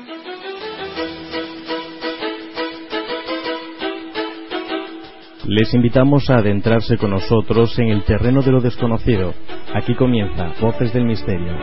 Les invitamos a adentrarse con nosotros en el terreno de lo desconocido. Aquí comienza Voces del Misterio.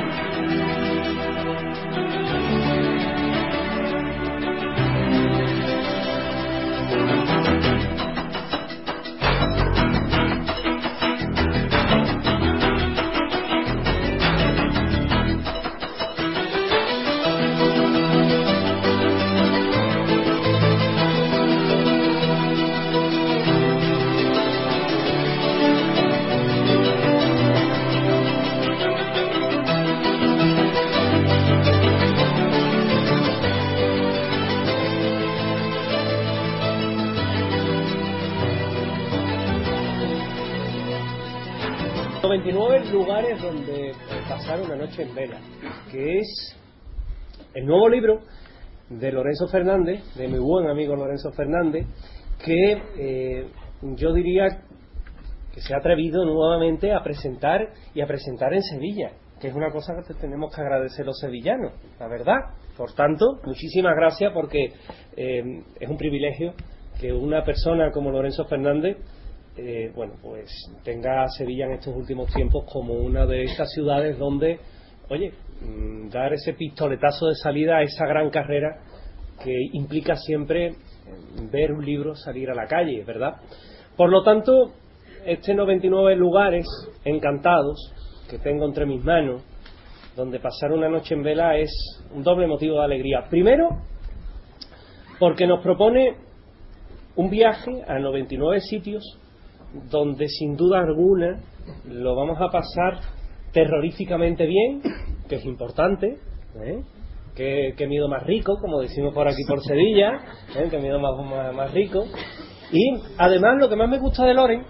Lugares donde pasar una noche en vela, que es el nuevo libro de Lorenzo Fernández, de mi buen amigo Lorenzo Fernández, que yo diría que se ha atrevido nuevamente a presentar en Sevilla, que es una cosa que tenemos que agradecer los sevillanos, la verdad. Por tanto, muchísimas gracias, porque es un privilegio que una persona como Lorenzo Fernández pues tenga a Sevilla en estos últimos tiempos como una de estas ciudades donde, dar ese pistoletazo de salida a esa gran carrera que implica siempre ver un libro salir a la calle, ¿verdad? Por lo tanto, este 99 lugares encantados que tengo entre mis manos, donde pasar una noche en vela, es un doble motivo de alegría. Primero, porque nos propone un viaje a 99 sitios donde sin duda alguna lo vamos a pasar terroríficamente bien, que es importante, que miedo más rico, como decimos por aquí por Sevilla, que miedo más rico. Y además lo que más me gusta de Loren,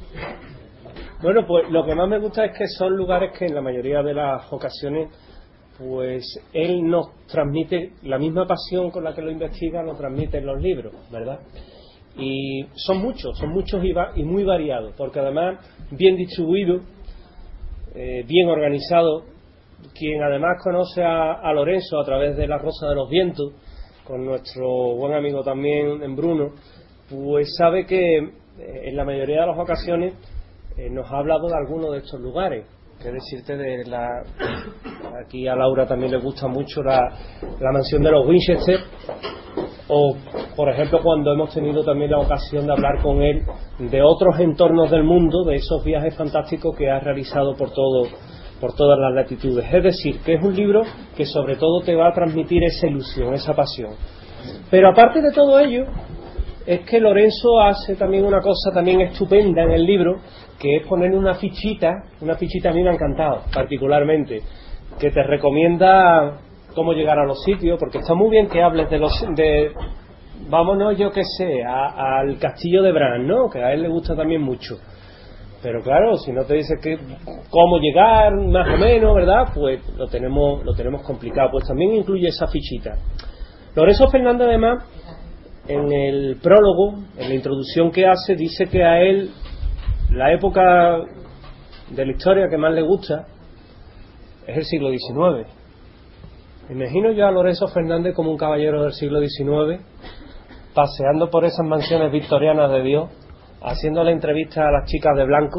pues lo que más me gusta es que son lugares que en la mayoría de las ocasiones pues él nos transmite la misma pasión con la que lo investiga, lo transmite en los libros, ¿verdad? Y son muchos y muy variados, porque además bien distribuido, bien organizado. Quien además conoce a Lorenzo a través de La Rosa de los Vientos, con nuestro buen amigo también en Bruno, pues sabe que en la mayoría de las ocasiones nos ha hablado de algunos de estos lugares. Que decirte aquí a Laura también le gusta mucho la mansión de los Winchester, o por ejemplo cuando hemos tenido también la ocasión de hablar con él de otros entornos del mundo, de esos viajes fantásticos que ha realizado por todas las latitudes. Es decir, que es un libro que sobre todo te va a transmitir esa ilusión, esa pasión. Pero aparte de todo ello, es que Lorenzo hace también una cosa también estupenda en el libro, que es poner una fichita a mí me ha encantado particularmente, que te recomienda cómo llegar a los sitios, porque está muy bien que hables vámonos, yo qué sé, al castillo de Bran, ¿no? Que a él le gusta también mucho. Pero claro, si no te dice cómo llegar, más o menos, ¿verdad? Pues lo tenemos complicado. Pues también incluye esa fichita. Lorenzo Fernández, además, en el prólogo, en la introducción que hace, dice que a él la época de la historia que más le gusta es el siglo XIX. Imagino yo a Lorenzo Fernández como un caballero del siglo XIX, paseando por esas mansiones victorianas de Dios, haciendo la entrevista a las chicas de blanco.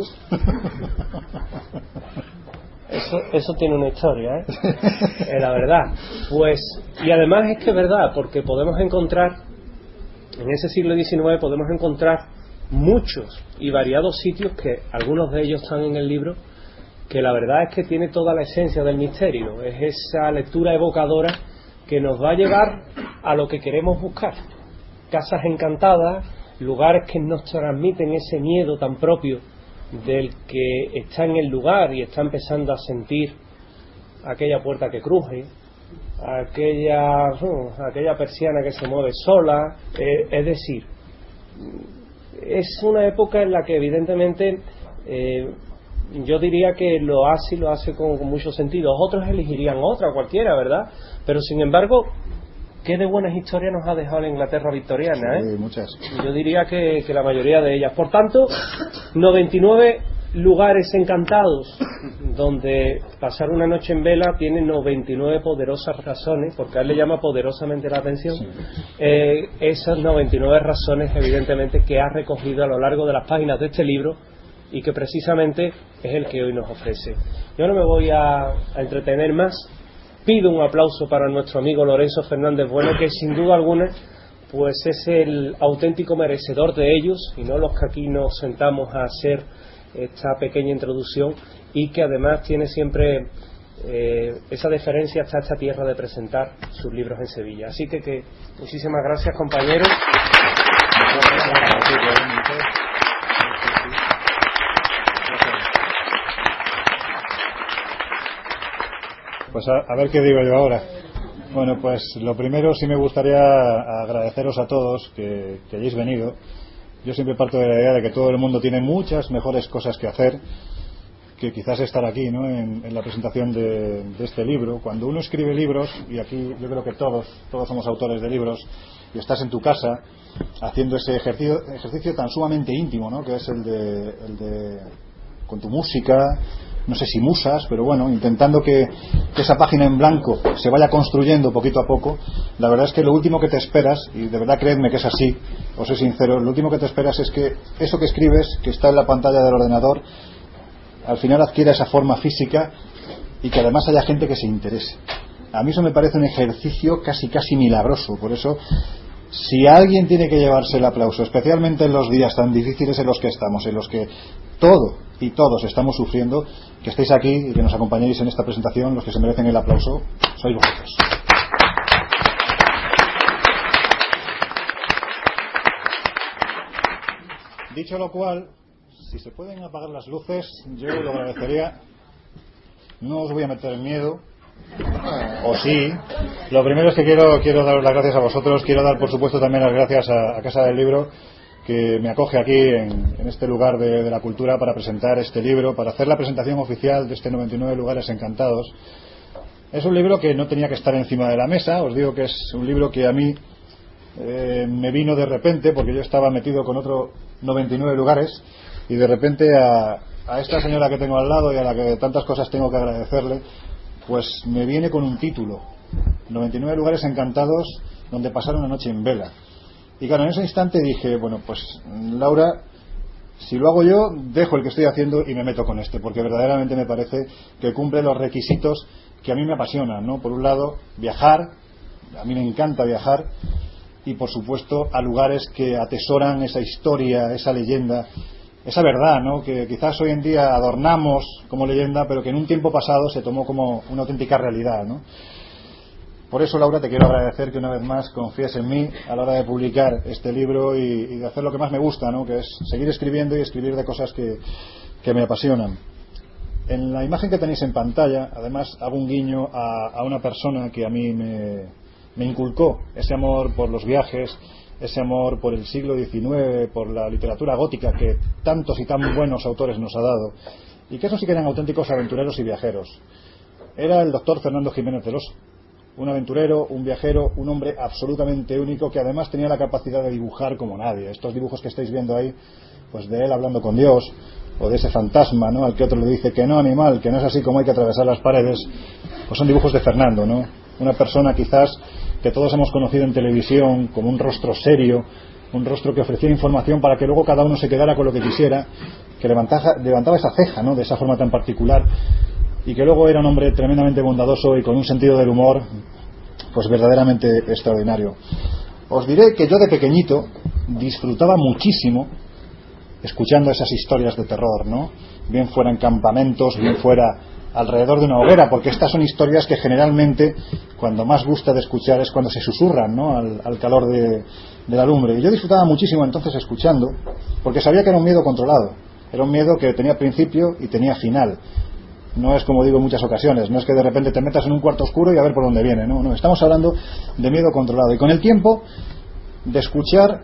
Eso tiene una historia, la verdad. Pues, y además es que es verdad, porque podemos encontrar en ese siglo XIX muchos y variados sitios, que algunos de ellos están en el libro, que la verdad es que tiene toda la esencia del misterio. Es esa lectura evocadora que nos va a llevar a lo que queremos buscar. Casas encantadas, lugares que nos transmiten ese miedo tan propio del que está en el lugar y está empezando a sentir aquella puerta que cruje, aquella persiana que se mueve sola. Es decir, es una época en la que evidentemente yo diría que lo hace con mucho sentido. Otros elegirían otra, cualquiera, ¿verdad? Pero sin embargo, qué de buenas historias nos ha dejado la Inglaterra victoriana, sí, muchas. Yo diría que la mayoría de ellas. Por tanto, 99 lugares encantados donde pasar una noche en vela tiene 99 poderosas razones, porque a él le llama poderosamente la atención. Sí. Esas 99 razones, evidentemente, que ha recogido a lo largo de las páginas de este libro y que precisamente es el que hoy nos ofrece. Yo no me voy a entretener más. Pido un aplauso para nuestro amigo Lorenzo Fernández Bueno, que sin duda alguna pues es el auténtico merecedor de ellos, y no los que aquí nos sentamos a hacer esta pequeña introducción, y que además tiene siempre esa deferencia hasta esta tierra de presentar sus libros en Sevilla. Así que muchísimas gracias, compañeros. Pues a ver qué digo yo ahora. Bueno, pues lo primero sí me gustaría agradeceros a todos que hayáis venido. Yo siempre parto de la idea de que todo el mundo tiene muchas mejores cosas que hacer que quizás estar aquí, ¿no?, en la presentación de este libro. Cuando uno escribe libros, y aquí yo creo que todos somos autores de libros, y estás en tu casa haciendo ese ejercicio tan sumamente íntimo, ¿no?, que es el de con tu música, no sé si musas, pero bueno, intentando que esa página en blanco se vaya construyendo poquito a poco. La verdad es que lo último que te esperas, y de verdad creedme que es así, os soy sincero, lo último que te esperas es que eso que escribes, que está en la pantalla del ordenador, al final adquiera esa forma física y que además haya gente que se interese. A mí eso me parece un ejercicio casi milagroso. Por eso, si alguien tiene que llevarse el aplauso, especialmente en los días tan difíciles en los que estamos, en los que todos estamos sufriendo, que estéis aquí y que nos acompañéis en esta presentación, los que se merecen el aplauso sois vosotros. Dicho lo cual, si se pueden apagar las luces, yo lo agradecería. No os voy a meter en miedo, o sí. Lo primero es que quiero daros las gracias a vosotros. Quiero dar, por supuesto, también las gracias a Casa del Libro, que me acoge aquí en este lugar de la cultura para presentar este libro, para hacer la presentación oficial de este 99 lugares encantados. Es un libro que no tenía que estar encima de la mesa. Os digo que es un libro que a mí me vino de repente, porque yo estaba metido con otro 99 lugares, y de repente a esta señora que tengo al lado y a la que tantas cosas tengo que agradecerle, pues me viene con un título: 99 lugares encantados donde pasar una noche en vela. Y claro, en ese instante dije, bueno, pues Laura, si lo hago yo, dejo el que estoy haciendo y me meto con este, porque verdaderamente me parece que cumple los requisitos que a mí me apasionan, ¿no? Por un lado, viajar, a mí me encanta viajar, y por supuesto a lugares que atesoran esa historia, esa leyenda, esa verdad, ¿no?, que quizás hoy en día adornamos como leyenda, pero que en un tiempo pasado se tomó como una auténtica realidad, ¿no? Por eso, Laura, te quiero agradecer que una vez más confíes en mí a la hora de publicar este libro y de hacer lo que más me gusta, ¿no?, que es seguir escribiendo y escribir de cosas que me apasionan. En la imagen que tenéis en pantalla, además, hago un guiño a una persona que a mí me inculcó ese amor por los viajes, ese amor por el siglo XIX, por la literatura gótica que tantos y tan buenos autores nos ha dado, y que esos sí que eran auténticos aventureros y viajeros. Era el doctor Fernando Jiménez del Oso, un aventurero, un viajero, un hombre absolutamente único, que además tenía la capacidad de dibujar como nadie. Estos dibujos que estáis viendo ahí, pues de él hablando con Dios, o de ese fantasma, ¿no?, al que otro le dice que no, animal, que no es así como hay que atravesar las paredes, pues son dibujos de Fernando, ¿no? Una persona quizás que todos hemos conocido en televisión como un rostro serio, un rostro que ofrecía información para que luego cada uno se quedara con lo que quisiera, que levantaba esa ceja, ¿no?, de esa forma tan particular, y que luego era un hombre tremendamente bondadoso y con un sentido del humor pues verdaderamente extraordinario. Os diré que yo de pequeñito disfrutaba muchísimo escuchando esas historias de terror, ¿no?, bien fuera en campamentos, bien fuera alrededor de una hoguera, porque estas son historias que generalmente cuando más gusta de escuchar es cuando se susurran, ¿no?, al calor de la lumbre. Y yo disfrutaba muchísimo entonces escuchando, porque sabía que era un miedo controlado, era un miedo que tenía principio y tenía final. No es como digo en muchas ocasiones, no es que de repente te metas en un cuarto oscuro y a ver por dónde viene, no, estamos hablando de miedo controlado. Y con el tiempo de escuchar,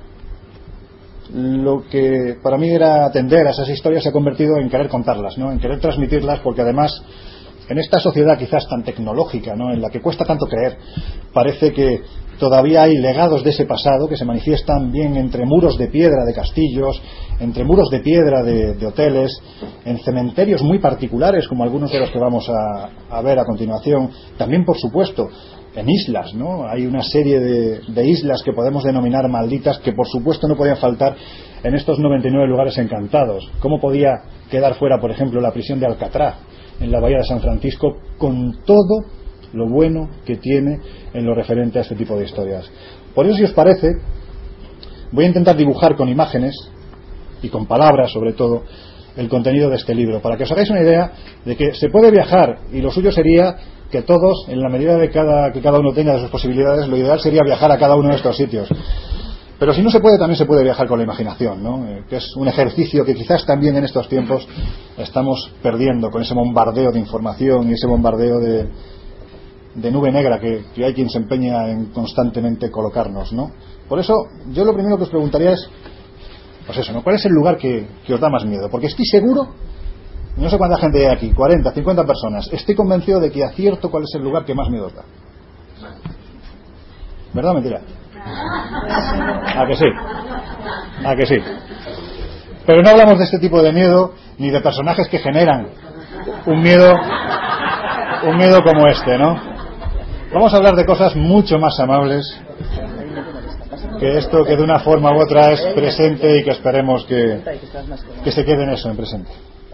lo que para mí era atender a esas historias se ha convertido en querer contarlas, ¿no?, en querer transmitirlas, porque además en esta sociedad quizás tan tecnológica, ¿no?, en la que cuesta tanto creer, parece que todavía hay legados de ese pasado que se manifiestan bien entre muros de piedra de castillos, entre muros de piedra de hoteles, en cementerios muy particulares como algunos de los que vamos a ver a continuación, también por supuesto en islas, ¿no? Hay una serie de islas que podemos denominar malditas que por supuesto no podían faltar en estos 99 lugares encantados. ¿Cómo podía quedar fuera, por ejemplo, la prisión de Alcatraz en la bahía de San Francisco, con todo lo bueno que tiene en lo referente a este tipo de historias? Por eso, si os parece, voy a intentar dibujar con imágenes y con palabras sobre todo el contenido de este libro, para que os hagáis una idea de que se puede viajar, y lo suyo sería que todos, en la medida de que cada uno tenga de sus posibilidades, lo ideal sería viajar a cada uno de estos sitios. Pero si no se puede, también se puede viajar con la imaginación, ¿no? Que es un ejercicio que quizás también en estos tiempos estamos perdiendo con ese bombardeo de información y ese bombardeo de nube negra que hay quien se empeña en constantemente colocarnos, ¿no? Por eso, yo lo primero que os preguntaría es, pues eso, ¿no? ¿Cuál es el lugar que os da más miedo? Porque estoy seguro, no sé cuánta gente hay aquí, 40, 50 personas, estoy convencido de que acierto cuál es el lugar que más miedo os da. ¿Verdad o mentira? ¿A que sí? ¿A que sí? Pero no hablamos de este tipo de miedo ni de personajes que generan un miedo como este, ¿no? Vamos a hablar de cosas mucho más amables que esto, que de una forma u otra es presente y que esperemos que se quede en eso, en presente.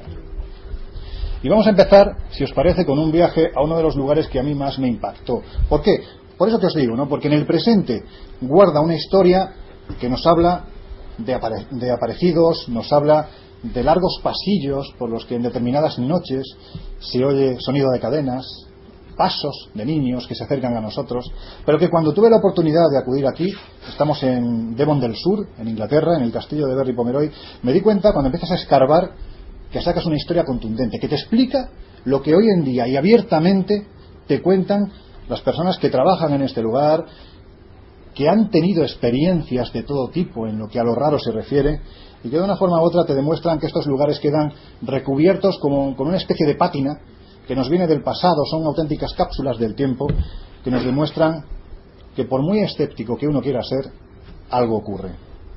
Y vamos a empezar, si os parece, con un viaje a uno de los lugares que a mí más me impactó. ¿Por qué? Por eso que os digo, ¿no? Porque en el presente guarda una historia que nos habla de aparecidos, nos habla de largos pasillos por los que en determinadas noches se oye sonido de cadenas, pasos de niños que se acercan a nosotros, pero que cuando tuve la oportunidad de acudir aquí, estamos en Devon del Sur, en Inglaterra, en el castillo de Berry Pomeroy, me di cuenta cuando empiezas a escarbar que sacas una historia contundente, que te explica lo que hoy en día y abiertamente te cuentan las personas que trabajan en este lugar, que han tenido experiencias de todo tipo en lo que a lo raro se refiere, y que de una forma u otra te demuestran que estos lugares quedan recubiertos con una especie de pátina que nos viene del pasado, son auténticas cápsulas del tiempo que nos demuestran que por muy escéptico que uno quiera ser, algo ocurre.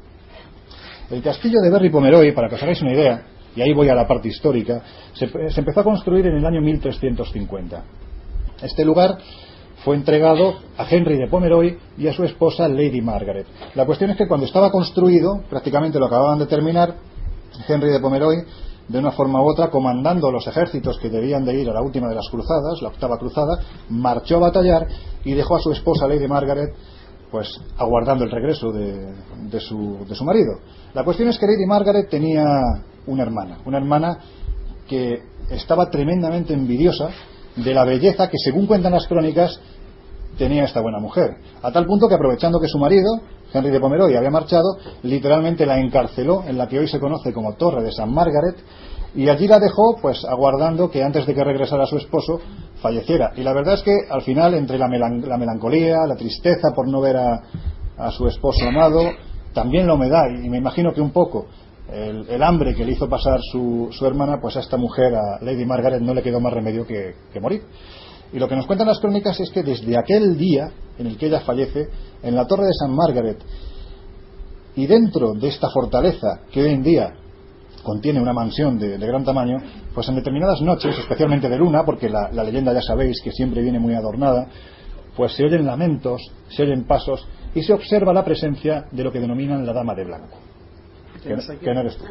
El castillo de Berry Pomeroy, para que os hagáis una idea, y ahí voy a la parte histórica, se empezó a construir en el año 1350. Este lugar fue entregado a Henry de Pomeroy y a su esposa Lady Margaret. La cuestión es que cuando estaba construido, prácticamente lo acababan de terminar, Henry de Pomeroy, de una forma u otra, comandando los ejércitos que debían de ir a la última de las cruzadas, la octava cruzada, marchó a batallar y dejó a su esposa Lady Margaret pues aguardando el regreso de su marido. La cuestión es que Lady Margaret tenía una hermana que estaba tremendamente envidiosa de la belleza que, según cuentan las crónicas, tenía esta buena mujer, a tal punto que, aprovechando que su marido, Henry de Pomeroy, había marchado, literalmente la encarceló en la que hoy se conoce como Torre de San Margaret, y allí la dejó pues aguardando que antes de que regresara su esposo falleciera. Y la verdad es que al final, entre la melancolía, la tristeza por no ver a su esposo amado, también la humedad, y me imagino que un poco el hambre que le hizo pasar su hermana, pues a esta mujer, a Lady Margaret, no le quedó más remedio que morir. Y lo que nos cuentan las crónicas es que desde aquel día en el que ella fallece, en la Torre de San Margaret, y dentro de esta fortaleza que hoy en día contiene una mansión de gran tamaño, pues en determinadas noches, especialmente de luna, porque la leyenda ya sabéis que siempre viene muy adornada, pues se oyen lamentos, se oyen pasos y se observa la presencia de lo que denominan la Dama de Blanco. Que no eres tú.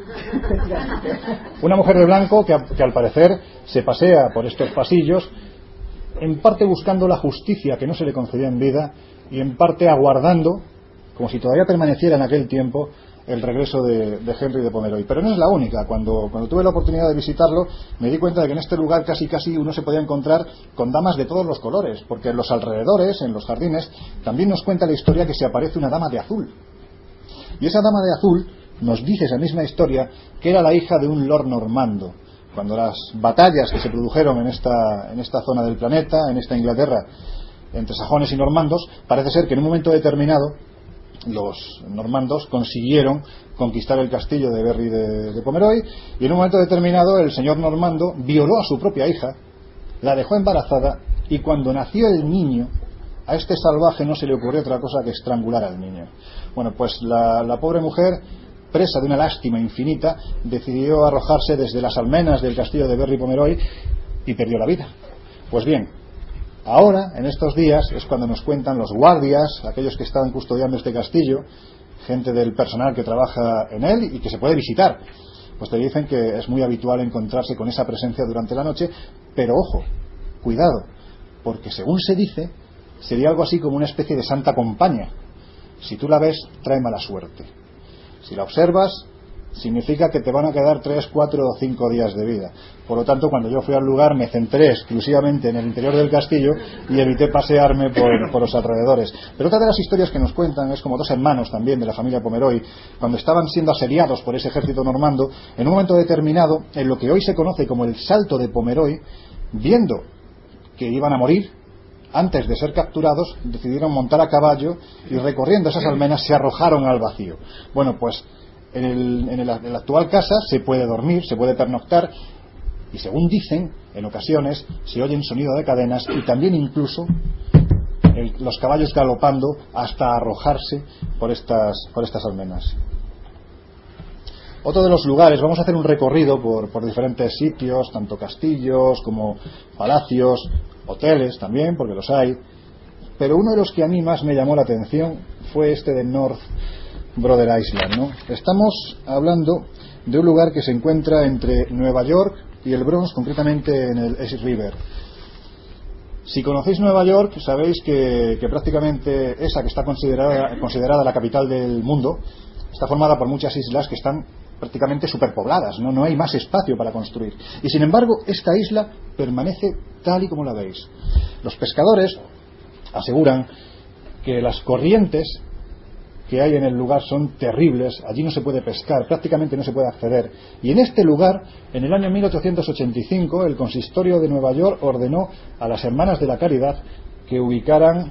Una mujer de blanco que al parecer se pasea por estos pasillos, en parte buscando la justicia que no se le concedía en vida y en parte aguardando, como si todavía permaneciera en aquel tiempo, el regreso de Henry de Pomeroy. Pero no es la única. Cuando tuve la oportunidad de visitarlo, me di cuenta de que en este lugar casi uno se podía encontrar con damas de todos los colores, porque en los alrededores, en los jardines, también nos cuenta la historia que se aparece una dama de azul. Y esa dama de azul nos dice esa misma historia que era la hija de un lord normando. Cuando las batallas que se produjeron en esta zona del planeta, en esta Inglaterra, entre sajones y normandos, parece ser que en un momento determinado los normandos consiguieron conquistar el castillo de Berry de Pomeroy, y en un momento determinado el señor normando violó a su propia hija, la dejó embarazada, y cuando nació el niño, a este salvaje no se le ocurrió otra cosa que estrangular al niño. Bueno, pues la pobre mujer, presa de una lástima infinita, decidió arrojarse desde las almenas del castillo de Berry Pomeroy y perdió la vida. Pues bien, ahora, en estos días, es cuando nos cuentan los guardias, aquellos que estaban custodiando este castillo, gente del personal que trabaja en él y que se puede visitar, pues te dicen que es muy habitual encontrarse con esa presencia durante la noche, pero ojo, cuidado, porque según se dice, sería algo así como una especie de santa compañía. Si tú la ves, trae mala suerte. Si la observas, significa que te van a quedar 3, 4 o 5 días de vida. Por lo tanto, cuando yo fui al lugar, me centré exclusivamente en el interior del castillo y evité pasearme por los alrededores. Pero otra de las historias que nos cuentan es como dos hermanos también de la familia Pomeroy, cuando estaban siendo asediados por ese ejército normando, en un momento determinado, en lo que hoy se conoce como el Salto de Pomeroy, viendo que iban a morir, antes de ser capturados, decidieron montar a caballo y recorriendo esas almenas se arrojaron al vacío. Bueno, pues en la actual casa se puede dormir, se puede pernoctar y según dicen, en ocasiones se oyen sonido de cadenas y también incluso los caballos galopando hasta arrojarse por estas almenas. Otro de los lugares, vamos a hacer un recorrido por diferentes sitios, tanto castillos como palacios, hoteles también, porque los hay, pero uno de los que a mí más me llamó la atención fue este de North Brother Island, ¿no? Estamos hablando de un lugar que se encuentra entre Nueva York y el Bronx, concretamente en el East River. Si conocéis Nueva York, sabéis que prácticamente esa que está considerada la capital del mundo, está formada por muchas islas que están prácticamente superpobladas, no hay más espacio para construir. Y sin embargo, esta isla permanece tal y como la veis. Los pescadores aseguran que las corrientes que hay en el lugar son terribles, allí no se puede pescar, prácticamente no se puede acceder. Y en este lugar, en el año 1885, el consistorio de Nueva York ordenó a las Hermanas de la Caridad que ubicaran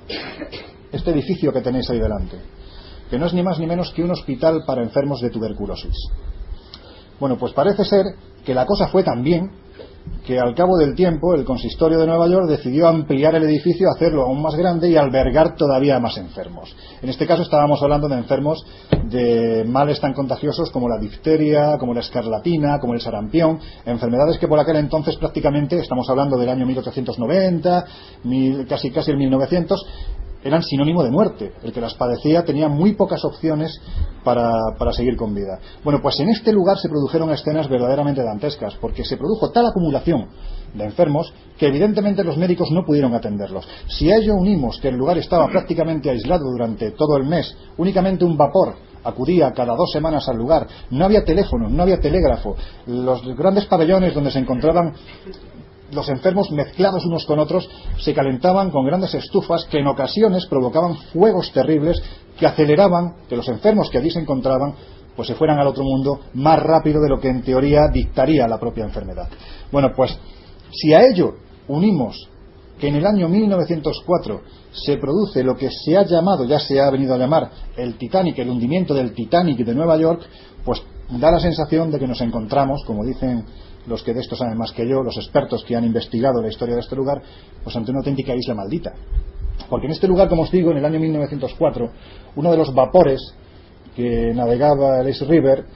este edificio que tenéis ahí delante, que no es ni más ni menos que un hospital para enfermos de tuberculosis. Bueno, pues parece ser que la cosa fue tan bien que al cabo del tiempo el consistorio de Nueva York decidió ampliar el edificio, hacerlo aún más grande y albergar todavía más enfermos. En este caso estábamos hablando de enfermos de males tan contagiosos como la difteria, como la escarlatina, como el sarampión, enfermedades que por aquel entonces prácticamente, estamos hablando del año 1890, casi el 1900, eran sinónimo de muerte. El que las padecía tenía muy pocas opciones para seguir con vida. Bueno, pues en este lugar se produjeron escenas verdaderamente dantescas, porque se produjo tal acumulación de enfermos que evidentemente los médicos no pudieron atenderlos. Si a ello unimos que el lugar estaba prácticamente aislado durante todo el mes, únicamente un vapor acudía cada 2 semanas al lugar, no había teléfono, no había telégrafo, los grandes pabellones donde se encontraban los enfermos mezclados unos con otros se calentaban con grandes estufas que en ocasiones provocaban fuegos terribles que aceleraban que los enfermos que allí se encontraban pues se fueran al otro mundo más rápido de lo que en teoría dictaría la propia enfermedad. Bueno, pues si a ello unimos que en el año 1904 se produce lo que se ha llamado, ya se ha venido a llamar el Titanic, el hundimiento del Titanic de Nueva York, pues da la sensación de que nos encontramos, como dicen los que de esto saben más que yo, los expertos que han investigado la historia de este lugar, pues ante una auténtica isla maldita. Porque en este lugar, como os digo, en el año 1904, uno de los vapores que navegaba el East River,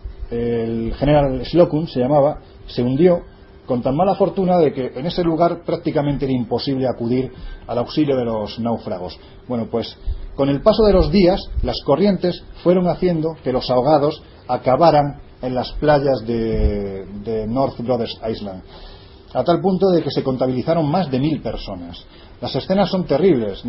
el General Slocum se llamaba, se hundió con tan mala fortuna de que en ese lugar prácticamente era imposible acudir al auxilio de los náufragos. Bueno, pues con el paso de los días, las corrientes fueron haciendo que los ahogados acabaran en las playas de North Brothers Island, a tal punto de que se contabilizaron más de 1000 personas. Las escenas son terribles,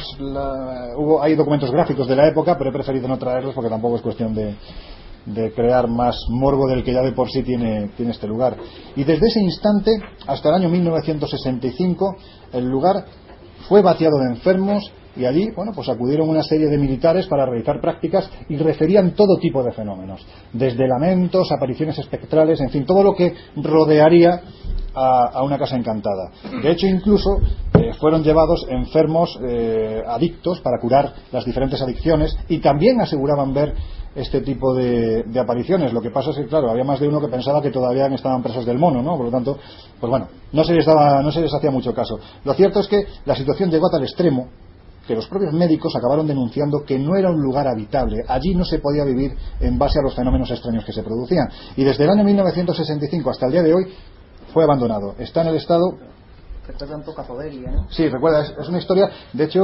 hay documentos gráficos de la época, pero he preferido no traerlos porque tampoco es cuestión de crear más morbo del que ya de por sí tiene este lugar. Y desde ese instante hasta el año 1965 el lugar fue vaciado de enfermos y allí, bueno, pues acudieron una serie de militares para realizar prácticas y referían todo tipo de fenómenos, desde lamentos, apariciones espectrales, en fin, todo lo que rodearía a una casa encantada. De hecho, incluso fueron llevados enfermos adictos para curar las diferentes adicciones, y también aseguraban ver este tipo de apariciones. Lo que pasa es que, claro, había más de uno que pensaba que todavía estaban presos del mono, ¿no? Por lo tanto, pues bueno, no se les hacía mucho caso. Lo cierto es que la situación llegó a tal extremo que los propios médicos acabaron denunciando que no era un lugar habitable. Allí no se podía vivir en base a los fenómenos extraños que se producían. Y desde el año 1965 hasta el día de hoy fue abandonado. Está en el estado... Recuerda un poco a Poveglia, ¿no? Sí, recuerda, es una historia. De hecho,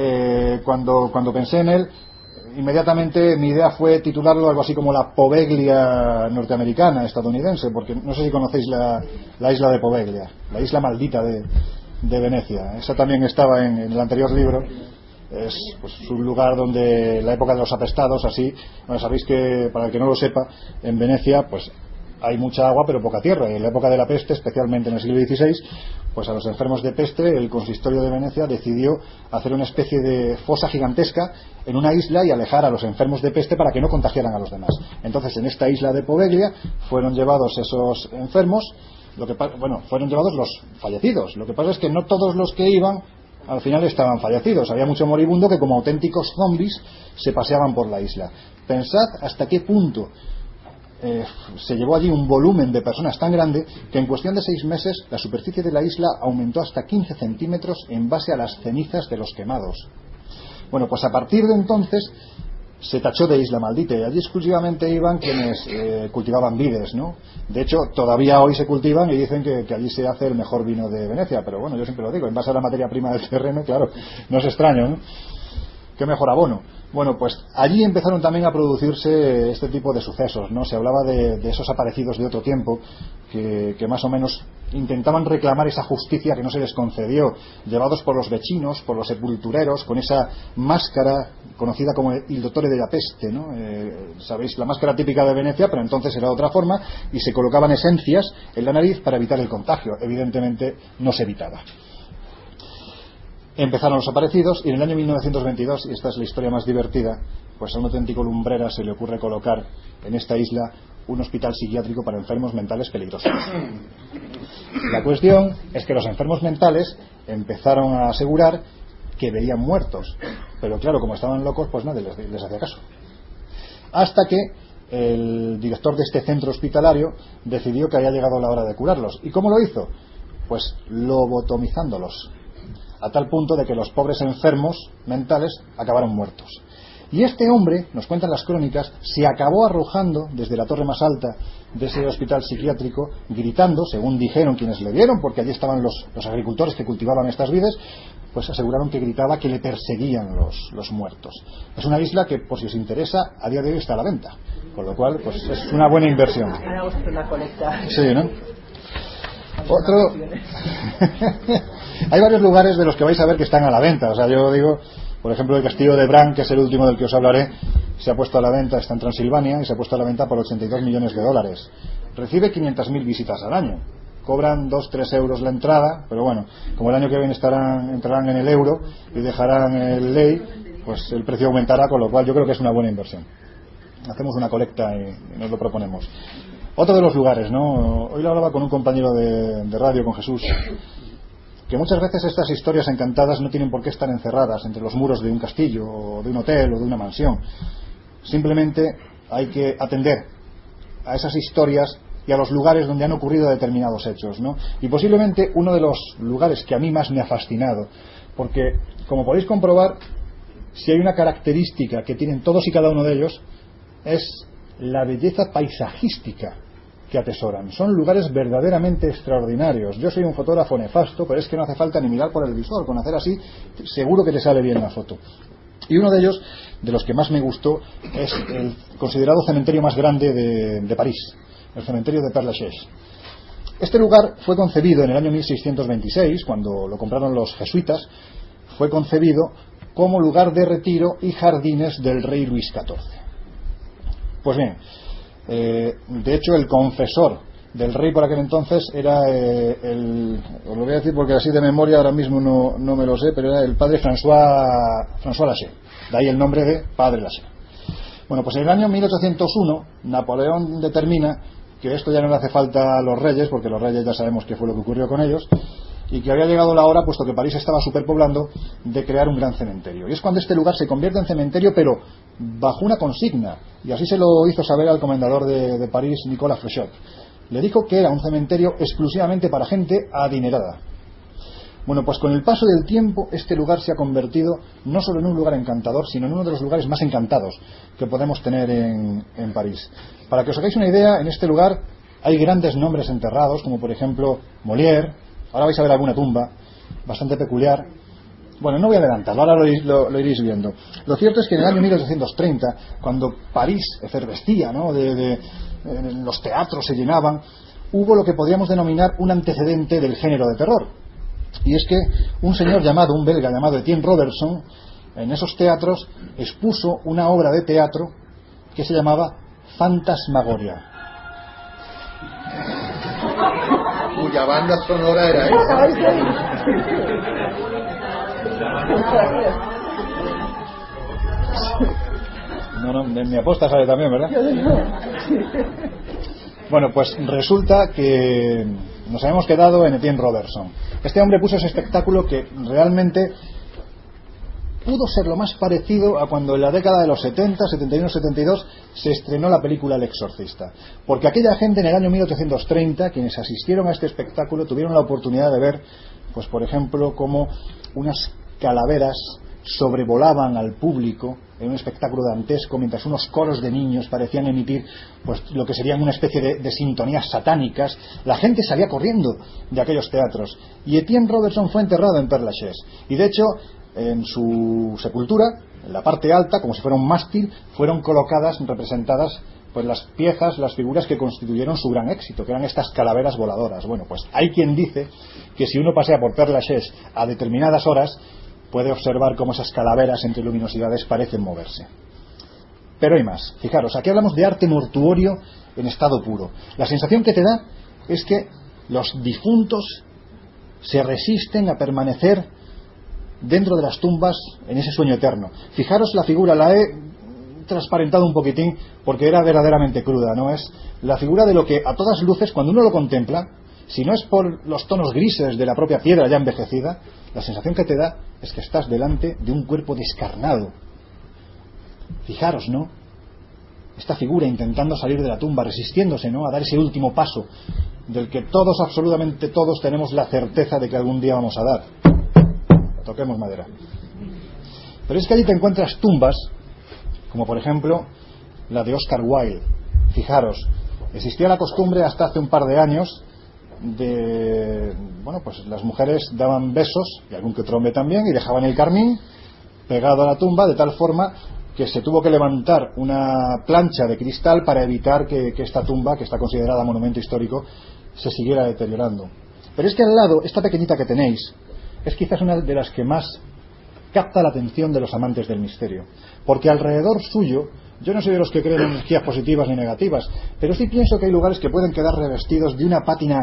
cuando pensé en él, inmediatamente mi idea fue titularlo algo así como la Poveglia norteamericana, estadounidense, porque no sé si conocéis la isla de Poveglia, la isla maldita de Venecia. Esa también estaba en el anterior libro. Es pues un lugar donde la época de los apestados, así, bueno, sabéis que, para el que no lo sepa, en Venecia pues hay mucha agua pero poca tierra, y en la época de la peste, especialmente en el siglo XVI, pues a los enfermos de peste el consistorio de Venecia decidió hacer una especie de fosa gigantesca en una isla y alejar a los enfermos de peste para que no contagiaran a los demás. Entonces, en esta isla de Poveglia fueron llevados esos enfermos, fueron llevados los fallecidos. Lo que pasa es que no todos los que iban al final estaban fallecidos. Había mucho moribundo que, como auténticos zombies, se paseaban por la isla. Pensad hasta qué punto se llevó allí un volumen de personas tan grande que en cuestión de 6 meses la superficie de la isla aumentó hasta 15 centímetros en base a las cenizas de los quemados. Bueno, pues a partir de entonces se tachó de isla maldita, y allí exclusivamente iban quienes cultivaban vides, ¿no? De hecho, todavía hoy se cultivan y dicen que allí se hace el mejor vino de Venecia, pero bueno, yo siempre lo digo, en base a la materia prima del terreno, claro, no es extraño, ¿no? Qué mejor abono. Bueno, pues allí empezaron también a producirse este tipo de sucesos, ¿no? Se hablaba de esos aparecidos de otro tiempo que más o menos intentaban reclamar esa justicia que no se les concedió, llevados por los vecinos, por los sepultureros, con esa máscara conocida como il dottore della peste, ¿no? Sabéis, la máscara típica de Venecia, pero entonces era de otra forma, y se colocaban esencias en la nariz para evitar el contagio. Evidentemente no se evitaba. Empezaron los aparecidos, y en el año 1922, y esta es la historia más divertida, pues a un auténtico lumbrera se le ocurre colocar en esta isla un hospital psiquiátrico para enfermos mentales peligrosos. La cuestión es que los enfermos mentales empezaron a asegurar que veían muertos, pero claro, como estaban locos, pues nadie les hacía caso. Hasta que el director de este centro hospitalario decidió que había llegado la hora de curarlos. ¿Y cómo lo hizo? Pues lobotomizándolos, a tal punto de que los pobres enfermos mentales acabaron muertos. Y este hombre, nos cuentan las crónicas, se acabó arrojando desde la torre más alta de ese hospital psiquiátrico, gritando, según dijeron quienes le vieron, porque allí estaban los agricultores que cultivaban estas vides, pues aseguraron que gritaba que le perseguían los muertos. Es una isla que, por si os interesa, a día de hoy está a la venta, con lo cual pues es una buena inversión. Ahora una colecta. Sí, ¿no? Hay varios lugares de los que vais a ver que están a la venta. O sea, yo digo, por ejemplo, el castillo de Bran, que es el último del que os hablaré, se ha puesto a la venta, está en Transilvania, y se ha puesto a la venta por $82 millones. Recibe 500.000 visitas al año. Cobran 2-3 euros la entrada, pero bueno, como el año que viene entrarán en el euro y dejarán el ley, pues el precio aumentará, con lo cual yo creo que es una buena inversión. Hacemos una colecta y nos lo proponemos. Otro de los lugares, ¿no? Hoy lo hablaba con un compañero de radio, con Jesús, que muchas veces estas historias encantadas no tienen por qué estar encerradas entre los muros de un castillo o de un hotel o de una mansión. Simplemente hay que atender a esas historias y a los lugares donde han ocurrido determinados hechos, ¿no? Y posiblemente uno de los lugares que a mí más me ha fascinado, porque como podéis comprobar, si hay una característica que tienen todos y cada uno de ellos, es la belleza paisajística que atesoran. Son lugares verdaderamente extraordinarios. Yo soy un fotógrafo nefasto, pero es que no hace falta ni mirar por el visor, con hacer así seguro que te sale bien la foto. Y uno de ellos, de los que más me gustó, es el considerado cementerio más grande de París, el cementerio de Père Lachaise. Este lugar fue concebido en el año 1626, cuando lo compraron los jesuitas. Fue concebido como lugar de retiro y jardines del rey Luis XIV. Pues bien, de hecho el confesor del rey por aquel entonces era os lo voy a decir porque así de memoria ahora mismo no me lo sé, pero era el padre François Lachaise, de ahí el nombre de padre Lachaise. Bueno, pues en el año 1801 Napoleón determina que esto ya no le hace falta a los reyes, porque los reyes ya sabemos qué fue lo que ocurrió con ellos, y que había llegado la hora, puesto que París estaba superpoblando, de crear un gran cementerio. Y es cuando este lugar se convierte en cementerio, pero bajo una consigna, y así se lo hizo saber al comendador de París, Nicolas Fréchot. Le dijo que era un cementerio exclusivamente para gente adinerada. Bueno, pues con el paso del tiempo este lugar se ha convertido no solo en un lugar encantador, sino en uno de los lugares más encantados que podemos tener en París. Para que os hagáis una idea, en este lugar hay grandes nombres enterrados, como por ejemplo Molière. Ahora vais a ver alguna tumba bastante peculiar. Bueno, no voy a adelantarlo, ahora lo iréis viendo. Lo cierto es que en el año 1830, cuando París efervescía, ¿no? Los teatros se llenaban, hubo lo que podríamos denominar un antecedente del género de terror. Y es que un belga llamado Etienne Robertson, en esos teatros expuso una obra de teatro que se llamaba Fantasmagoria, cuya banda sonora era esa. No, de mi aposta sale también, ¿verdad? Bueno, pues resulta que nos habíamos quedado en Etienne Robertson. Este hombre puso ese espectáculo que realmente pudo ser lo más parecido a cuando en la década de los 70, 71, 72 se estrenó la película El Exorcista. Porque aquella gente en el año 1830, quienes asistieron a este espectáculo, tuvieron la oportunidad de ver, pues por ejemplo, cómo unas calaveras sobrevolaban al público en un espectáculo dantesco, mientras unos coros de niños parecían emitir pues lo que serían una especie de sintonías satánicas. La gente salía corriendo de aquellos teatros, y Etienne Robertson fue enterrado en Père Lachaise, y de hecho en su sepultura, en la parte alta, como si fuera un mástil, fueron representadas pues las piezas, las figuras que constituyeron su gran éxito, que eran estas calaveras voladoras. Bueno, pues hay quien dice que si uno pasea por Père Lachaise a determinadas horas, puede observar cómo esas calaveras entre luminosidades parecen moverse. Pero hay más. Fijaros, aquí hablamos de arte mortuorio en estado puro. La sensación que te da es que los difuntos se resisten a permanecer dentro de las tumbas en ese sueño eterno. Fijaros la figura, la he transparentado un poquitín porque era verdaderamente cruda, ¿no? Es la figura de lo que a todas luces, cuando uno lo contempla, si no es por los tonos grises de la propia piedra ya envejecida, la sensación que te da es que estás delante de un cuerpo descarnado. Fijaros, ¿no? Esta figura intentando salir de la tumba, resistiéndose, ¿no?, a dar ese último paso del que todos, absolutamente todos, tenemos la certeza de que algún día vamos a dar. Toquemos madera. Pero es que allí te encuentras tumbas como por ejemplo la de Oscar Wilde. Fijaros, existía la costumbre hasta hace un par de años pues las mujeres daban besos, y algún que otro hombre también, y dejaban el carmín pegado a la tumba, de tal forma que se tuvo que levantar una plancha de cristal para evitar que esta tumba, que está considerada monumento histórico, se siguiera deteriorando. Pero es que al lado, esta pequeñita que tenéis, es quizás una de las que más capta la atención de los amantes del misterio, porque alrededor suyo, yo no soy de los que creen en energías positivas ni negativas, pero sí pienso que hay lugares que pueden quedar revestidos de una pátina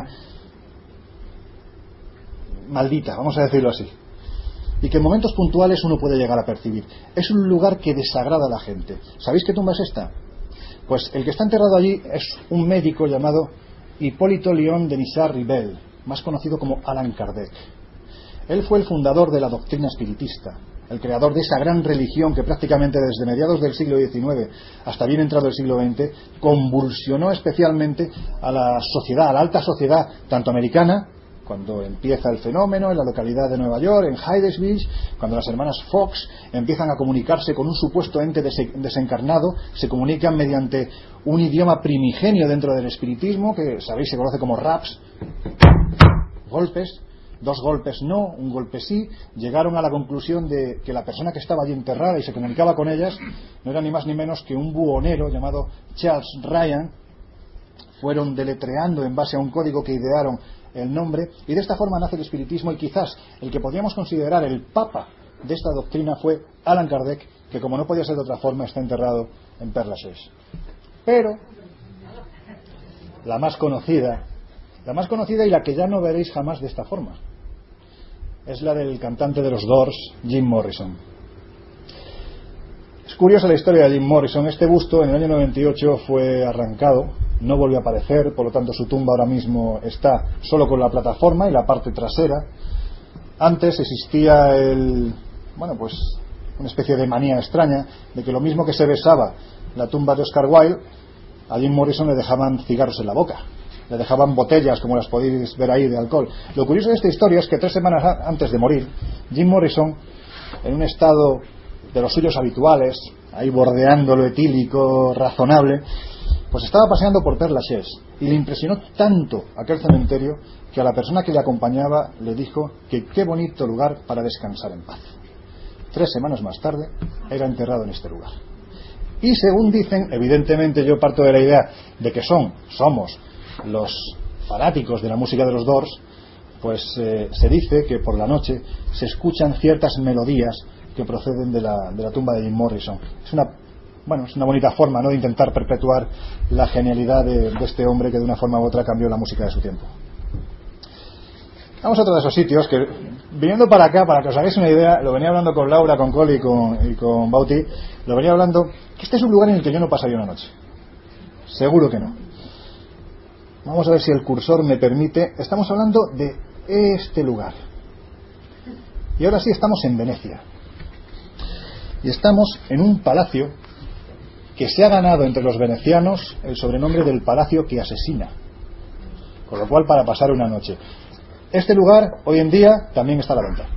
maldita, vamos a decirlo así, y que en momentos puntuales uno puede llegar a percibir. Es un lugar que desagrada a la gente. ¿Sabéis qué tumba es esta? Pues el que está enterrado allí es un médico llamado Hipólito Léon Denisard Ribel, más conocido como Allan Kardec. Él fue el fundador de la doctrina espiritista, el creador de esa gran religión que prácticamente desde mediados del siglo XIX hasta bien entrado el siglo XX convulsionó especialmente a la sociedad, a la alta sociedad, tanto americana, cuando empieza el fenómeno en la localidad de Nueva York, en Haides Beach, cuando las hermanas Fox empiezan a comunicarse con un supuesto ente desencarnado, se comunican mediante un idioma primigenio dentro del espiritismo, que sabéis se conoce como raps, golpes. 2 golpes no, un golpe sí. Llegaron a la conclusión de que la persona que estaba allí enterrada y se comunicaba con ellas no era ni más ni menos que un buhonero llamado Charles Ryan. Fueron deletreando en base a un código que idearon el nombre, y de esta forma nace el espiritismo, y quizás el que podríamos considerar el papa de esta doctrina fue Allan Kardec, que como no podía ser de otra forma está enterrado en Père Lachaise. Pero la más conocida y la que ya no veréis jamás de esta forma. Es la del cantante de los Doors, Jim Morrison. Es curiosa la historia de Jim Morrison. Este busto en el año 98 fue arrancado, no volvió a aparecer, por lo tanto su tumba ahora mismo está solo con la plataforma y la parte trasera. Antes existía una especie de manía extraña de que lo mismo que se besaba la tumba de Oscar Wilde, a Jim Morrison le dejaban cigarros en la boca, le dejaban botellas, como las podéis ver ahí, de alcohol. Lo curioso de esta historia es que 3 semanas antes de morir, Jim Morrison, en un estado de los suyos habituales, ahí bordeando lo etílico razonable, pues estaba paseando por Père Lachaise y le impresionó tanto aquel cementerio que a la persona que le acompañaba le dijo que qué bonito lugar para descansar en paz. 3 semanas más tarde era enterrado en este lugar. Y según dicen, evidentemente yo parto de la idea de que somos los fanáticos de la música de los Doors, pues se dice que por la noche se escuchan ciertas melodías que proceden de la tumba de Jim Morrison. Es una bonita forma, ¿no?, de intentar perpetuar la genialidad de este hombre que de una forma u otra cambió la música de su tiempo. Vamos a otro de esos sitios que, viniendo para acá, para que os hagáis una idea, lo venía hablando con Laura, con Cole y con Bauti, lo venía hablando, que este es un lugar en el que yo no pasaría una noche. Seguro que no. Vamos a ver si el cursor me permite. Estamos hablando de este lugar. Y ahora sí estamos en Venecia. Y estamos en un palacio que se ha ganado entre los venecianos el sobrenombre del palacio que asesina. Con lo cual, para pasar una noche. Este lugar, hoy en día, también está a la venta.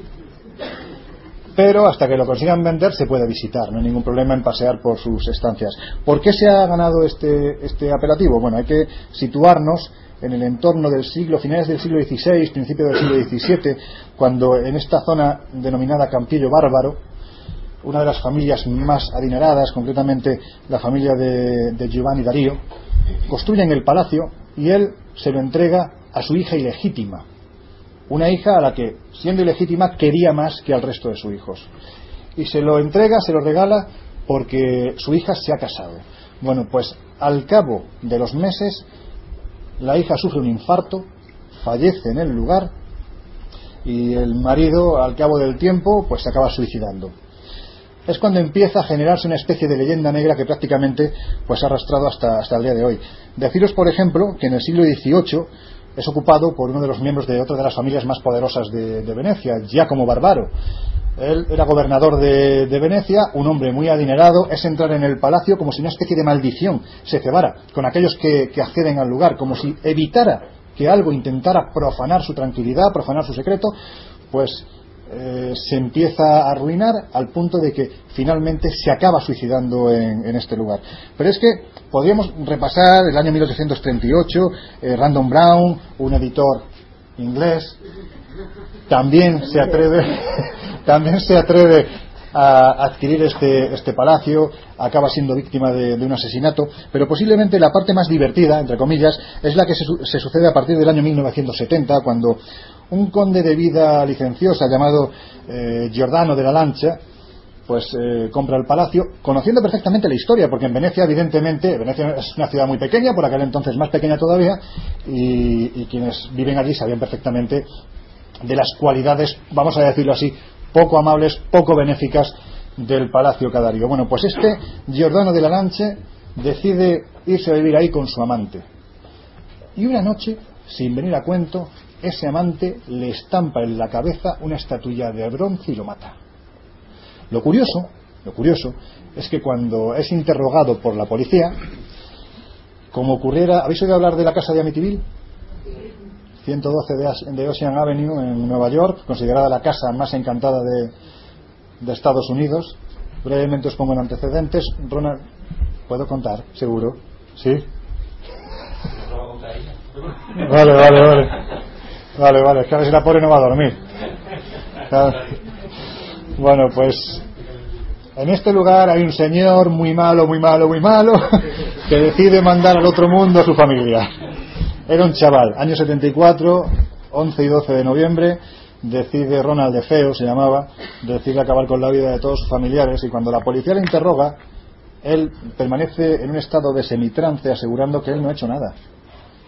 Pero hasta que lo consigan vender se puede visitar, no hay ningún problema en pasear por sus estancias. ¿Por qué se ha ganado este apelativo? Bueno, hay que situarnos en el entorno del finales del siglo XVI, principio del siglo XVII, cuando en esta zona denominada Campillo Bárbaro, una de las familias más adineradas, concretamente la familia de Giovanni Darío, construyen el palacio y él se lo entrega a su hija ilegítima, una hija a la que, siendo ilegítima, quería más que al resto de sus hijos, y se lo entrega, se lo regala porque su hija se ha casado. Bueno, pues al cabo de los meses la hija sufre un infarto, fallece en el lugar y el marido, al cabo del tiempo, pues se acaba suicidando. Es cuando empieza a generarse una especie de leyenda negra que prácticamente pues ha arrastrado hasta el día de hoy. Deciros, por ejemplo, que en el siglo XVIII es ocupado por uno de los miembros de otra de las familias más poderosas de Venecia, Giacomo Barbaro. Él era gobernador de Venecia, un hombre muy adinerado. Es entrar en el palacio como si una especie de maldición se cebara con aquellos que acceden al lugar, como si evitara que algo intentara profanar su tranquilidad, profanar su secreto, pues se empieza a arruinar al punto de que finalmente se acaba suicidando en este lugar. Pero es que podríamos repasar el año 1838, Random Brown, un editor inglés, también se atreve a adquirir este palacio, acaba siendo víctima de un asesinato, pero posiblemente la parte más divertida, entre comillas, es la que se sucede a partir del año 1970, cuando un conde de vida licenciosa llamado Giordano della Lancia pues compra el palacio, conociendo perfectamente la historia, porque en Venecia, evidentemente, Venecia es una ciudad muy pequeña, por aquel entonces más pequeña todavía, y quienes viven allí sabían perfectamente de las cualidades, vamos a decirlo así, poco amables, poco benéficas del palacio Cadario. Bueno, pues Giordano della Lancia decide irse a vivir ahí con su amante, y una noche, sin venir a cuento, ese amante le estampa en la cabeza una estatuilla de bronce y lo mata. Lo curioso es que cuando es interrogado por la policía, como ocurriera, ¿habéis oído hablar de la casa de Amityville? 112 de Ocean Avenue en Nueva York, considerada la casa más encantada de Estados Unidos. Brevemente os pongo en antecedentes. Ronald, ¿puedo contar? ¿Seguro? ¿Sí? Vale, es que a ver si la pobre no va a dormir. Bueno, pues en este lugar hay un señor muy malo que decide mandar al otro mundo a su familia. Era un chaval, año 74, 11 y 12 de noviembre, decide, Ronald DeFeo se llamaba, decide acabar con la vida de todos sus familiares, y cuando la policía le interroga, él permanece en un estado de semitrance asegurando que él no ha hecho nada,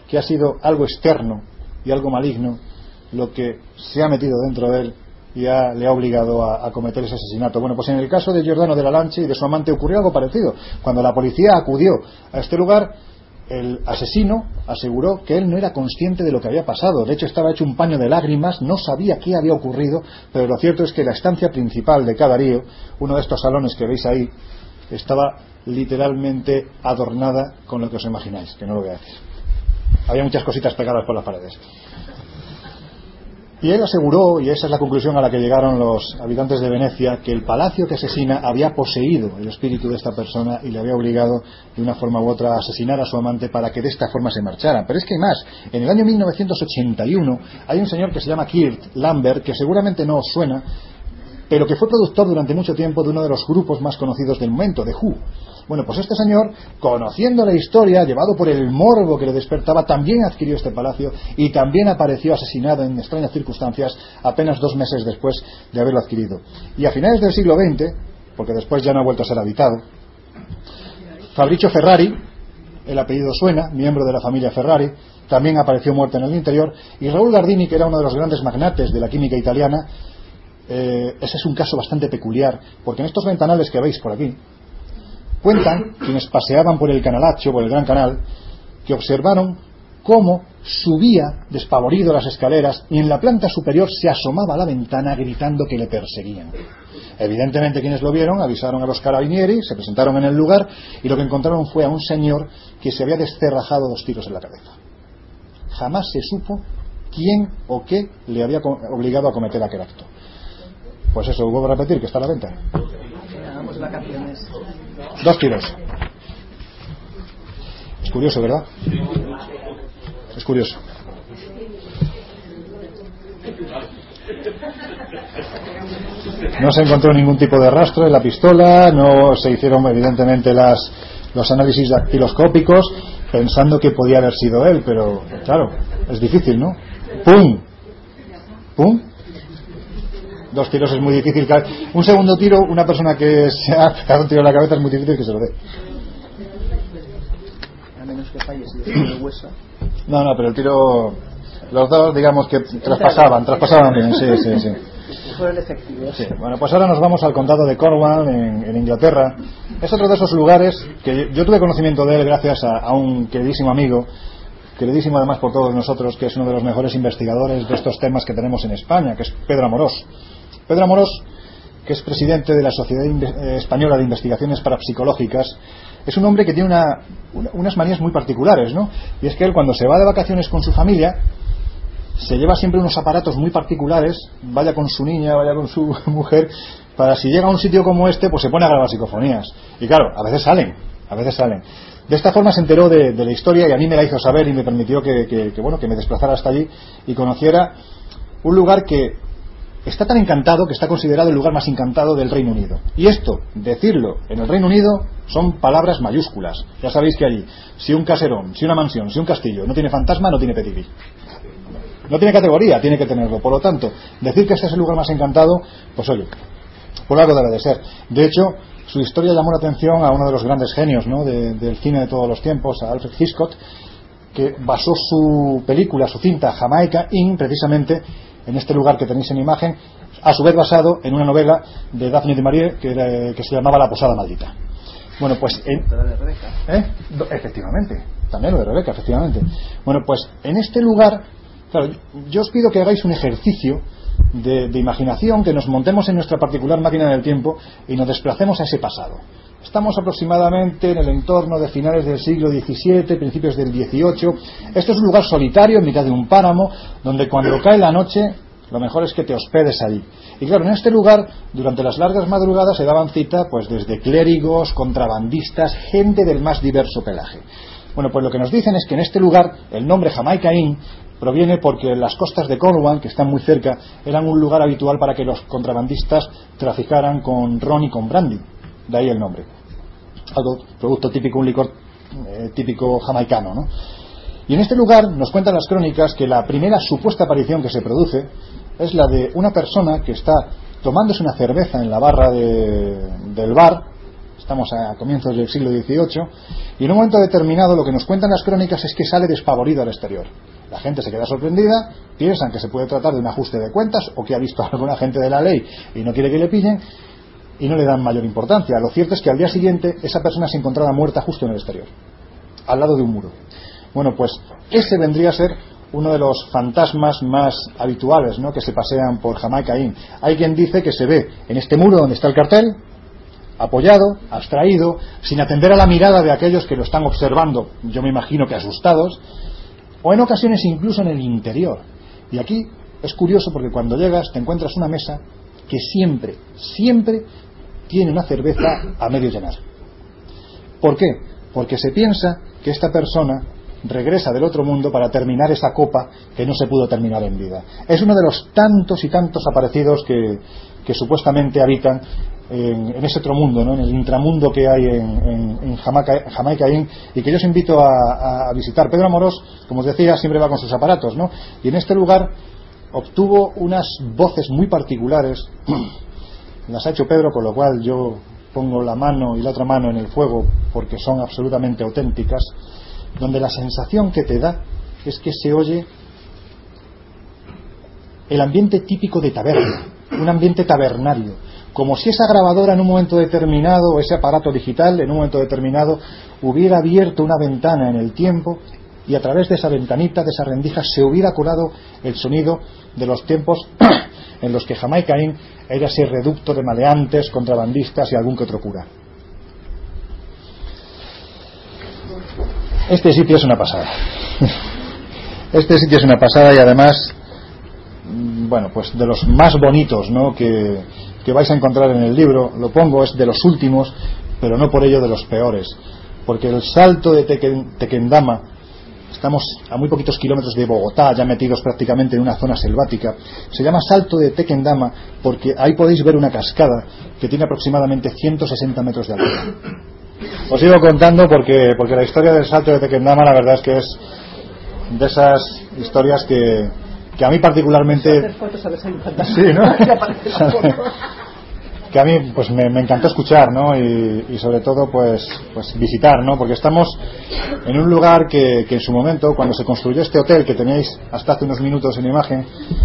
que ha sido algo externo y algo maligno lo que se ha metido dentro de él y le ha obligado a cometer ese asesinato. Bueno, pues en el caso de Giordano Della Lance y de su amante ocurrió algo parecido. Cuando la policía acudió a este lugar, el asesino aseguró que él no era consciente de lo que había pasado. De hecho, estaba hecho un paño de lágrimas, no sabía qué había ocurrido, pero lo cierto es que la estancia principal de Cadarío, uno de estos salones que veis ahí, estaba literalmente adornada con lo que os imagináis, que no lo voy a decir. Había muchas cositas pegadas por las paredes. Y él aseguró, y esa es la conclusión a la que llegaron los habitantes de Venecia, que el palacio que asesina había poseído el espíritu de esta persona y le había obligado de una forma u otra a asesinar a su amante para que de esta forma se marcharan. Pero es que hay más. En el año 1981 hay un señor que se llama Kurt Lambert, que seguramente no os suena, pero que fue productor durante mucho tiempo de uno de los grupos más conocidos del momento, The Who. Bueno, pues este señor, conociendo la historia, llevado por el morbo que le despertaba, también adquirió este palacio y también apareció asesinado en extrañas circunstancias apenas 2 meses después de haberlo adquirido. Y a finales del siglo XX, porque después ya no ha vuelto a ser habitado, Fabrizio Ferrari, el apellido suena, miembro de la familia Ferrari, también apareció muerto en el interior, y Raúl Gardini, que era uno de los grandes magnates de la química italiana, ese es un caso bastante peculiar, porque en estos ventanales que veis por aquí, cuentan quienes paseaban por el Canalaccio, por el Gran Canal, que observaron cómo subía despavorido las escaleras y en la planta superior se asomaba a la ventana gritando que le perseguían. Evidentemente quienes lo vieron avisaron a los carabinieri, se presentaron en el lugar y lo que encontraron fue a un señor que se había descerrajado 2 tiros en la cabeza. Jamás se supo quién o qué le había obligado a cometer aquel acto. Pues eso, vuelvo a repetir, que está a la venta. Hagamos vacaciones. 2 tiros. Es curioso, ¿verdad? Es curioso. No se encontró ningún tipo de rastro en la pistola, no se hicieron evidentemente los análisis dactiloscópicos pensando que podía haber sido él, pero claro, es difícil, ¿no? ¡Pum! ¡Pum! 2 tiros es muy difícil. Un segundo tiro, una persona que se ha pegado un tiro en la cabeza es muy difícil que se lo dé. A menos que falle si le el hueso. No, pero el tiro, los dos, digamos que traspasaban bien, sí. Fueron efectivos. Sí. Bueno, pues ahora nos vamos al condado de Cornwall, en Inglaterra. Es otro de esos lugares que yo tuve conocimiento de él gracias a un queridísimo amigo, queridísimo además por todos nosotros, que es uno de los mejores investigadores de estos temas que tenemos en España, que es Pedro Amorós. Pedro Amorós, que es presidente de la Sociedad Española de Investigaciones Parapsicológicas, es un hombre que tiene unas manías muy particulares, ¿no? Y es que él, cuando se va de vacaciones con su familia, se lleva siempre unos aparatos muy particulares, vaya con su niña, vaya con su mujer, para si llega a un sitio como este, pues se pone a grabar psicofonías. Y claro, a veces salen. De esta forma se enteró de la historia y a mí me la hizo saber y me permitió que me desplazara hasta allí y conociera un lugar que está tan encantado que está considerado el lugar más encantado del Reino Unido. Y esto, decirlo en el Reino Unido, son palabras mayúsculas. Ya sabéis que allí, si un caserón, si una mansión, si un castillo no tiene fantasma, no tiene pedigrí. No tiene categoría, tiene que tenerlo. Por lo tanto, decir que este es el lugar más encantado, pues oye, por algo debe de ser. De hecho, su historia llamó la atención a uno de los grandes genios, ¿no?, del cine de todos los tiempos, a Alfred Hitchcock, que basó su película, su cinta Jamaica Inn, precisamente en este lugar que tenéis en imagen, a su vez basado en una novela de Daphne du Maurier que se llamaba La Posada Maldita. Bueno, pues efectivamente, también lo de Rebeca, efectivamente. Bueno, pues en este lugar, claro, yo os pido que hagáis un ejercicio de imaginación, que nos montemos en nuestra particular máquina del tiempo y nos desplacemos a ese pasado. Estamos aproximadamente en el entorno de finales del siglo XVII, principios del XVIII. Esto es un lugar solitario en mitad de un páramo, donde cuando cae la noche lo mejor es que te hospedes allí. Y claro, en este lugar, durante las largas madrugadas se daban cita pues desde clérigos, contrabandistas, gente del más diverso pelaje. Bueno, pues lo que nos dicen es que en este lugar el nombre Jamaica Inn proviene porque las costas de Cornwall, que están muy cerca, eran un lugar habitual para que los contrabandistas traficaran con ron y con brandy. De ahí el nombre. Algo, producto típico, un licor típico jamaicano, ¿no? Y en este lugar nos cuentan las crónicas que la primera supuesta aparición que se produce es la de una persona que está tomándose una cerveza en la barra del bar, estamos a comienzos del siglo XVIII, y en un momento determinado lo que nos cuentan las crónicas es que sale despavorido al exterior. La gente se queda sorprendida, piensan que se puede tratar de un ajuste de cuentas o que ha visto a algún agente de la ley y no quiere que le pillen, y no le dan mayor importancia. Lo cierto es que al día siguiente esa persona se encontraba muerta justo en el exterior, al lado de un muro. Bueno, pues ese vendría a ser uno de los fantasmas más habituales, ¿no?, que se pasean por Jamaica Inn. Hay quien dice que se ve en este muro donde está el cartel, apoyado, abstraído, sin atender a la mirada de aquellos que lo están observando, yo me imagino que asustados, o en ocasiones incluso en el interior. Y aquí es curioso porque cuando llegas te encuentras una mesa que siempre tiene una cerveza a medio llenar. ¿Por qué? Porque se piensa que esta persona regresa del otro mundo para terminar esa copa que no se pudo terminar en vida. Es uno de los tantos y tantos aparecidos que supuestamente habitan en ese otro mundo, ¿no?, en el intramundo que hay en Jamaica Inn, y que yo os invito a visitar. Pedro Amorós, como os decía, siempre va con sus aparatos, ¿no?, y en este lugar obtuvo unas voces muy particulares. Las ha hecho Pedro, con lo cual yo pongo la mano y la otra mano en el fuego porque son absolutamente auténticas, donde la sensación que te da es que se oye el ambiente típico de taberna, un ambiente tabernario, como si esa grabadora en un momento determinado, o ese aparato digital en un momento determinado, hubiera abierto una ventana en el tiempo y a través de esa ventanita, de esa rendija, se hubiera colado el sonido de los tiempos en los que Jamaica Inn era ese reducto de maleantes, contrabandistas y algún que otro cura. Este sitio es una pasada. Este sitio es una pasada, y además, bueno, pues de los más bonitos, ¿no?, que vais a encontrar en el libro. Lo pongo, es de los últimos, pero no por ello de los peores, porque el salto de Tequendama, estamos a muy poquitos kilómetros de Bogotá, ya metidos prácticamente en una zona selvática. Se llama Salto de Tequendama porque ahí podéis ver una cascada que tiene aproximadamente 160 metros de altura. Os sigo contando porque la historia del Salto de Tequendama, la verdad es que es de esas historias que a mí particularmente, sí, ¿no?, que a mí pues me encantó escuchar, ¿no?, y sobre todo pues visitar, ¿no?, porque estamos en un lugar que en su momento, cuando se construyó este hotel que tenéis hasta hace unos minutos en imagen,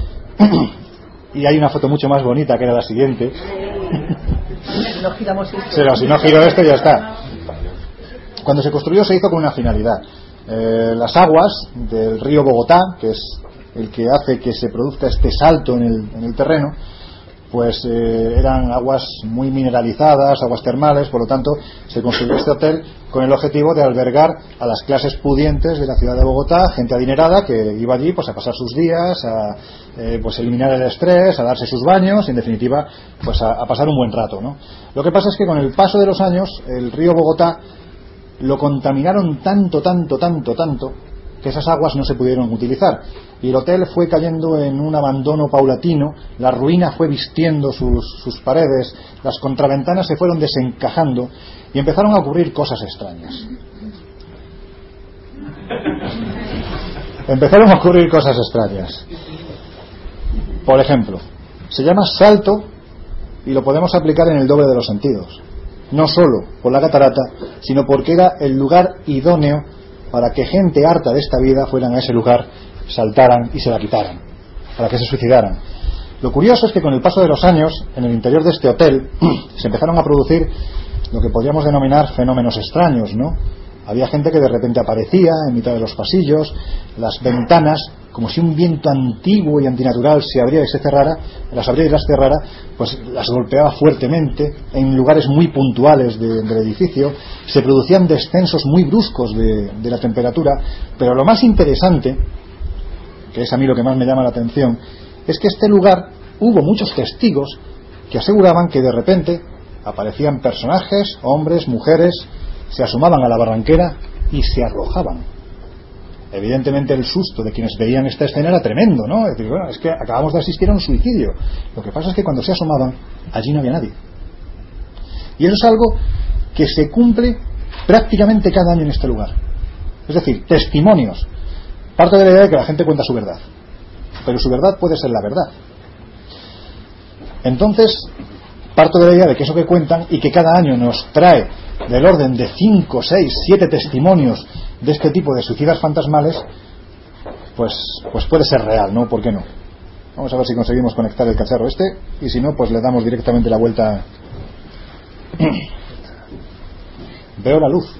y hay una foto mucho más bonita que era la siguiente. No giramos esto. Pero si no giro esto ya está. Cuando se construyó se hizo con una finalidad. Las aguas del río Bogotá, que es el que hace que se produzca este salto en el terreno, pues eran aguas muy mineralizadas, aguas termales. Por lo tanto se construyó este hotel con el objetivo de albergar a las clases pudientes de la ciudad de Bogotá, gente adinerada que iba allí pues a pasar sus días, a pues eliminar el estrés, a darse sus baños, en definitiva pues a pasar un buen rato, ¿no? Lo que pasa es que con el paso de los años el río Bogotá lo contaminaron tanto que esas aguas no se pudieron utilizar, y el hotel fue cayendo en un abandono paulatino. La ruina fue vistiendo sus paredes, las contraventanas se fueron desencajando y empezaron a ocurrir cosas extrañas. Por ejemplo, se llama salto y lo podemos aplicar en el doble de los sentidos, no solo por la catarata, sino porque era el lugar idóneo para que gente harta de esta vida fueran a ese lugar, saltaran y se la quitaran, para que se suicidaran. Lo curioso es que con el paso de los años, en el interior de este hotel se empezaron a producir lo que podríamos denominar fenómenos extraños, ¿no? Había gente que de repente aparecía en mitad de los pasillos, las ventanas, como si un viento antiguo y antinatural se abría y se cerrara, las abría y las cerrara, pues las golpeaba fuertemente en lugares muy puntuales del edificio. Se producían descensos muy bruscos de la temperatura, pero lo más interesante, que es a mí lo que más me llama la atención, es que este lugar hubo muchos testigos que aseguraban que de repente aparecían personajes, hombres, mujeres, se asomaban a la barranquera y se arrojaban. Evidentemente el susto de quienes veían esta escena era tremendo, ¿no? Es decir, bueno, es que acabamos de asistir a un suicidio. Lo que pasa es que cuando se asomaban, allí no había nadie. Y eso es algo que se cumple prácticamente cada año en este lugar. Es decir, testimonios. Parte de la idea de que la gente cuenta su verdad, pero su verdad puede ser la verdad. Entonces, parto de la idea de que eso que cuentan y que cada año nos trae del orden de 5, 6, 7 testimonios de este tipo de suicidas fantasmales, pues puede ser real, ¿no? ¿Por qué no? Vamos a ver si conseguimos conectar el cacharro este, y si no, pues le damos directamente la vuelta. Veo la luz.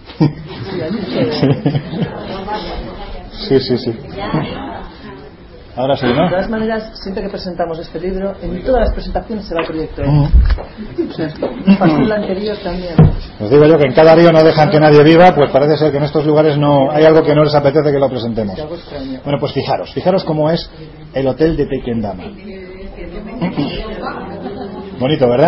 Sí. Ahora sí, ¿no? De todas maneras, siempre que presentamos este libro, en todas las presentaciones se va el proyecto. Pasó el anterior también. Os digo yo que en cada río no dejan que nadie viva, pues parece ser que en estos lugares no hay algo que no les apetece que lo presentemos. Bueno, pues fijaros cómo es el hotel de Tequendama. Bonito, ¿verdad?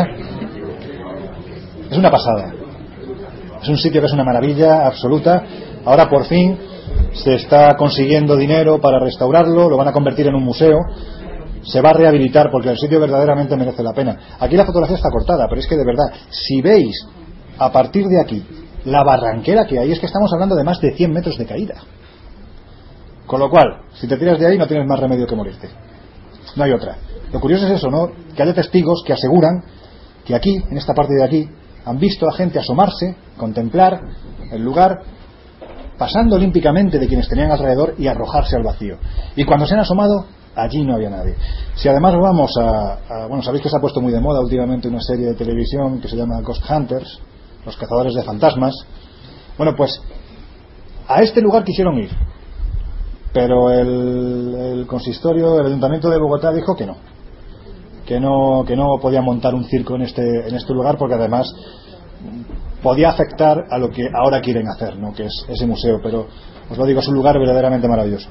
Es una pasada. Es un sitio que es una maravilla absoluta. Ahora por fin se está consiguiendo dinero para restaurarlo, lo van a convertir en un museo, se va a rehabilitar porque el sitio verdaderamente merece la pena. Aquí la fotografía está cortada, pero es que de verdad, si veis a partir de aquí la barranquera que hay, es que estamos hablando de más de 100 metros de caída. Con lo cual, si te tiras de ahí no tienes más remedio que morirte. No hay otra. Lo curioso es eso, ¿no? Que haya testigos que aseguran que aquí, en esta parte de aquí, han visto a gente asomarse, contemplar el lugar, pasando olímpicamente de quienes tenían alrededor y arrojarse al vacío. Y cuando se han asomado, allí no había nadie. Si además vamos bueno, sabéis que se ha puesto muy de moda últimamente una serie de televisión que se llama Ghost Hunters, los cazadores de fantasmas. Bueno, pues a este lugar quisieron ir, pero el consistorio, el ayuntamiento de Bogotá dijo que no podían montar un circo en este lugar, porque además podía afectar a lo que ahora quieren hacer, ¿no? Que es ese museo. Pero os lo digo, es un lugar verdaderamente maravilloso.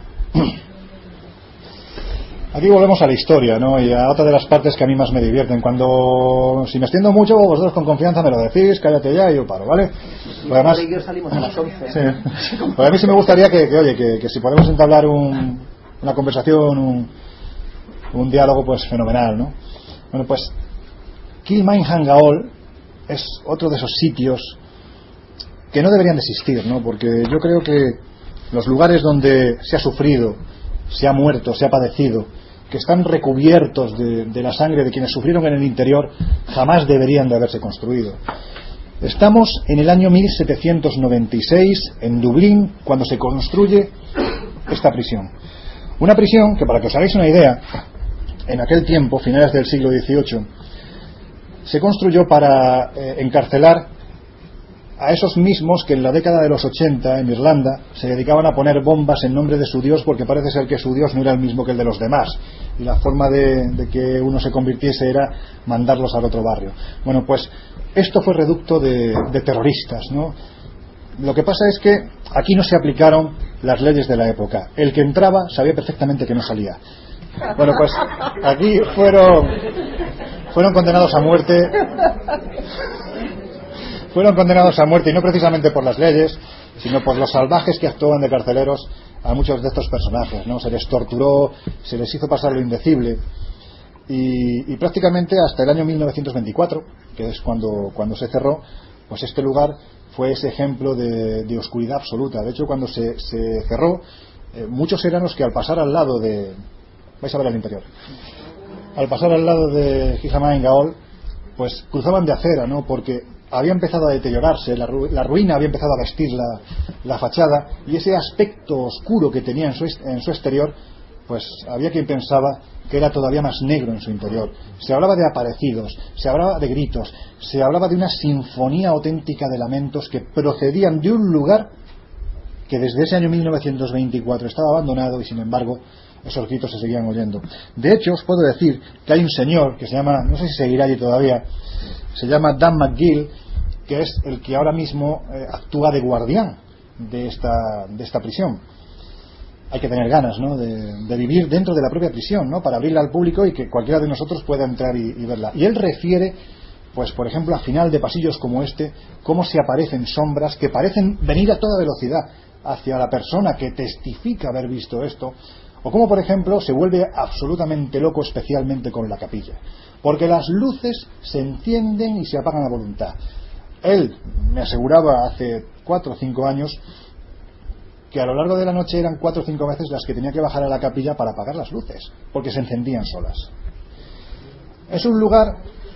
Aquí volvemos a la historia, ¿no? Y a otra de las partes que a mí más me divierten. Si me extiendo mucho, vosotros con confianza me lo decís, cállate ya y yo paro, ¿vale? Además, salimos a las 11. Sí. Pues a mí sí me gustaría que si podemos entablar una conversación, un diálogo, pues fenomenal, ¿no? Bueno, pues Kilmainham es otro de esos sitios que no deberían de existir, ¿no? Porque yo creo que los lugares donde se ha sufrido, se ha muerto, se ha padecido, que están recubiertos de la sangre de quienes sufrieron en el interior, jamás deberían de haberse construido. Estamos en el año 1796 en Dublín cuando se construye esta prisión. Una prisión que, para que os hagáis una idea, en aquel tiempo, finales del siglo XVIII, se construyó para encarcelar a esos mismos que en la década de los 80 en Irlanda se dedicaban a poner bombas en nombre de su Dios, porque parece ser que su Dios no era el mismo que el de los demás, y la forma de que uno se convirtiese era mandarlos al otro barrio. Bueno, pues esto fue reducto de terroristas, ¿no? Lo que pasa es que aquí no se aplicaron las leyes de la época. El que entraba sabía perfectamente que no salía. Bueno, pues aquí fueron condenados a muerte. Fueron condenados a muerte, y no precisamente por las leyes, sino por los salvajes que actuaban de carceleros a muchos de estos personajes, ¿no? Se les torturó, se les hizo pasar lo indecible, y prácticamente hasta el año 1924, que es cuando se cerró, pues este lugar fue ese ejemplo de oscuridad absoluta. De hecho, cuando se cerró, muchos eran los que al pasar al lado de... vais a ver el interior. Al pasar al lado de Kilmainham, pues cruzaban de acera, ¿no? Porque había empezado a deteriorarse, la ruina había empezado a vestir la fachada, y ese aspecto oscuro que tenía en su exterior, pues había quien pensaba que era todavía más negro en su interior. Se hablaba de aparecidos, se hablaba de gritos, se hablaba de una sinfonía auténtica de lamentos que procedían de un lugar que desde ese año 1924 estaba abandonado, y sin embargo esos gritos se seguían oyendo. De hecho, os puedo decir que hay un señor que se llama, no sé si seguirá allí todavía, se llama Dan McGill, que es el que ahora mismo actúa de guardián de esta prisión. Hay que tener ganas, ¿no?, de vivir dentro de la propia prisión, ¿no?, para abrirla al público y que cualquiera de nosotros pueda entrar y verla. Y él refiere, pues por ejemplo, al final de pasillos como este, cómo se aparecen sombras que parecen venir a toda velocidad hacia la persona que testifica haber visto esto, o cómo, por ejemplo, se vuelve absolutamente loco, especialmente con la capilla, porque las luces se encienden y se apagan a voluntad. Él me aseguraba hace 4 o 5 años que a lo largo de la noche eran 4 o 5 veces las que tenía que bajar a la capilla para apagar las luces, porque se encendían solas. Es un lugar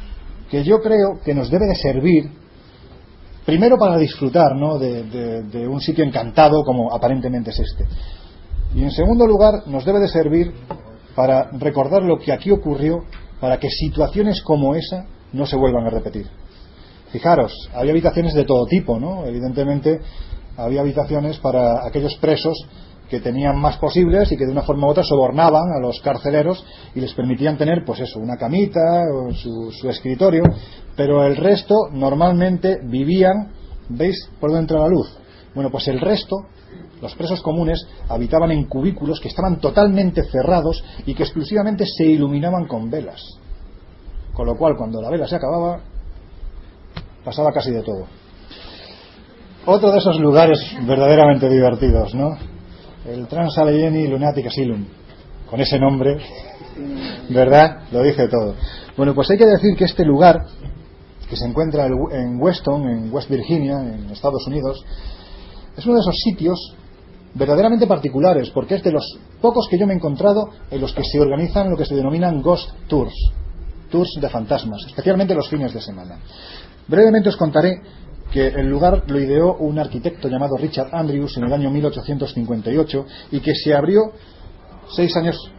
que yo creo que nos debe de servir primero para disfrutar, ¿no?, de un sitio encantado como aparentemente es este, y en segundo lugar nos debe de servir para recordar lo que aquí ocurrió, para que situaciones como esa no se vuelvan a repetir. Fijaros, había habitaciones de todo tipo, ¿no? Evidentemente había habitaciones para aquellos presos que tenían más posibles y que de una forma u otra sobornaban a los carceleros y les permitían tener, pues eso, una camita o su escritorio, pero el resto normalmente vivían, ¿veis por dónde entra la luz? Bueno, pues el resto, los presos comunes, habitaban en cubículos que estaban totalmente cerrados y que exclusivamente se iluminaban con velas, con lo cual cuando la vela se acababa pasaba casi de todo. Otro de esos lugares verdaderamente divertidos, ¿no? El Trans Allegheny Lunatic Asylum, con ese nombre, ¿verdad? Lo dice todo. Bueno, pues hay que decir que este lugar, que se encuentra en Weston, en West Virginia, en Estados Unidos, es uno de esos sitios verdaderamente particulares, porque es de los pocos que yo me he encontrado en los que se organizan lo que se denominan Ghost Tours, tours de fantasmas, especialmente los fines de semana. Brevemente os contaré que el lugar lo ideó un arquitecto llamado Richard Andrews en el año 1858 y que se abrió 6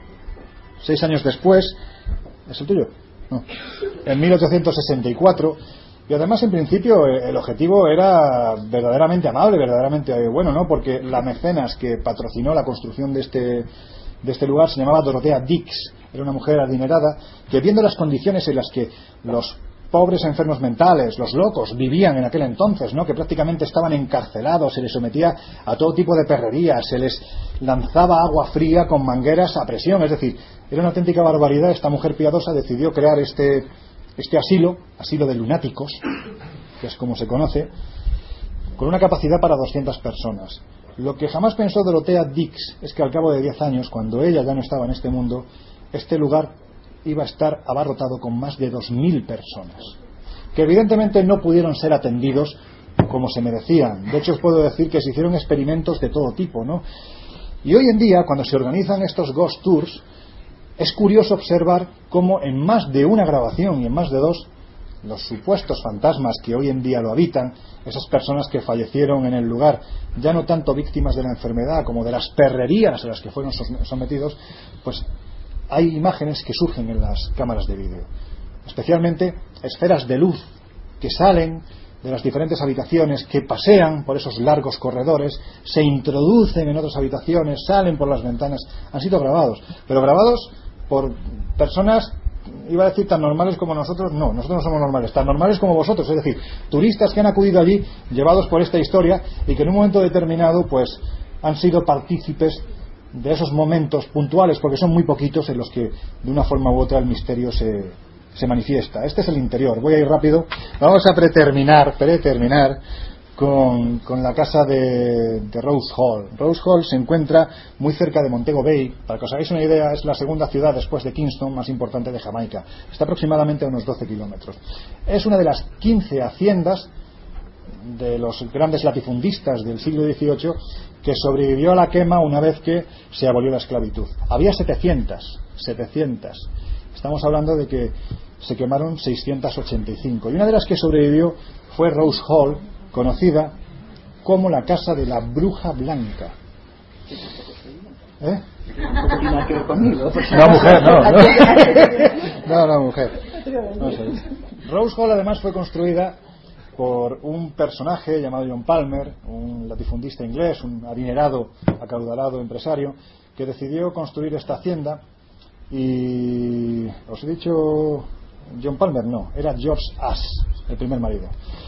años después. ¿Es el tuyo? No. En 1864. Y además, en principio, el objetivo era verdaderamente amable, verdaderamente bueno, ¿no? Porque la mecenas que patrocinó la construcción de este lugar se llamaba Dorothea Dix. Era una mujer adinerada que, viendo las condiciones en las que los pobres enfermos mentales, los locos, vivían en aquel entonces, ¿no?, que prácticamente estaban encarcelados, se les sometía a todo tipo de perrerías, se les lanzaba agua fría con mangueras a presión, es decir, era una auténtica barbaridad. Esta mujer piadosa decidió crear este asilo de lunáticos, que es como se conoce, con una capacidad para 200 personas. Lo que jamás pensó Dorothea Dix es que al cabo de 10 años, cuando ella ya no estaba en este mundo, este lugar iba a estar abarrotado con más de 2000 personas, que evidentemente no pudieron ser atendidos como se merecían. De hecho, os puedo decir que se hicieron experimentos de todo tipo, ¿no? Y hoy en día, cuando se organizan estos Ghost Tours, es curioso observar cómo en más de una grabación y en más de 2, los supuestos fantasmas que hoy en día lo habitan, esas personas que fallecieron en el lugar, ya no tanto víctimas de la enfermedad como de las perrerías a las que fueron sometidos, pues hay imágenes que surgen en las cámaras de vídeo, especialmente esferas de luz que salen de las diferentes habitaciones, que pasean por esos largos corredores, se introducen en otras habitaciones, salen por las ventanas. Han sido grabados, pero grabados por personas, iba a decir tan normales como nosotros. No, nosotros no somos normales, tan normales como vosotros, es decir, turistas que han acudido allí llevados por esta historia y que en un momento determinado pues han sido partícipes de esos momentos puntuales, porque son muy poquitos, en los que de una forma u otra el misterio se manifiesta. Este es el interior. Voy a ir rápido. Vamos a preterminar con la casa de Rose Hall. Rose Hall se encuentra muy cerca de Montego Bay. Para que os hagáis una idea, es la segunda ciudad después de Kingston más importante de Jamaica. Está aproximadamente a unos 12 kilómetros. Es una de las 15 haciendas de los grandes latifundistas del siglo XVIII que sobrevivió a la quema una vez que se abolió la esclavitud. Había 700. Estamos hablando de que se quemaron 685. Y una de las que sobrevivió fue Rose Hall, conocida como la casa de la bruja blanca. ¿Eh? No, mujer, no. No, mujer. No sé. Rose Hall además fue construida por un personaje llamado John Palmer, un latifundista inglés, un adinerado, acaudalado empresario, que decidió construir esta hacienda. Y os he dicho John Palmer, no, era George Ash, el primer marido,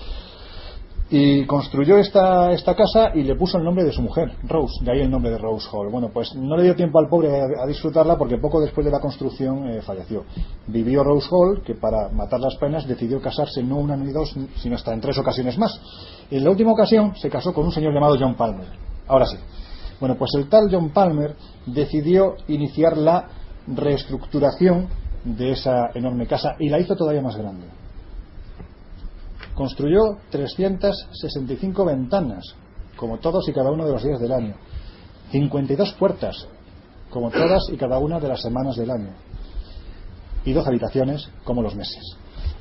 y construyó esta casa y le puso el nombre de su mujer, Rose, de ahí el nombre de Rose Hall. Bueno, pues no le dio tiempo al pobre a disfrutarla, porque poco después de la construcción falleció. Vivió Rose Hall, que para matar las penas decidió casarse no una ni dos, sino hasta en 3 ocasiones más. Y en la última ocasión se casó con un señor llamado John Palmer. Ahora sí. Bueno, pues el tal John Palmer decidió iniciar la reestructuración de esa enorme casa y la hizo todavía más grande. Construyó 365 ventanas, como todos y cada uno de los días del año, 52 puertas, como todas y cada una de las semanas del año, y 2 habitaciones, como los meses.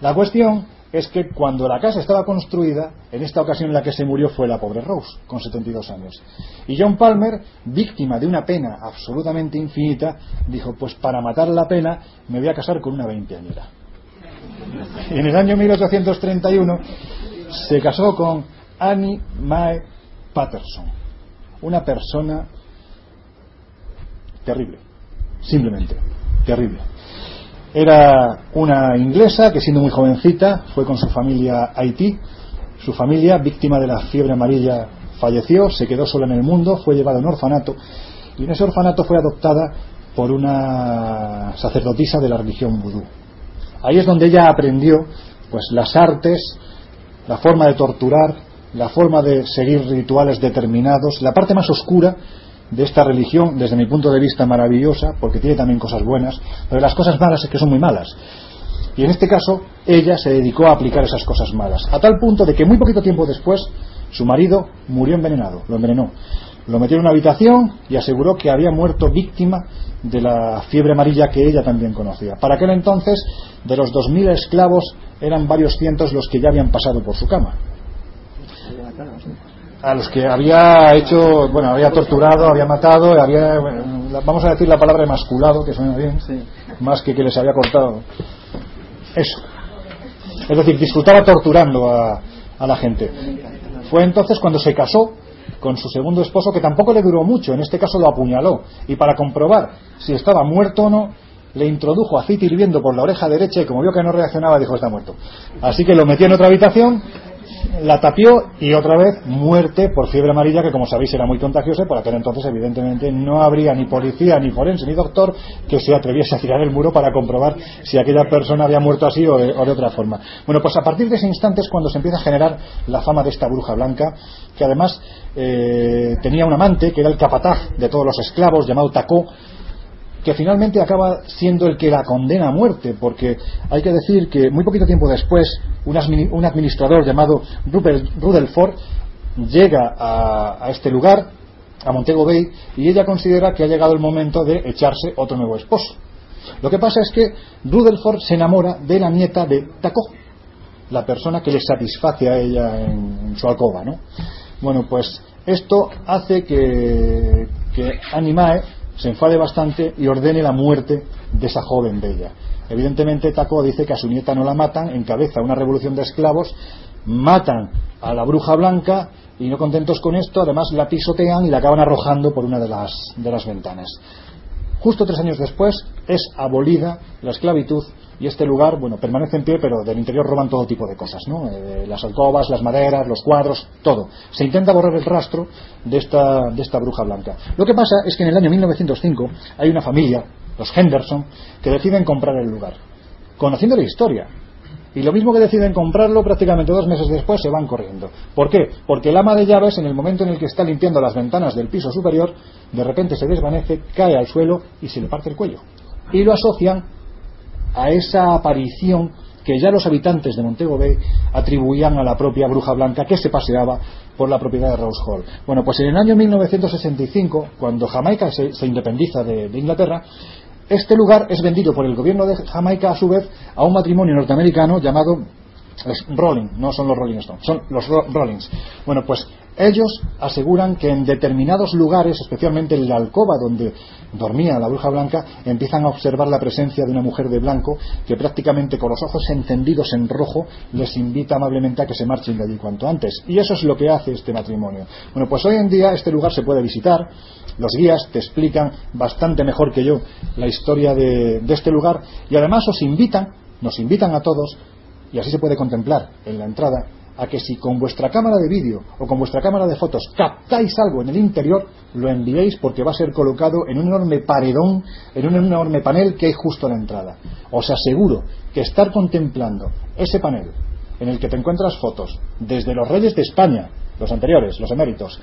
La cuestión es que cuando la casa estaba construida, en esta ocasión la que se murió fue la pobre Rose, con 72 años. Y John Palmer, víctima de una pena absolutamente infinita, dijo, pues para matar la pena me voy a casar con una veinteañera. Y en el año 1831 se casó con Annie Mae Patterson, una persona terrible, simplemente terrible. Era una inglesa que, siendo muy jovencita, fue con su familia a Haití. Su familia, víctima de la fiebre amarilla, falleció, se quedó sola en el mundo, fue llevada a un orfanato, y en ese orfanato fue adoptada por una sacerdotisa de la religión vudú. Ahí es donde ella aprendió pues las artes, la forma de torturar, la forma de seguir rituales determinados, la parte más oscura de esta religión, desde mi punto de vista maravillosa, porque tiene también cosas buenas, pero las cosas malas es que son muy malas. Y en este caso ella se dedicó a aplicar esas cosas malas, a tal punto de que muy poquito tiempo después su marido murió envenenado, lo envenenó, lo metió en una habitación y aseguró que había muerto víctima de la fiebre amarilla que ella también conocía. Para aquel entonces, de los 2000 esclavos, eran varios cientos los que ya habían pasado por su cama, a los que había hecho, bueno, había torturado, había matado, había, vamos a decir la palabra emasculado, que suena bien, sí, más que les había cortado eso. Es decir, disfrutaba torturando a la gente. Fue entonces cuando se casó con su segundo esposo, que tampoco le duró mucho, en este caso lo apuñaló, y para comprobar si estaba muerto o no, le introdujo aceite hirviendo por la oreja derecha, y como vio que no reaccionaba, dijo, está muerto. Así que lo metió en otra habitación, la tapió, y otra vez muerte por fiebre amarilla, que como sabéis era muy contagiosa. Por aquel entonces evidentemente no habría ni policía, ni forense, ni doctor que se atreviese a tirar el muro para comprobar si aquella persona había muerto así o de otra forma. Bueno, pues a partir de ese instante es cuando se empieza a generar la fama de esta bruja blanca, que además tenía un amante que era el capataz de todos los esclavos, llamado Tacó, que finalmente acaba siendo el que la condena a muerte, porque hay que decir que muy poquito tiempo después un administrador llamado Rutherford llega a este lugar, a Montego Bay, y ella considera que ha llegado el momento de echarse otro nuevo esposo. Lo que pasa es que Rutherford se enamora de la nieta de Tacó, la persona que le satisface a ella en su alcoba, ¿no? Bueno, pues esto hace que Annie Mae se enfade bastante y ordene la muerte de esa joven bella. Evidentemente Tacó dice que a su nieta no la matan, encabeza una revolución de esclavos, matan a la bruja blanca y, no contentos con esto, además la pisotean y la acaban arrojando por una de las ventanas. Justo 3 años después es abolida la esclavitud y este lugar, bueno, permanece en pie, pero del interior roban todo tipo de cosas, ¿no? Las alcobas, las maderas, los cuadros, todo. Se intenta borrar el rastro de esta bruja blanca. Lo que pasa es que en el año 1905 hay una familia, los Henderson, que deciden comprar el lugar, conociendo la historia. Y lo mismo que deciden comprarlo, prácticamente 2 meses después se van corriendo. ¿Por qué? Porque el ama de llaves, en el momento en el que está limpiando las ventanas del piso superior, de repente se desvanece, cae al suelo y se le parte el cuello. Y lo asocian a esa aparición que ya los habitantes de Montego Bay atribuían a la propia bruja blanca que se paseaba por la propiedad de Rose Hall. Bueno, pues en el año 1965, cuando Jamaica se independiza de Inglaterra, este lugar es vendido por el gobierno de Jamaica, a su vez, a un matrimonio norteamericano llamado Rolling. No son los Rolling Stones, son los Rollins. Bueno, pues ellos aseguran que en determinados lugares, especialmente en la alcoba donde dormía la bruja blanca, empiezan a observar la presencia de una mujer de blanco que prácticamente con los ojos encendidos en rojo les invita amablemente a que se marchen de allí cuanto antes. Y eso es lo que hace este matrimonio. Bueno, pues hoy en día este lugar se puede visitar. Los guías te explican bastante mejor que yo la historia de este lugar, y además nos invitan a todos, y así se puede contemplar en la entrada, a que si con vuestra cámara de vídeo o con vuestra cámara de fotos captáis algo en el interior, lo enviéis, porque va a ser colocado en un enorme paredón, en un enorme panel que hay justo a la entrada. Os aseguro que estar contemplando ese panel en el que te encuentras fotos desde los reyes de España, los anteriores, los eméritos,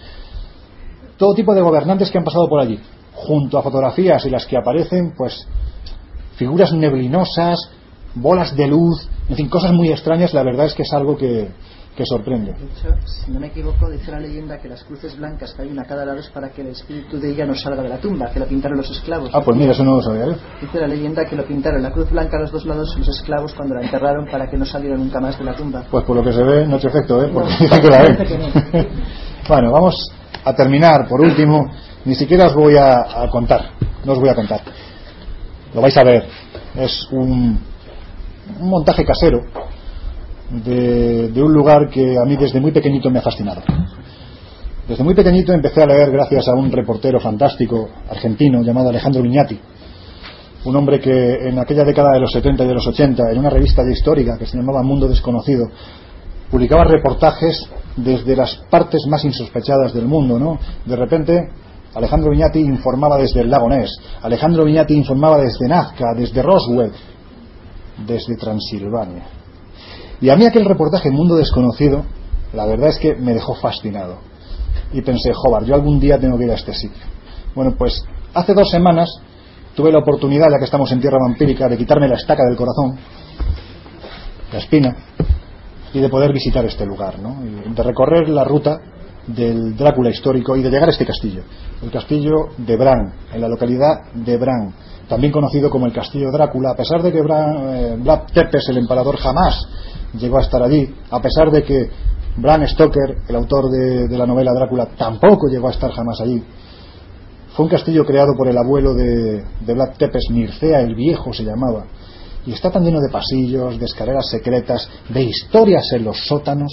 todo tipo de gobernantes que han pasado por allí, junto a fotografías y las que aparecen, pues figuras neblinosas, bolas de luz, en fin, cosas muy extrañas, la verdad es que es algo que que sorprende. De hecho, si no me equivoco, dice la leyenda que las cruces blancas que hay una a cada lado es para que el espíritu de ella no salga de la tumba, que la pintaron los esclavos. Ah, pues mira, eso no lo sabía yo. Dice la leyenda que lo pintaron la cruz blanca a los dos lados los esclavos cuando la enterraron para que no saliera nunca más de la tumba. Pues por lo que se ve, no ha hecho efecto, porque dice que la ve. Bueno, vamos a terminar, por último, ni siquiera os voy a contar, no os voy a contar. Lo vais a ver, es un montaje casero de un lugar que a mí desde muy pequeñito me ha fascinado. Desde muy pequeñito empecé a leer gracias a un reportero fantástico argentino llamado Alejandro Viñati, un hombre que en aquella década de los 70 y de los 80, en una revista de histórica que se llamaba Mundo Desconocido, publicaba reportajes desde las partes más insospechadas del mundo, ¿no? De repente Alejandro Viñati informaba desde el lago Ness, Alejandro Viñati informaba desde Nazca, desde Roswell, desde Transilvania. Y a mí aquel reportaje Mundo Desconocido, la verdad es que me dejó fascinado. Y pensé, joder, yo algún día tengo que ir a este sitio. Bueno, pues hace 2 semanas tuve la oportunidad, ya que estamos en tierra vampírica, de quitarme la estaca del corazón, la espina, y de poder visitar este lugar, ¿no? Y de recorrer la ruta del Drácula histórico y de llegar a este castillo, el castillo de Bran, en la localidad de Bran, también conocido como el castillo Drácula, a pesar de que Vlad Tepes, el emperador, jamás llegó a estar allí, a pesar de que Bram Stoker, el autor de la novela Drácula, tampoco llegó a estar jamás allí. Fue un castillo creado por el abuelo de Vlad Tepes, Mircea el Viejo se llamaba, y está tan lleno de pasillos, de escaleras secretas, de historias en los sótanos,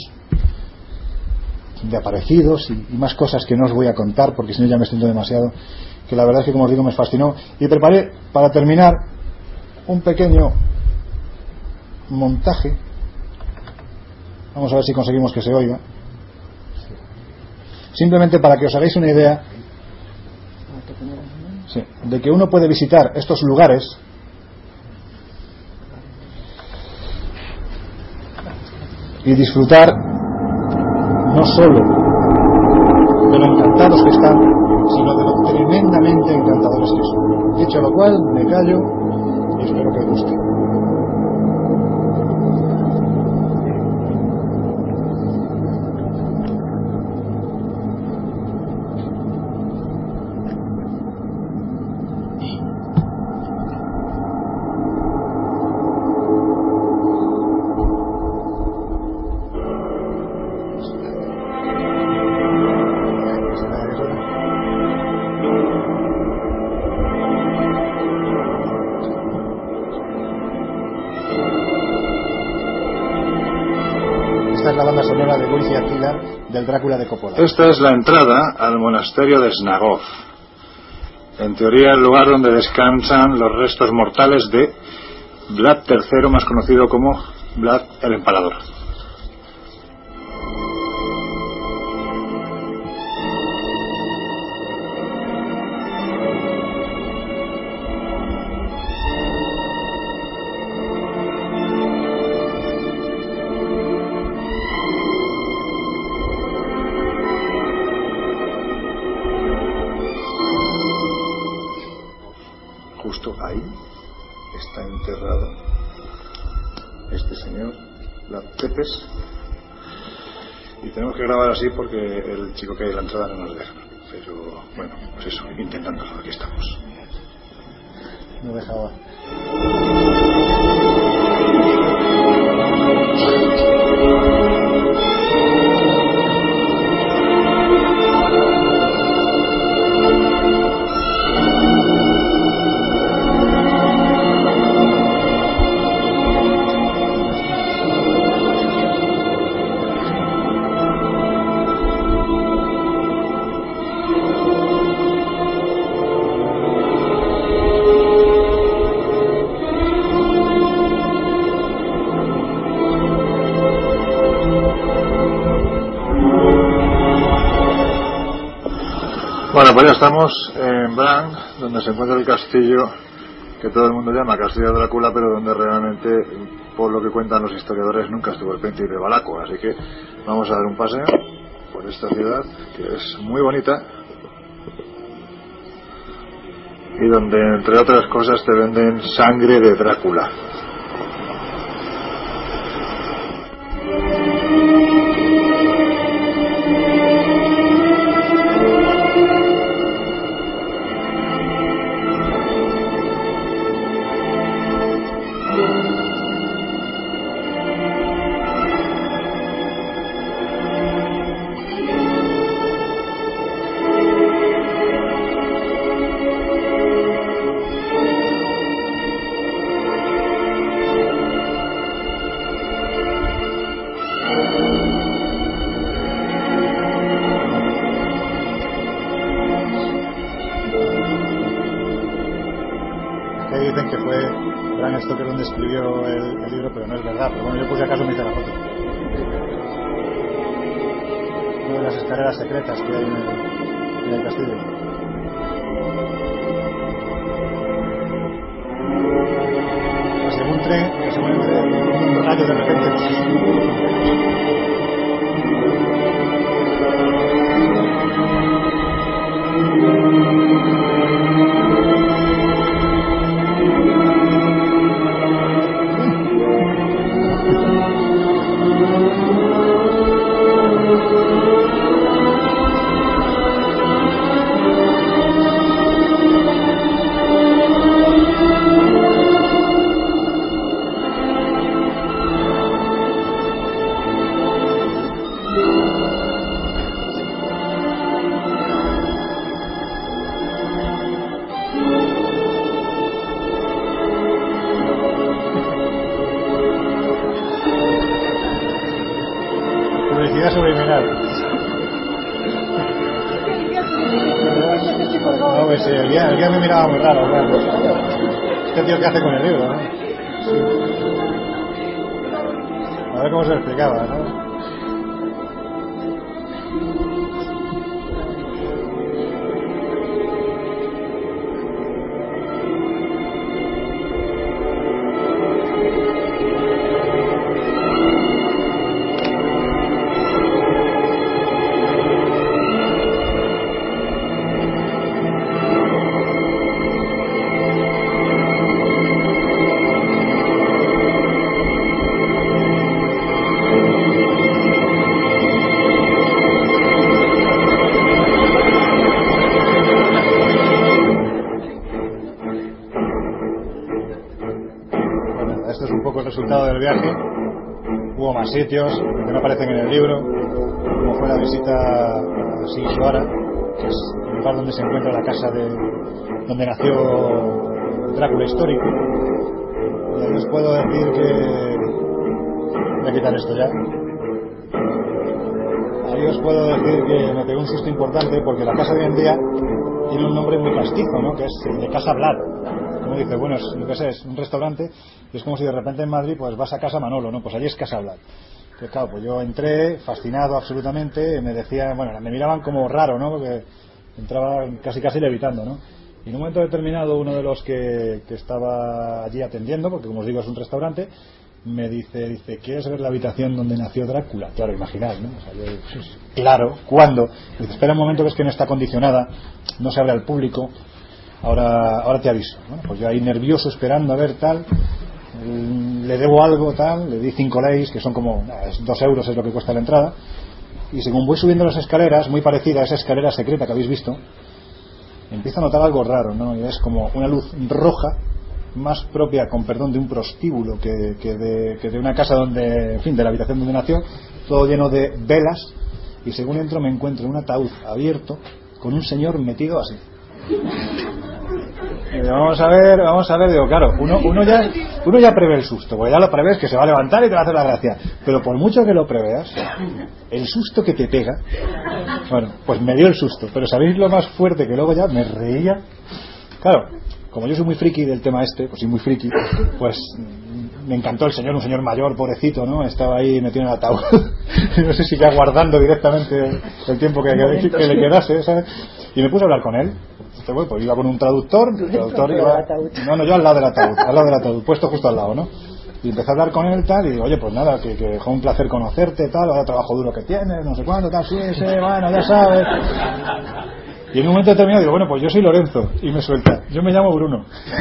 de aparecidos y más cosas que no os voy a contar porque si no ya me extiendo demasiado, que la verdad es que, como os digo, me fascinó. Y preparé para terminar un pequeño montaje. Vamos a ver si conseguimos que se oiga, simplemente para que os hagáis una idea, sí, de que uno puede visitar estos lugares y disfrutar no solo de lo encantados que están, sino de lo tremendamente encantadores que son. Dicho lo cual, me callo y espero que os guste. Del Drácula de Coppola. Esta es la entrada al monasterio de Snagov, en teoría el lugar donde descansan los restos mortales de Vlad III, más conocido como Vlad el Empalador. Ahí está enterrado este señor, Vlad Tepes, y tenemos que grabar así porque el chico que hay en la entrada no nos deja, pero bueno, pues eso, intentándolo, aquí estamos. No dejaba. Bueno, pues ya estamos en Bran, donde se encuentra el castillo que todo el mundo llama Castillo de Drácula, pero donde realmente, por lo que cuentan los historiadores, nunca estuvo el príncipe Valaco. Así que vamos a dar un paseo por esta ciudad, que es muy bonita, y donde, entre otras cosas, te venden sangre de Drácula. Bram Stoker donde escribió el libro, pero no es verdad. Pero bueno, yo por si acaso me hice la foto. Una de las escaleras secretas que hay en el castillo. Según tren, se mueve un rayo de repente. Subliminal. No, pues el guía me miraba muy raro, claro. Este tío que hace con el libro, ¿no? A ver cómo se lo explicaba, ¿no? Resultado del viaje. Hubo más sitios que no aparecen en el libro, como fue la visita a Sigisuara, que es el lugar donde se encuentra la casa donde nació Drácula histórico. Y ahí os puedo decir que voy a quitar esto ya. Ahí os puedo decir que me pegó un susto importante, porque la casa de hoy en día tiene un nombre muy castizo, ¿no? Que es de Casa Vlad. Como dice, bueno, lo que sé, es un restaurante, y es como si de repente en Madrid pues vas a Casa Manolo, ¿no? Pues allí es Casa Vlad. Entonces, claro, pues yo entré fascinado absolutamente, me decían, bueno, me miraban como raro, ¿no? Porque entraba casi levitando, ¿no? Y en un momento determinado uno de los que estaba allí atendiendo, porque como os digo es un restaurante, me dice, ¿quieres ver la habitación donde nació Drácula? Claro, imaginad, ¿no? O sea, yo, claro, ¿cuándo? Dice, espera un momento, que es que no está acondicionada, no se abre al público. Ahora te aviso. Bueno, pues yo ahí nervioso esperando a ver tal, le debo algo tal, le di 5 leis, que son como 2 euros es lo que cuesta la entrada, y según voy subiendo las escaleras, muy parecida a esa escalera secreta que habéis visto, empiezo a notar algo raro, ¿no? Y es como una luz roja, más propia, con perdón, de un prostíbulo que de una casa donde, en fin, de la habitación donde nació, todo lleno de velas, y según entro me encuentro un ataúd abierto con un señor metido así. Y vamos a ver, digo, claro, uno ya prevé el susto, porque ya lo prevés que se va a levantar y te va a hacer la gracia, pero por mucho que lo preveas, el susto que te pega, bueno, pues me dio el susto, pero ¿sabéis lo más fuerte? Que luego ya me reía, claro, como yo soy muy friki del tema este, pues soy muy friki, pues me encantó el señor, un señor mayor, pobrecito, ¿no? Estaba ahí metido en el ataúd, no sé si ya guardando directamente el tiempo que le quedase, ¿sabes? Y me puse a hablar con él. Bueno, pues iba con un traductor iba, no, yo al lado del ataúd, puesto justo al lado, ¿no? Y empecé a hablar con él tal, y digo, oye, pues nada, que fue un placer conocerte, tal, ahora trabajo duro que tienes, no sé cuándo, tal, sí, bueno, ya sabes. Y en un momento determinado digo, bueno, pues yo soy Lorenzo, y me suelta, yo me llamo Bruno.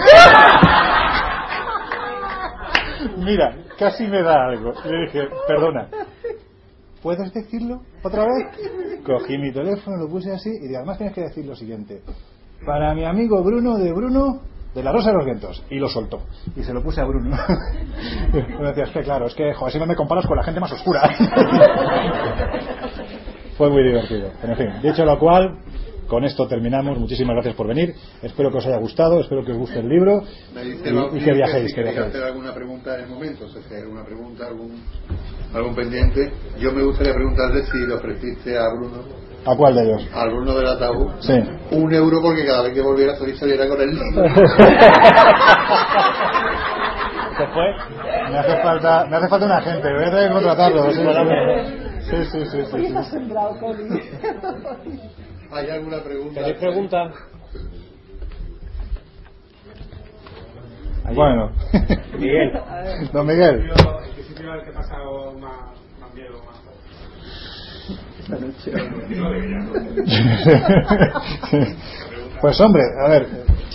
Mira, casi me da algo. Y le dije, perdona, ¿puedes decirlo otra vez? Cogí mi teléfono, lo puse así, y además tienes que decir lo siguiente: para mi amigo Bruno de la Rosa de los Vientos. Y lo soltó, y se lo puse a Bruno. Me decía, es que claro, es que joder, si no me comparas con la gente más oscura. Fue muy divertido. Pero en fin, dicho lo cual, con esto terminamos. Muchísimas gracias por venir, espero que os haya gustado, espero que os guste el libro, y que viajéis. Si queréis hacer alguna pregunta en el momento, si hay alguna pregunta, algún pendiente. Yo me gustaría preguntarle si le ofreciste a Bruno. ¿A cuál de ellos? Al Bruno del ataúd. Sí. 1 euro porque cada vez que volviera a salir saliera con el libro. Se fue. Me hace falta un agente, voy a tener que contratarlo. Sí. ¿Por qué estás sembrado, Colin? ¿Hay alguna pregunta? ¿Tenéis preguntas? Bueno. Miguel. Don Miguel. ¿En qué sitio es el que ha pasado más miedo? Pues hombre, a ver,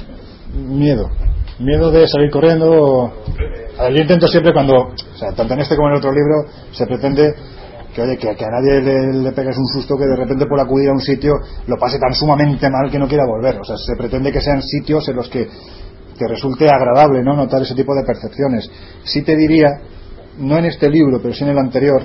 miedo de salir corriendo. A ver, yo intento siempre cuando, o sea, tanto en este como en el otro libro, se pretende que a nadie le pegues un susto, que de repente por acudir a un sitio lo pase tan sumamente mal que no quiera volver. O sea, se pretende que sean sitios en los que te resulte agradable, ¿no?, notar ese tipo de percepciones. Sí te diría, no en este libro, pero sí en el anterior,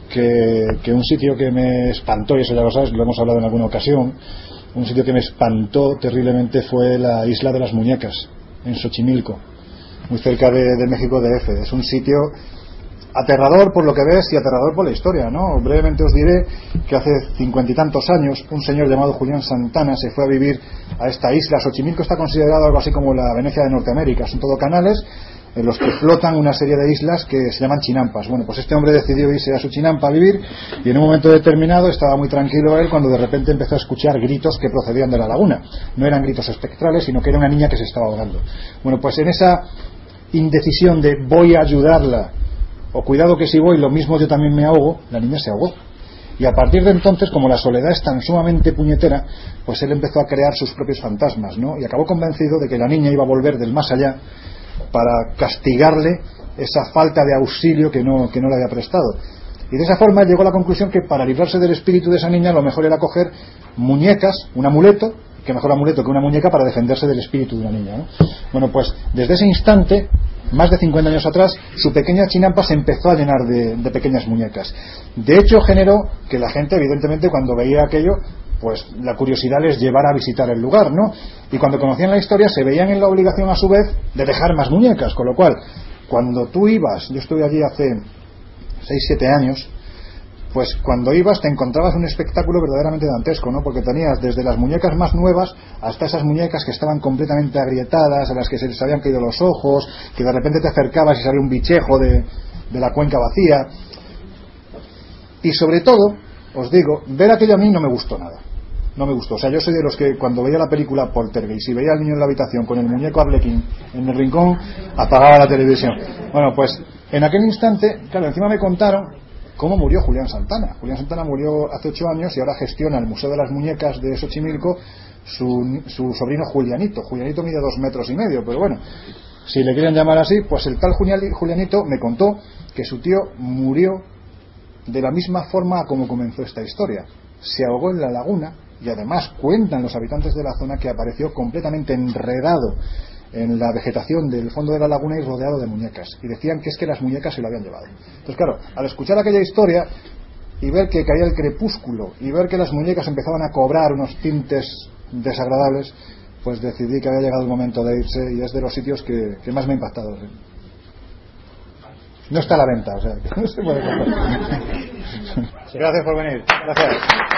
que un sitio que me espantó, y eso ya lo sabes, lo hemos hablado en alguna ocasión, un sitio que me espantó terriblemente fue la Isla de las Muñecas, en Xochimilco, muy cerca de México DF. Es un sitio aterrador por lo que ves y aterrador por la historia, ¿no? Brevemente os diré que hace 50 y tantos años un señor llamado Julián Santana se fue a vivir a esta isla. Xochimilco está considerado algo así como la Venecia de Norteamérica, son todo canales en los que flotan una serie de islas que se llaman chinampas. Bueno, pues este hombre decidió irse a su chinampa a vivir, y en un momento determinado estaba muy tranquilo él cuando de repente empezó a escuchar gritos que procedían de la laguna. No eran gritos espectrales, sino que era una niña que se estaba ahogando. Bueno, pues en esa indecisión de voy a ayudarla o cuidado que si voy lo mismo yo también me ahogo, la niña se ahogó. Y a partir de entonces, como la soledad es tan sumamente puñetera, pues él empezó a crear sus propios fantasmas, ¿no? Y acabó convencido de que la niña iba a volver del más allá para castigarle esa falta de auxilio que no le había prestado. Y de esa forma llegó a la conclusión que para librarse del espíritu de esa niña lo mejor era coger muñecas, un amuleto, que mejor amuleto que una muñeca para defenderse del espíritu de una niña, ¿no? Bueno, pues desde ese instante, más de 50 años atrás, su pequeña chinampa se empezó a llenar de pequeñas muñecas. De hecho, generó que la gente, evidentemente, cuando veía aquello, pues la curiosidad les llevara a visitar el lugar, ¿no? Y cuando conocían la historia se veían en la obligación a su vez de dejar más muñecas, con lo cual, cuando tú ibas, yo estuve allí hace 6-7 años, pues cuando ibas te encontrabas un espectáculo verdaderamente dantesco, ¿no? Porque tenías desde las muñecas más nuevas hasta esas muñecas que estaban completamente agrietadas, a las que se les habían caído los ojos, que de repente te acercabas y salía un bichejo de la cuenca vacía. Y sobre todo, os digo, ver aquello a mí no me gustó nada. No me gustó. O sea, yo soy de los que cuando veía la película Poltergeist y veía al niño en la habitación con el muñeco Arlequín en el rincón, apagaba la televisión. Bueno, pues en aquel instante, claro, encima me contaron cómo murió Julián Santana. Julián Santana murió hace 8 años y ahora gestiona el Museo de las Muñecas de Xochimilco su sobrino Julianito. Julianito mide 2,5 metros, pero bueno, si le quieren llamar así, pues el tal Julianito me contó que su tío murió de la misma forma como comenzó esta historia. Se ahogó en la laguna, y además cuentan los habitantes de la zona que apareció completamente enredado en la vegetación del fondo de la laguna y rodeado de muñecas, y decían que es que las muñecas se lo habían llevado. Entonces, claro, al escuchar aquella historia y ver que caía el crepúsculo y ver que las muñecas empezaban a cobrar unos tintes desagradables, pues decidí que había llegado el momento de irse, y es de los sitios que más me ha impactado. No está a la venta, o sea, que no se puede comprar. Gracias por venir. Gracias.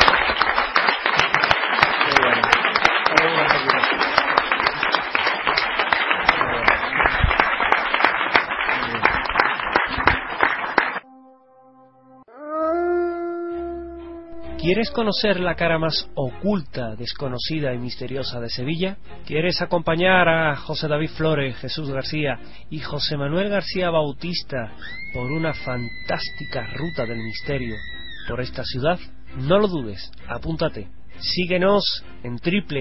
¿Quieres conocer la cara más oculta, desconocida y misteriosa de Sevilla? ¿Quieres acompañar a José David Flores, Jesús García y José Manuel García Bautista por una fantástica ruta del misterio por esta ciudad? No lo dudes, apúntate. Síguenos en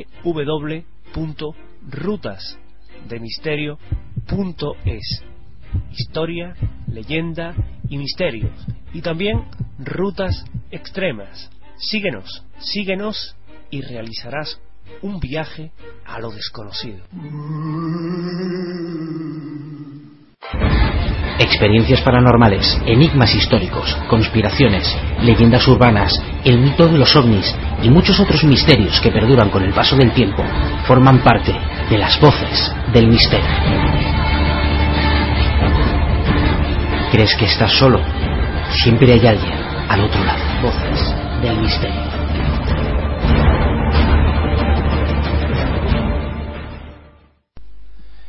www.rutasdemisterio.es. Historia, leyenda y misterios. Y también rutas extremas. Síguenos y realizarás un viaje a lo desconocido. Experiencias paranormales, enigmas históricos, conspiraciones, leyendas urbanas, el mito de los ovnis y muchos otros misterios que perduran con el paso del tiempo forman parte de las voces del misterio. ¿Crees que estás solo? Siempre hay alguien al otro lado. Voces del misterio.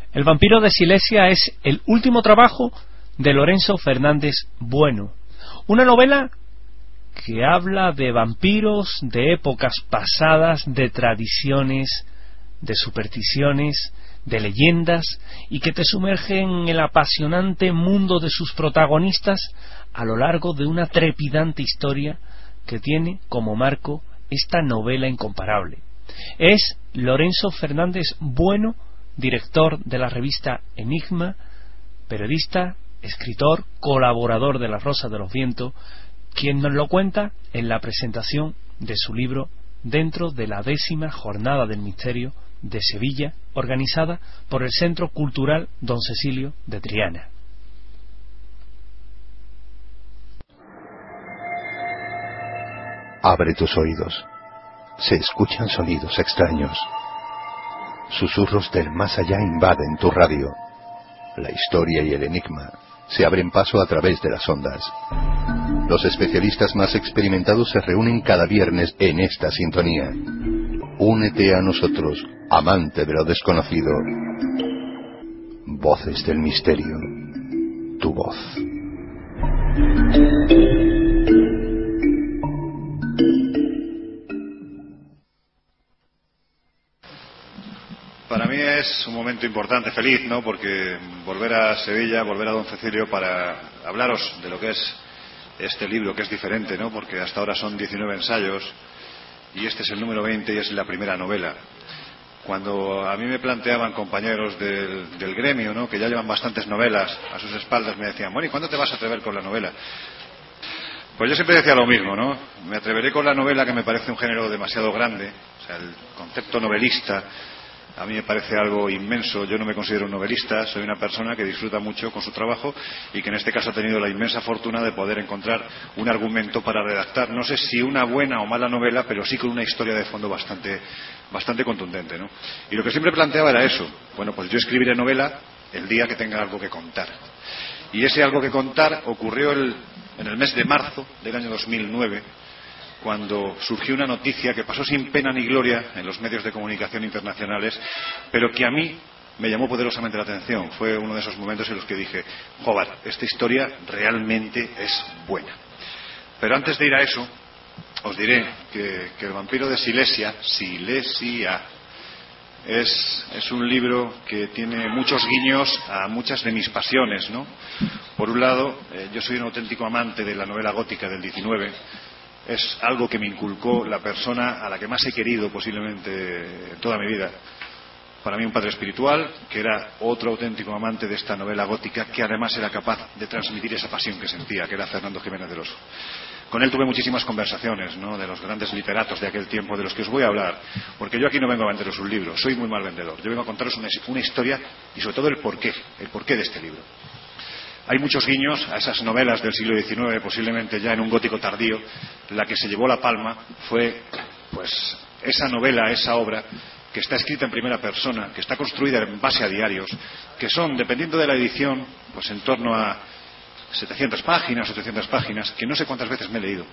El vampiro de Silesia es el último trabajo de Lorenzo Fernández Bueno, una novela que habla de vampiros, de épocas pasadas, de tradiciones, de supersticiones, de leyendas, y que te sumerge en el apasionante mundo de sus protagonistas a lo largo de una trepidante historia que tiene como marco esta novela incomparable. Es Lorenzo Fernández Bueno, director de la revista Enigma, periodista, escritor, colaborador de La Rosa de los Vientos, quien nos lo cuenta en la presentación de su libro dentro de la 10ª Jornada del Misterio de Sevilla, organizada por el Centro Cultural Don Cecilio de Triana. Abre tus oídos. Se escuchan sonidos extraños. Susurros del más allá invaden tu radio. La historia y el enigma se abren paso a través de las ondas. Los especialistas más experimentados se reúnen cada viernes en esta sintonía. Únete a nosotros, amante de lo desconocido. Voces del misterio. Tu voz. Para mí es un momento importante, feliz, ¿no? Porque volver a Sevilla, volver a Don Cecilio para hablaros de lo que es este libro, que es diferente, ¿no? Porque hasta ahora son 19 ensayos y este es el número 20 y es la primera novela. Cuando a mí me planteaban compañeros del gremio, ¿no?, que ya llevan bastantes novelas a sus espaldas, me decían, bueno, ¿y cuándo te vas a atrever con la novela? Pues yo siempre decía lo mismo, ¿no? Me atreveré con la novela, que me parece un género demasiado grande. O sea, el concepto novelista a mí me parece algo inmenso. Yo no me considero un novelista, soy una persona que disfruta mucho con su trabajo y que en este caso ha tenido la inmensa fortuna de poder encontrar un argumento para redactar, no sé si una buena o mala novela, pero sí con una historia de fondo bastante contundente, ¿no? Y lo que siempre planteaba era eso. Bueno, pues yo escribiré novela el día que tenga algo que contar. Y ese algo que contar ocurrió en el mes de marzo del año 2009, cuando surgió una noticia que pasó sin pena ni gloria en los medios de comunicación internacionales, pero que a mí me llamó poderosamente la atención. Fue uno de esos momentos en los que dije, joder, esta historia realmente es buena. Pero antes de ir a eso, os diré que El vampiro de Silesia es un libro que tiene muchos guiños a muchas de mis pasiones, ¿no? Por un lado, yo soy un auténtico amante de la novela gótica del 19. Es algo que me inculcó la persona a la que más he querido posiblemente toda mi vida. Para mí un padre espiritual, que era otro auténtico amante de esta novela gótica, que además era capaz de transmitir esa pasión que sentía, que era Fernando Jiménez del Oso. Con él tuve muchísimas conversaciones, ¿no?, de los grandes literatos de aquel tiempo, de los que os voy a hablar, porque yo aquí no vengo a venderos un libro, soy muy mal vendedor. Yo vengo a contaros una historia y sobre todo el porqué de este libro. Hay muchos guiños a esas novelas del siglo XIX, posiblemente ya en un gótico tardío. La que se llevó la palma fue, pues, esa novela, esa obra que está escrita en primera persona, que está construida en base a diarios, que son, dependiendo de la edición, pues en torno a 700 páginas, 800 páginas, que no sé cuántas veces me he leído,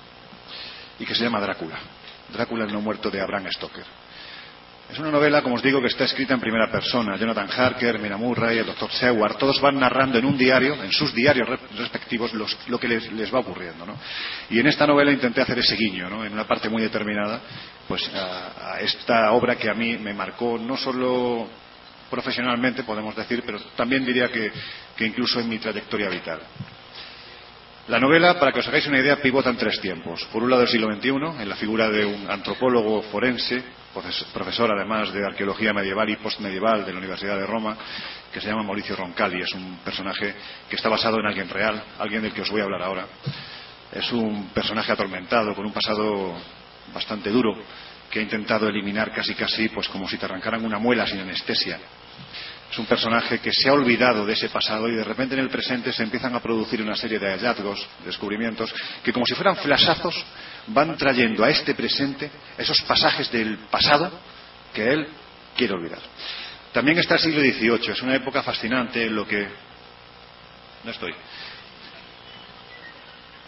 y que se llama Drácula, el no muerto de Bram Stoker. Es una novela, como os digo, que está escrita en primera persona. Jonathan Harker, Mina Murray, el Dr. Seward, todos van narrando en un diario, en sus diarios respectivos, lo que les va ocurriendo, ¿no? Y en esta novela intenté hacer ese guiño, ¿no?, en una parte muy determinada, pues a esta obra que a mí me marcó no solo profesionalmente, podemos decir, pero también diría que incluso en mi trayectoria vital. La novela, para que os hagáis una idea, pivota en 3 tiempos. Por un lado el siglo XXI, en la figura de un antropólogo forense, profesor además de arqueología medieval y postmedieval de la Universidad de Roma, que se llama Mauricio Roncalli. Es un personaje que está basado en alguien real, alguien del que os voy a hablar ahora. Es un personaje atormentado, con un pasado bastante duro, que ha intentado eliminar casi pues como si te arrancaran una muela sin anestesia. Es un personaje que se ha olvidado de ese pasado y de repente en el presente se empiezan a producir una serie de hallazgos, descubrimientos, que como si fueran flashazos van trayendo a este presente esos pasajes del pasado que él quiere olvidar. También está el siglo XVIII, es una época fascinante en lo que... No estoy.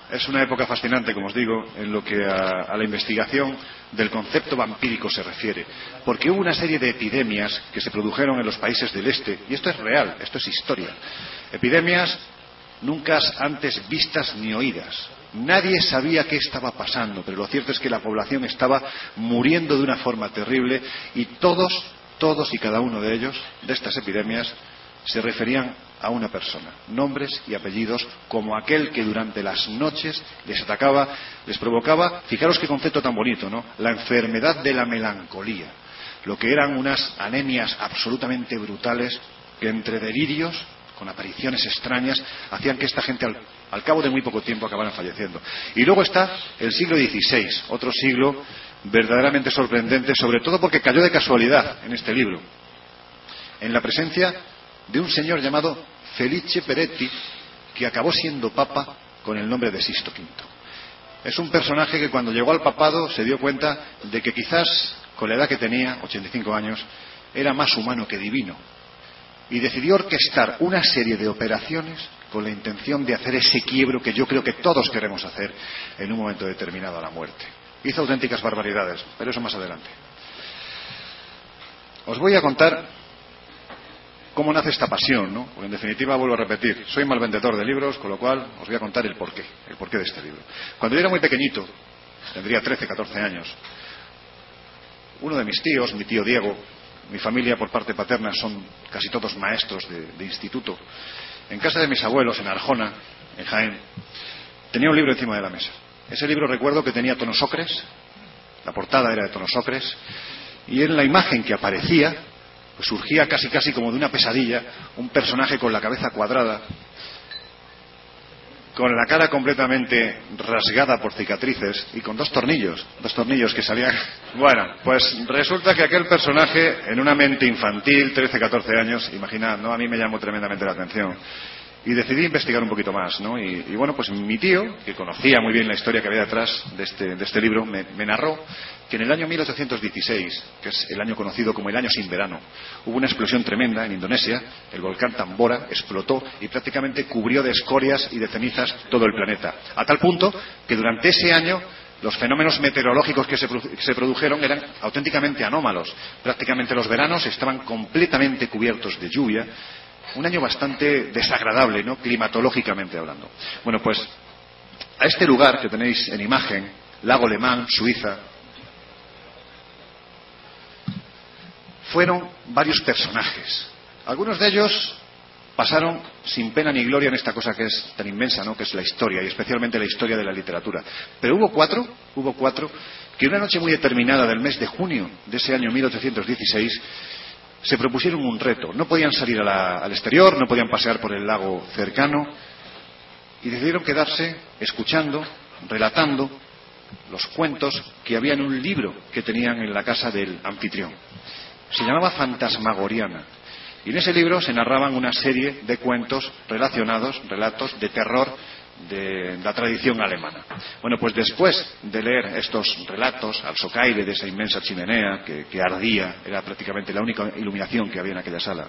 es una época fascinante, como os digo, en lo que a la investigación del concepto vampírico se refiere, porque hubo una serie de epidemias que se produjeron en los países del este, y esto es real, esto es historia, epidemias nunca antes vistas ni oídas. Nadie sabía qué estaba pasando, pero lo cierto es que la población estaba muriendo de una forma terrible, y todos y cada uno de ellos, de estas epidemias, se referían a una persona, nombres y apellidos, como aquel que durante las noches les atacaba, les provocaba, fijaros qué concepto tan bonito, ¿no?, la enfermedad de la melancolía, lo que eran unas anemias absolutamente brutales que entre delirios, con apariciones extrañas, hacían que esta gente al cabo de muy poco tiempo acabaran falleciendo. Y luego está el siglo XVI, otro siglo verdaderamente sorprendente, sobre todo porque cayó de casualidad en este libro, en la presencia de un señor llamado Felice Peretti, que acabó siendo papa con el nombre de Sixto V. Es un personaje que cuando llegó al papado se dio cuenta de que quizás, con la edad que tenía, 85 años, era más humano que divino, y decidió orquestar una serie de operaciones con la intención de hacer ese quiebro que yo creo que todos queremos hacer en un momento determinado a la muerte. Hizo auténticas barbaridades, pero eso más adelante. Os voy a contar cómo nace esta pasión, ¿no? Porque en definitiva, vuelvo a repetir, soy mal vendedor de libros, con lo cual os voy a contar el porqué de este libro. Cuando yo era muy pequeñito, tendría 13, 14 años, uno de mis tíos, mi tío Diego, mi familia por parte paterna son casi todos maestros de instituto, en casa de mis abuelos, en Arjona, en Jaén, tenía un libro encima de la mesa. Ese libro recuerdo que tenía tonos ocres, la portada era de tonos ocres, y en la imagen que aparecía, pues surgía casi como de una pesadilla, un personaje con la cabeza cuadrada, con la cara completamente rasgada por cicatrices y con dos tornillos que salían. Bueno, pues resulta que aquel personaje, en una mente infantil, 13, 14 años, imaginad, ¿no?, a mí me llamó tremendamente la atención. Y decidí investigar un poquito más, ¿no? Y bueno, pues mi tío, que conocía muy bien la historia que había detrás de este libro, me narró que en el año 1816, que es el año conocido como el año sin verano, hubo una explosión tremenda en Indonesia, el volcán Tambora explotó y prácticamente cubrió de escorias y de cenizas todo el planeta, a tal punto que durante ese año los fenómenos meteorológicos que se produjeron eran auténticamente anómalos. Prácticamente los veranos estaban completamente cubiertos de lluvia. Un año bastante desagradable, ¿no?, climatológicamente hablando. Bueno, pues a este lugar que tenéis en imagen, Lago Le Mans, Suiza, fueron varios personajes. Algunos de ellos pasaron sin pena ni gloria en esta cosa que es tan inmensa, ¿no?, que es la historia, y especialmente la historia de la literatura. Pero hubo cuatro que una noche muy determinada del mes de junio de ese año 1816 se propusieron un reto. No podían salir al exterior, no podían pasear por el lago cercano, y decidieron quedarse escuchando, relatando los cuentos que había en un libro que tenían en la casa del anfitrión. Se llamaba Fantasmagoriana, y en ese libro se narraban una serie de cuentos relacionados, relatos de terror de la tradición alemana. Bueno, pues después de leer estos relatos al socaire de esa inmensa chimenea que ardía, era prácticamente la única iluminación que había en aquella sala,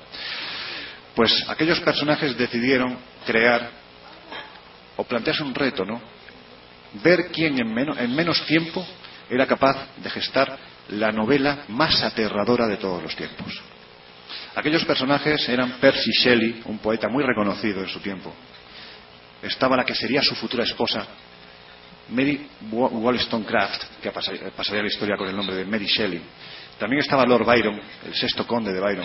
pues aquellos personajes decidieron crear o plantearse un reto, ¿no?, ver quién en menos tiempo era capaz de gestar la novela más aterradora de todos los tiempos. Aquellos personajes eran Percy Shelley, un poeta muy reconocido en su tiempo. Estaba la que sería su futura esposa, Mary Wollstonecraft, que pasaría a la historia con el nombre de Mary Shelley. También estaba Lord Byron, el sexto conde de Byron.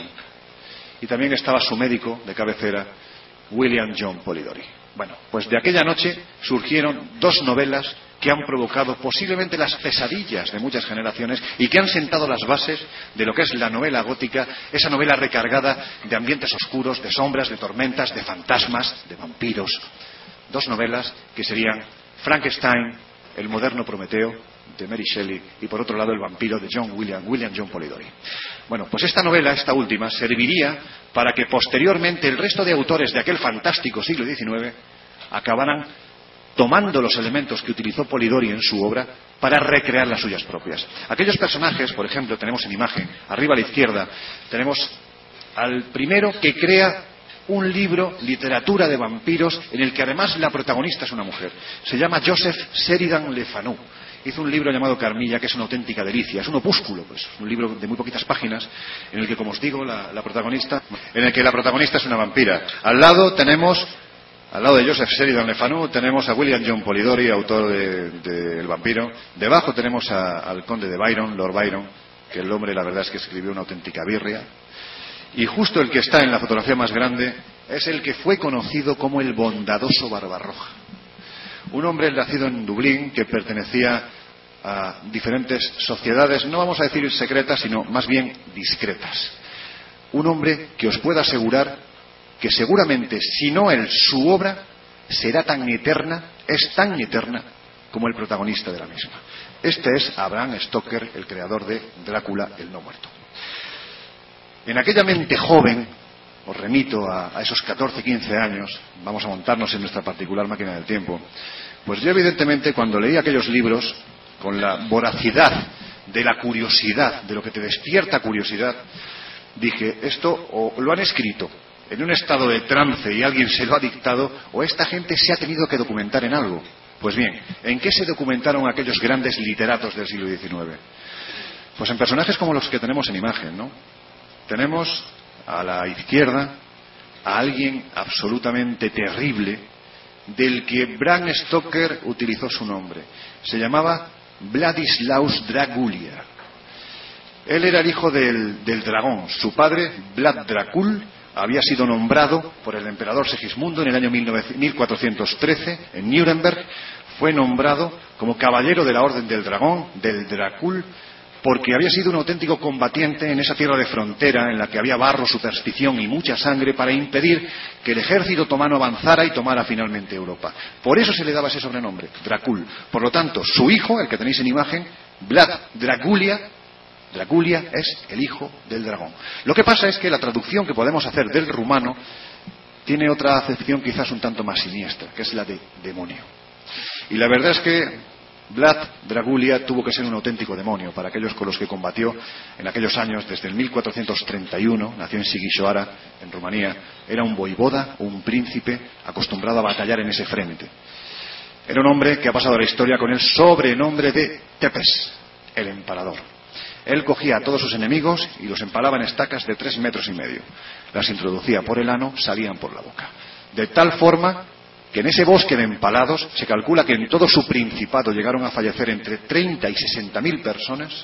Y también estaba su médico de cabecera, William John Polidori. Bueno, pues de aquella noche surgieron dos novelas que han provocado posiblemente las pesadillas de muchas generaciones y que han sentado las bases de lo que es la novela gótica, esa novela recargada de ambientes oscuros, de sombras, de tormentas, de fantasmas, de vampiros. Dos novelas que serían Frankenstein, el moderno Prometeo, de Mary Shelley, y por otro lado El vampiro de William John Polidori. Bueno, pues esta novela, esta última, serviría para que posteriormente el resto de autores de aquel fantástico siglo XIX acabaran tomando los elementos que utilizó Polidori en su obra para recrear las suyas propias. Aquellos personajes, por ejemplo, tenemos en imagen, arriba a la izquierda, tenemos al primero que crea un libro, literatura de vampiros, en el que además la protagonista es una mujer. Se llama Joseph Sheridan Le Fanu. Hizo un libro llamado Carmilla, que es una auténtica delicia. Es un opúsculo, pues, un libro de muy poquitas páginas, en el que, como os digo, la protagonista es una vampira. Al lado de Joseph Sheridan Le Fanu tenemos a William John Polidori, autor de El vampiro. Debajo tenemos al conde de Byron, Lord Byron, que el hombre, la verdad es que escribió una auténtica birria. Y justo el que está en la fotografía más grande es el que fue conocido como el bondadoso Barbarroja. Un hombre nacido en Dublín que pertenecía a diferentes sociedades, no vamos a decir secretas, sino más bien discretas. Un hombre que os puedo asegurar que seguramente, si no él, su obra será tan eterna, es tan eterna como el protagonista de la misma. Este es Bram Stoker, el creador de Drácula, el no muerto. En aquella mente joven, os remito a esos 14, 15 años, vamos a montarnos en nuestra particular máquina del tiempo, pues yo evidentemente cuando leí aquellos libros, con la voracidad de la curiosidad, de lo que te despierta curiosidad, dije, esto o lo han escrito en un estado de trance y alguien se lo ha dictado, o esta gente se ha tenido que documentar en algo. Pues bien, ¿en qué se documentaron aquellos grandes literatos del siglo XIX? Pues en personajes como los que tenemos en imagen, ¿no? Tenemos a la izquierda a alguien absolutamente terrible, del que Bram Stoker utilizó su nombre. Se llamaba Vladislaus Dragulia. Él era el hijo del dragón. Su padre, Vlad Dracul, había sido nombrado por el emperador Segismundo en el año 1413 en Nuremberg. Fue nombrado como caballero de la Orden del Dragón, del Dracul, porque había sido un auténtico combatiente en esa tierra de frontera en la que había barro, superstición y mucha sangre para impedir que el ejército otomano avanzara y tomara finalmente Europa. Por eso se le daba ese sobrenombre, Dracul. Por lo tanto, su hijo, el que tenéis en imagen, Vlad Dragulia es el hijo del dragón. Lo que pasa es que la traducción que podemos hacer del rumano tiene otra acepción quizás un tanto más siniestra, que es la de demonio. Y la verdad es que Vlad Dragulia tuvo que ser un auténtico demonio para aquellos con los que combatió en aquellos años. Desde el 1431, nació en Sighisoara, en Rumanía. Era un voivoda, un príncipe acostumbrado a batallar en ese frente. Era un hombre que ha pasado a la historia con el sobrenombre de Tepes, el empalador. Él cogía a todos sus enemigos y los empalaba en estacas de 3,5 metros. Las introducía por el ano, salían por la boca. De tal forma que en ese bosque de empalados se calcula que en todo su principado llegaron a fallecer entre 30 y 60.000 personas.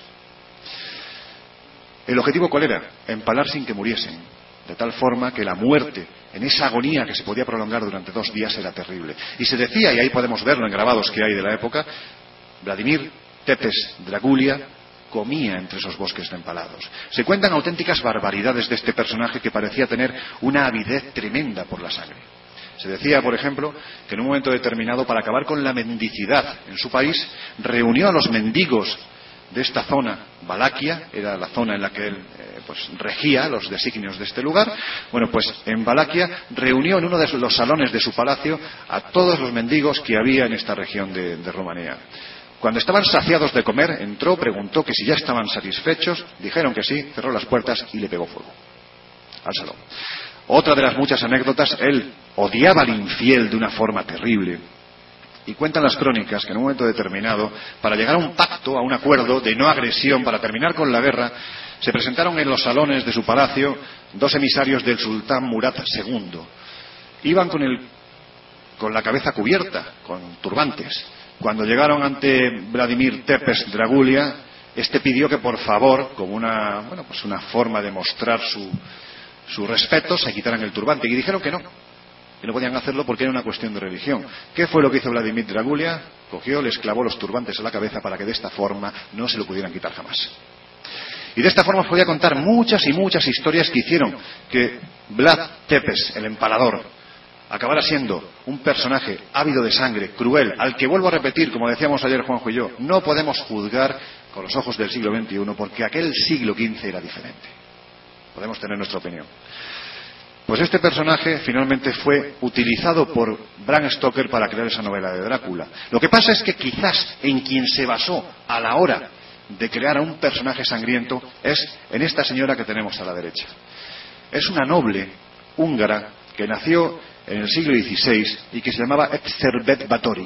¿El objetivo cuál era? Empalar sin que muriesen. De tal forma que la muerte, en esa agonía que se podía prolongar durante 2 días, era terrible. Y se decía, y ahí podemos verlo en grabados que hay de la época, Vladimir Tepes Dragulia comía entre esos bosques de empalados. Se cuentan auténticas barbaridades de este personaje que parecía tener una avidez tremenda por la sangre. Se decía, por ejemplo, que en un momento determinado, para acabar con la mendicidad en su país, reunió a los mendigos de esta zona, Valaquia, era la zona en la que él regía los designios de este lugar. Bueno, pues en Valaquia reunió en uno de los salones de su palacio a todos los mendigos que había en esta región de Rumanía. Cuando estaban saciados de comer, entró, preguntó que si ya estaban satisfechos, dijeron que sí, cerró las puertas y le pegó fuego al salón. Otra de las muchas anécdotas, él odiaba al infiel de una forma terrible. Y cuentan las crónicas que en un momento determinado, para llegar a un pacto, a un acuerdo de no agresión, para terminar con la guerra, se presentaron en los salones de su palacio 2 emisarios del sultán Murat II. Iban con la cabeza cubierta, con turbantes. Cuando llegaron ante Vladimir Tepes Dragulia, este pidió que por favor, como una forma de mostrar su respeto, se quitaran el turbante. Y dijeron que no podían hacerlo porque era una cuestión de religión. ¿Qué fue lo que hizo Vladimir Dragulia? Cogió, les clavó los turbantes a la cabeza para que de esta forma no se lo pudieran quitar jamás. Y de esta forma os podía contar muchas y muchas historias que hicieron que Vlad Tepes, el empalador, acabara siendo un personaje ávido de sangre, cruel, al que, vuelvo a repetir, como decíamos ayer Juanjo y yo, no podemos juzgar con los ojos del siglo XXI porque aquel siglo XV era diferente. Podemos tener nuestra opinión. Pues este personaje finalmente fue utilizado por Bram Stoker para crear esa novela de Drácula. Lo que pasa es que quizás en quien se basó a la hora de crear a un personaje sangriento es en esta señora que tenemos a la derecha. Es una noble húngara que que nació en el siglo XVI y que se llamaba Erzsébet Báthory.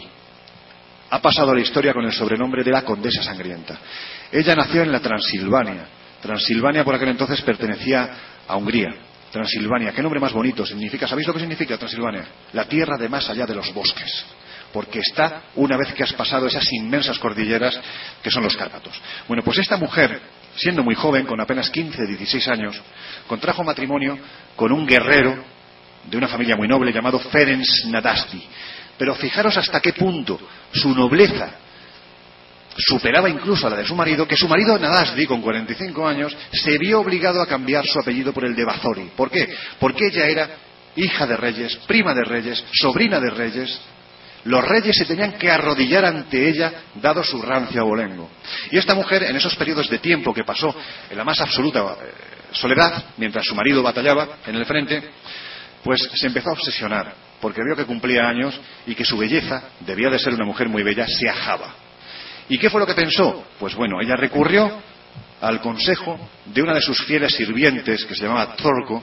Ha pasado a la historia con el sobrenombre de la Condesa Sangrienta. Ella nació en la Transilvania. Transilvania por aquel entonces pertenecía a Hungría. Transilvania, qué nombre más bonito significa. ¿Sabéis lo que significa Transilvania? La tierra de más allá de los bosques. Porque está una vez que has pasado esas inmensas cordilleras que son los Cárpatos. Bueno, pues esta mujer, siendo muy joven, con apenas 15, 16 años, contrajo matrimonio con un guerrero de una familia muy noble llamado Ferenc Nadasdy. Pero fijaros hasta qué punto su nobleza superaba incluso a la de su marido, que su marido Nadasdy, con 45 años, se vio obligado a cambiar su apellido por el de Báthory. ¿Por qué? Porque ella era hija de reyes, prima de reyes, sobrina de reyes. Los reyes se tenían que arrodillar ante ella, dado su rancio abolengo. Y esta mujer, en esos periodos de tiempo que pasó en la más absoluta soledad, mientras su marido batallaba en el frente, pues se empezó a obsesionar, porque vio que cumplía años y que su belleza, debía de ser una mujer muy bella, se ajaba. ¿Y qué fue lo que pensó? Pues bueno, ella recurrió al consejo de una de sus fieles sirvientes, que se llamaba Zorco,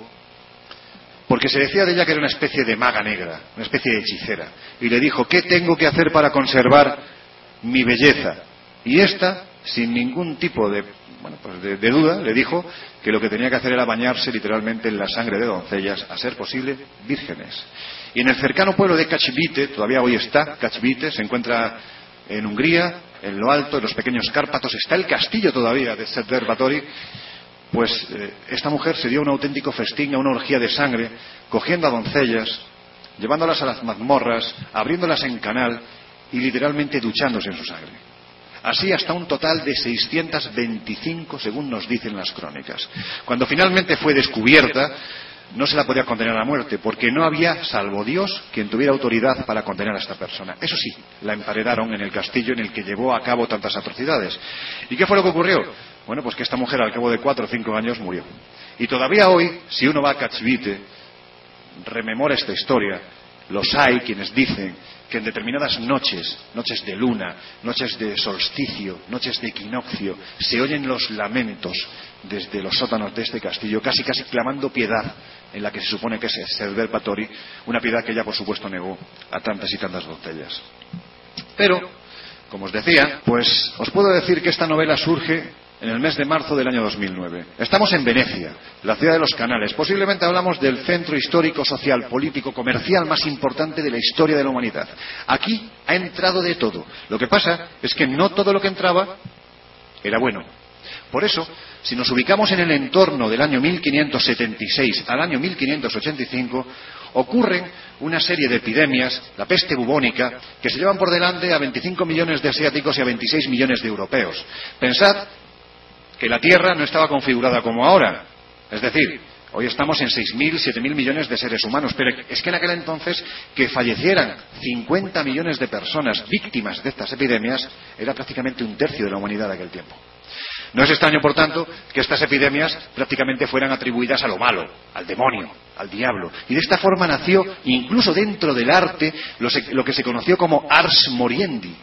porque se decía de ella que era una especie de maga negra, una especie de hechicera. Y le dijo, ¿qué tengo que hacer para conservar mi belleza? Y esta, sin ningún tipo de duda, le dijo que lo que tenía que hacer era bañarse literalmente en la sangre de doncellas, a ser posible, vírgenes. Y en el cercano pueblo de Kachvite, todavía hoy está, Kachvite, se encuentra en Hungría, en lo alto, en los pequeños Cárpatos, está el castillo todavía de Erzsébet Báthory. Pues esta mujer se dio un auténtico festín, una orgía de sangre, cogiendo a doncellas, llevándolas a las mazmorras, abriéndolas en canal y literalmente duchándose en su sangre. Así hasta un total de 625, según nos dicen las crónicas. Cuando finalmente fue descubierta, no se la podía condenar a muerte, porque no había, salvo Dios, quien tuviera autoridad para condenar a esta persona. Eso sí, la emparedaron en el castillo en el que llevó a cabo tantas atrocidades. ¿Y qué fue lo que ocurrió? Bueno, pues que esta mujer al cabo de 4 o 5 años murió. Y todavía hoy, si uno va a Kachvite, rememora esta historia, los hay quienes dicen que en determinadas noches, noches de luna, noches de solsticio, noches de equinoccio, se oyen los lamentos desde los sótanos de este castillo, casi clamando piedad, en la que se supone que es Erzsébet Báthory, una piedad que ella por supuesto negó a tantas y tantas doncellas. Pero, como os decía, pues os puedo decir que esta novela surge en el mes de marzo del año 2009. Estamos en Venecia, la ciudad de los canales. Posiblemente hablamos del centro histórico, social, político, comercial más importante de la historia de la humanidad. Aquí ha entrado de todo. Lo que pasa es que no todo lo que entraba era bueno. Por eso, si nos ubicamos en el entorno del año 1576 al año 1585, ocurren una serie de epidemias, la peste bubónica, que se llevan por delante a 25 millones de asiáticos y a 26 millones de europeos. Pensad que la Tierra no estaba configurada como ahora. Es decir, hoy estamos en 6.000, 7.000 millones de seres humanos, pero es que en aquel entonces que fallecieran 50 millones de personas víctimas de estas epidemias era prácticamente un tercio de la humanidad de aquel tiempo. No es extraño, por tanto, que estas epidemias prácticamente fueran atribuidas a lo malo, al demonio, al diablo. Y de esta forma nació, incluso dentro del arte, lo que se conoció como ars moriendi.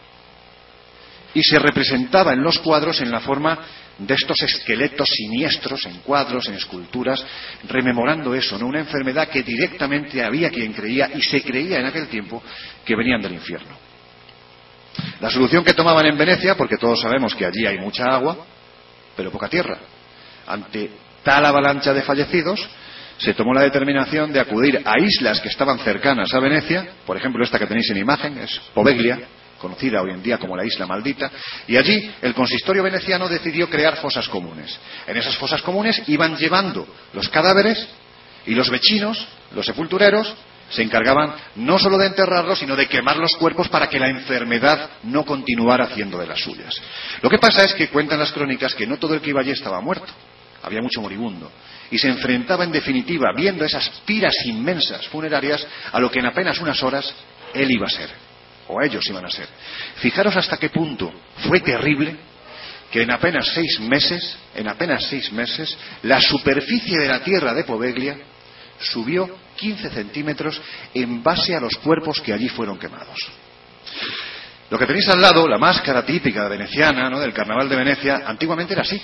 Y se representaba en los cuadros en la forma de estos esqueletos siniestros, en cuadros, en esculturas, rememorando eso, ¿no? Una enfermedad que directamente había quien creía, y se creía en aquel tiempo, que venían del infierno. La solución que tomaban en Venecia, porque todos sabemos que allí hay mucha agua, pero poca tierra. Ante tal avalancha de fallecidos, se tomó la determinación de acudir a islas que estaban cercanas a Venecia, por ejemplo esta que tenéis en imagen, es Poveglia, conocida hoy en día como la Isla Maldita, y allí el consistorio veneciano decidió crear fosas comunes. En esas fosas comunes iban llevando los cadáveres y los vecinos, los sepultureros, se encargaban no solo de enterrarlos, sino de quemar los cuerpos para que la enfermedad no continuara haciendo de las suyas. Lo que pasa es que cuentan las crónicas que no todo el que iba allí estaba muerto, había mucho moribundo, y se enfrentaba en definitiva, viendo esas piras inmensas funerarias, a lo que en apenas unas horas él iba a ser, o ellos iban a ser. Fijaros hasta qué punto fue terrible que en apenas 6 meses, la superficie de la tierra de Poveglia subió 15 centímetros en base a los cuerpos que allí fueron quemados. Lo que tenéis al lado, la máscara típica veneciana, ¿no?, del carnaval de Venecia, antiguamente era así.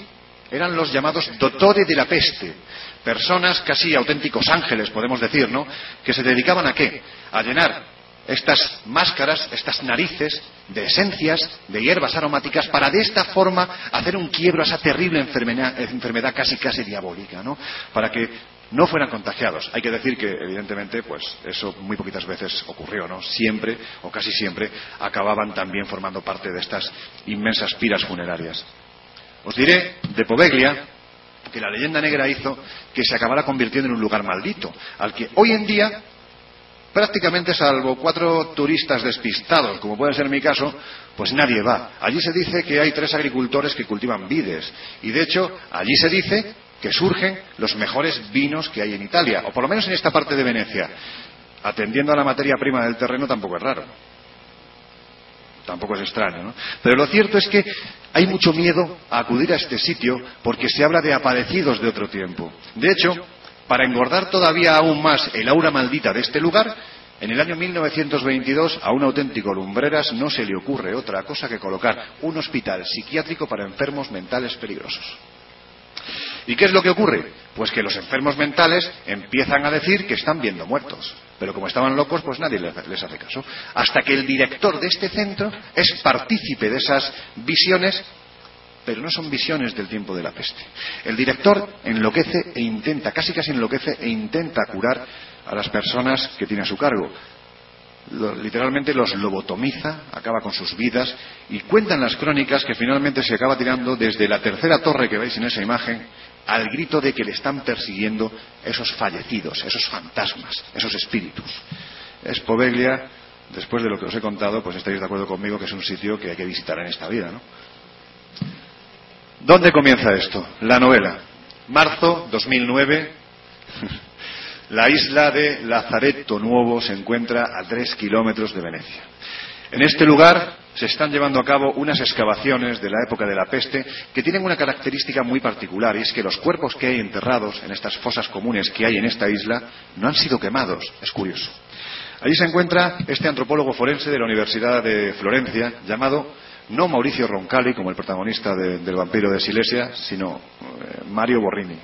eran los llamados dottori de la peste, personas casi auténticos ángeles, podemos decir, ¿no?, que se dedicaban ¿a qué? A llenar estas máscaras, estas narices de esencias, de hierbas aromáticas, para de esta forma hacer un quiebro a esa terrible enfermedad casi diabólica, ¿no?, para que no fueran contagiados. Hay que decir que, evidentemente, pues eso muy poquitas veces ocurrió, ¿no? Siempre, o casi siempre, acababan también formando parte de estas inmensas piras funerarias. Os diré de Poveglia que la leyenda negra hizo que se acabara convirtiendo en un lugar maldito, al que hoy en día, prácticamente salvo 4 turistas despistados, como puede ser mi caso, pues nadie va. Allí se dice que hay 3 agricultores que cultivan vides, y de hecho allí se dice que surgen los mejores vinos que hay en Italia, o por lo menos en esta parte de Venecia. Atendiendo a la materia prima del terreno tampoco es raro, tampoco es extraño, ¿no? Pero lo cierto es que hay mucho miedo a acudir a este sitio porque se habla de aparecidos de otro tiempo. De hecho, para engordar todavía aún más el aura maldita de este lugar, en el año 1922 a un auténtico Lumbreras no se le ocurre otra cosa que colocar un hospital psiquiátrico para enfermos mentales peligrosos. ¿Y qué es lo que ocurre? Pues que los enfermos mentales empiezan a decir que están viendo muertos, pero como estaban locos, pues nadie les hace caso, hasta que el director de este centro es partícipe de esas visiones, pero no son visiones del tiempo de la peste. El director enloquece e intenta, casi enloquece e intenta curar a las personas que tiene a su cargo. Literalmente los lobotomiza, acaba con sus vidas, y cuentan las crónicas que finalmente se acaba tirando desde la 3ª torre que veis en esa imagen, al grito de que le están persiguiendo esos fallecidos, esos fantasmas, esos espíritus. Es Poveglia, después de lo que os he contado, pues estaréis de acuerdo conmigo que es un sitio que hay que visitar en esta vida, ¿no? ¿Dónde comienza esto? La novela. Marzo 2009. La isla de Lazaretto Nuovo se encuentra a 3 kilómetros de Venecia. En este lugar se están llevando a cabo unas excavaciones de la época de la peste que tienen una característica muy particular, y es que los cuerpos que hay enterrados en estas fosas comunes que hay en esta isla no han sido quemados. Es curioso. Allí se encuentra este antropólogo forense de la Universidad de Florencia, llamado no Mauricio Roncalli, como el protagonista del vampiro de Silesia, sino Matteo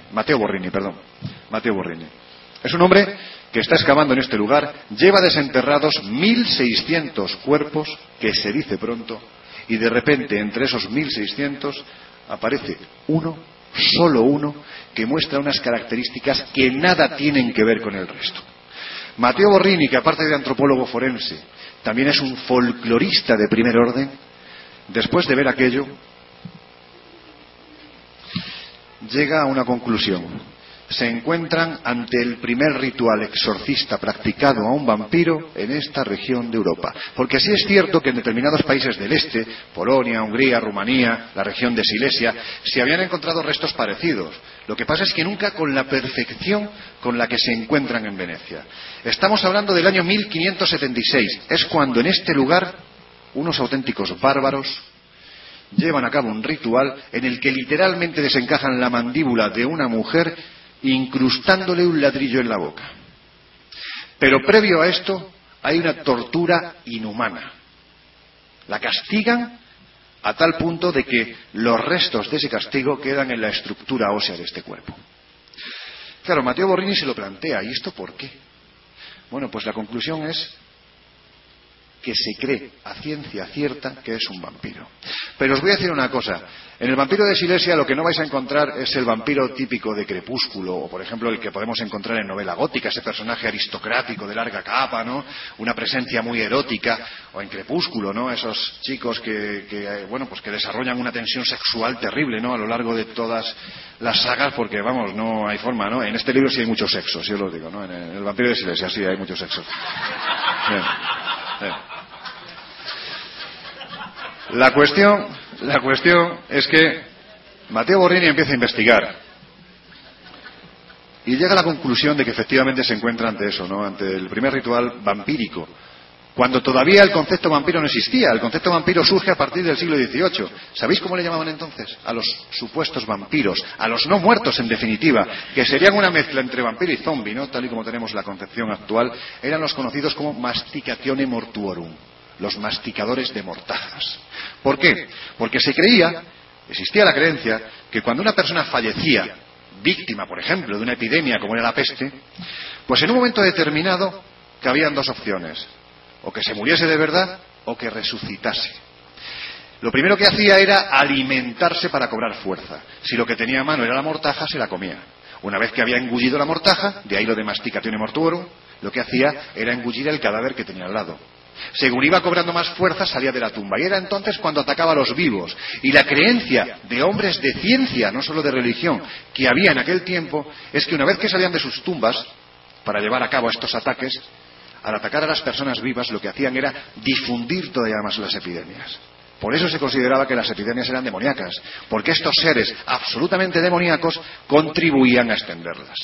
Borrini. Es un hombre que está excavando en este lugar, lleva desenterrados 1.600 cuerpos, que se dice pronto, y de repente entre esos 1.600 aparece uno, solo uno, que muestra unas características que nada tienen que ver con el resto. Matteo Borrini, que aparte de antropólogo forense, también es un folclorista de primer orden, después de ver aquello, llega a una conclusión. Se encuentran ante el primer ritual exorcista practicado a un vampiro en esta región de Europa. Porque sí es cierto que en determinados países del este, Polonia, Hungría, Rumanía, la región de Silesia, se habían encontrado restos parecidos. Lo que pasa es que nunca con la perfección con la que se encuentran en Venecia. Estamos hablando del año 1576. Es cuando en este lugar unos auténticos bárbaros llevan a cabo un ritual en el que literalmente desencajan la mandíbula de una mujer incrustándole un ladrillo en la boca. Pero previo a esto hay una tortura inhumana. La castigan a tal punto de que los restos de ese castigo quedan en la estructura ósea de este cuerpo. Claro, Matteo Borrini se lo plantea, ¿y esto por qué? Bueno, pues la conclusión es que se cree a ciencia cierta que es un vampiro. Pero os voy a decir una cosa. En el vampiro de Silesia lo que no vais a encontrar es el vampiro típico de Crepúsculo, o por ejemplo el que podemos encontrar en novela gótica, ese personaje aristocrático de larga capa, ¿no? Una presencia muy erótica, o en Crepúsculo, ¿no? Esos chicos que desarrollan una tensión sexual terrible, ¿no? A lo largo de todas las sagas, porque vamos, no hay forma, ¿no? En este libro sí hay mucho sexo, sí os lo digo, ¿no? En el vampiro de Silesia sí hay mucho sexo. Bien. Bien. La cuestión es que Matteo Borrini empieza a investigar y llega a la conclusión de que efectivamente se encuentra ante eso, ¿no? Ante el primer ritual vampírico, cuando todavía el concepto vampiro no existía. El concepto vampiro surge a partir del siglo XVIII. ¿Sabéis cómo le llamaban entonces? A los supuestos vampiros, a los no muertos en definitiva, que serían una mezcla entre vampiro y zombie, ¿no? Tal y como tenemos la concepción actual. Eran los conocidos como masticatione mortuorum, los masticadores de mortajas. ¿Por qué? Porque se creía, existía la creencia, que cuando una persona fallecía, víctima, por ejemplo, de una epidemia como era la peste, pues en un momento determinado cabían dos opciones: o que se muriese de verdad o que resucitase. Lo primero que hacía era alimentarse para cobrar fuerza. Si lo que tenía a mano era la mortaja, se la comía. Una vez que había engullido la mortaja, de ahí lo de masticatione mortuorum, lo que hacía era engullir el cadáver que tenía al lado. Según iba cobrando más fuerza, salía de la tumba. Y era entonces cuando atacaba a los vivos. Y la creencia de hombres de ciencia, no solo de religión, que había en aquel tiempo, es que una vez que salían de sus tumbas, para llevar a cabo estos ataques, al atacar a las personas vivas, lo que hacían era difundir todavía más las epidemias. Por eso se consideraba que las epidemias eran demoníacas, porque estos seres absolutamente demoníacos contribuían a extenderlas.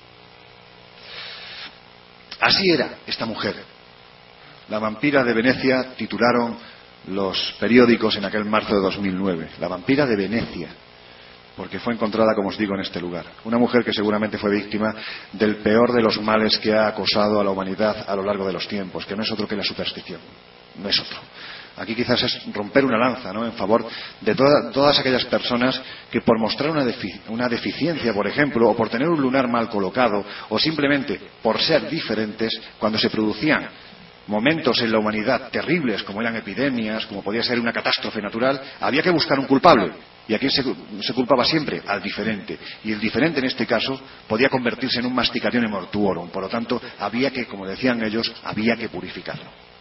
Así era esta mujer. La vampira de Venecia, titularon los periódicos en aquel marzo de 2009. La vampira de Venecia, porque fue encontrada, como os digo, en este lugar. Una mujer que seguramente fue víctima del peor de los males que ha acosado a la humanidad a lo largo de los tiempos, que no es otro que la superstición. No es otro. Aquí quizás es romper una lanza, ¿no?, en favor de todas aquellas personas que por mostrar una deficiencia, por ejemplo, o por tener un lunar mal colocado, o simplemente por ser diferentes, cuando se producían momentos en la humanidad terribles, como eran epidemias, como podía ser una catástrofe natural, había que buscar un culpable. ¿Y a quién se culpaba siempre? Al diferente. Y el diferente, en este caso, podía convertirse en un masticatione mortuorum. Por lo tanto, había que, como decían ellos, había que purificarlo.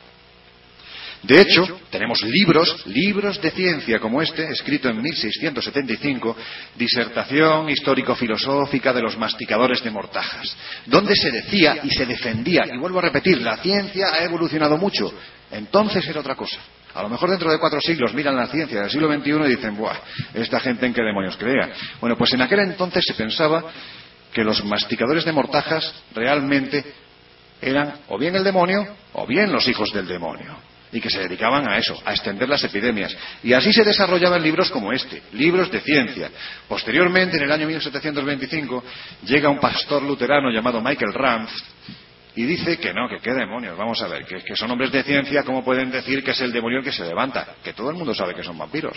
De hecho, tenemos libros de ciencia como este, escrito en 1675, Disertación histórico-filosófica de los masticadores de mortajas, donde se decía y se defendía, y vuelvo a repetir, la ciencia ha evolucionado mucho, entonces era otra cosa. A lo mejor dentro de 4 siglos miran la ciencia del siglo XXI y dicen, ¡buah! ¿Esta gente en qué demonios crea? Bueno, pues en aquel entonces se pensaba que los masticadores de mortajas realmente eran o bien el demonio o bien los hijos del demonio, y que se dedicaban a eso, a extender las epidemias. Y así se desarrollaban libros como este, libros de ciencia. Posteriormente, en el año 1725, llega un pastor luterano llamado Michael Ramph y dice que no, que qué demonios, vamos a ver, que son hombres de ciencia, ¿cómo pueden decir que es el demonio el que se levanta? Que todo el mundo sabe que son vampiros.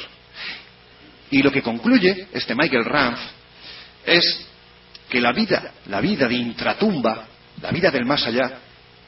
Y lo que concluye este Michael Ramph es que la vida de intratumba, la vida del más allá,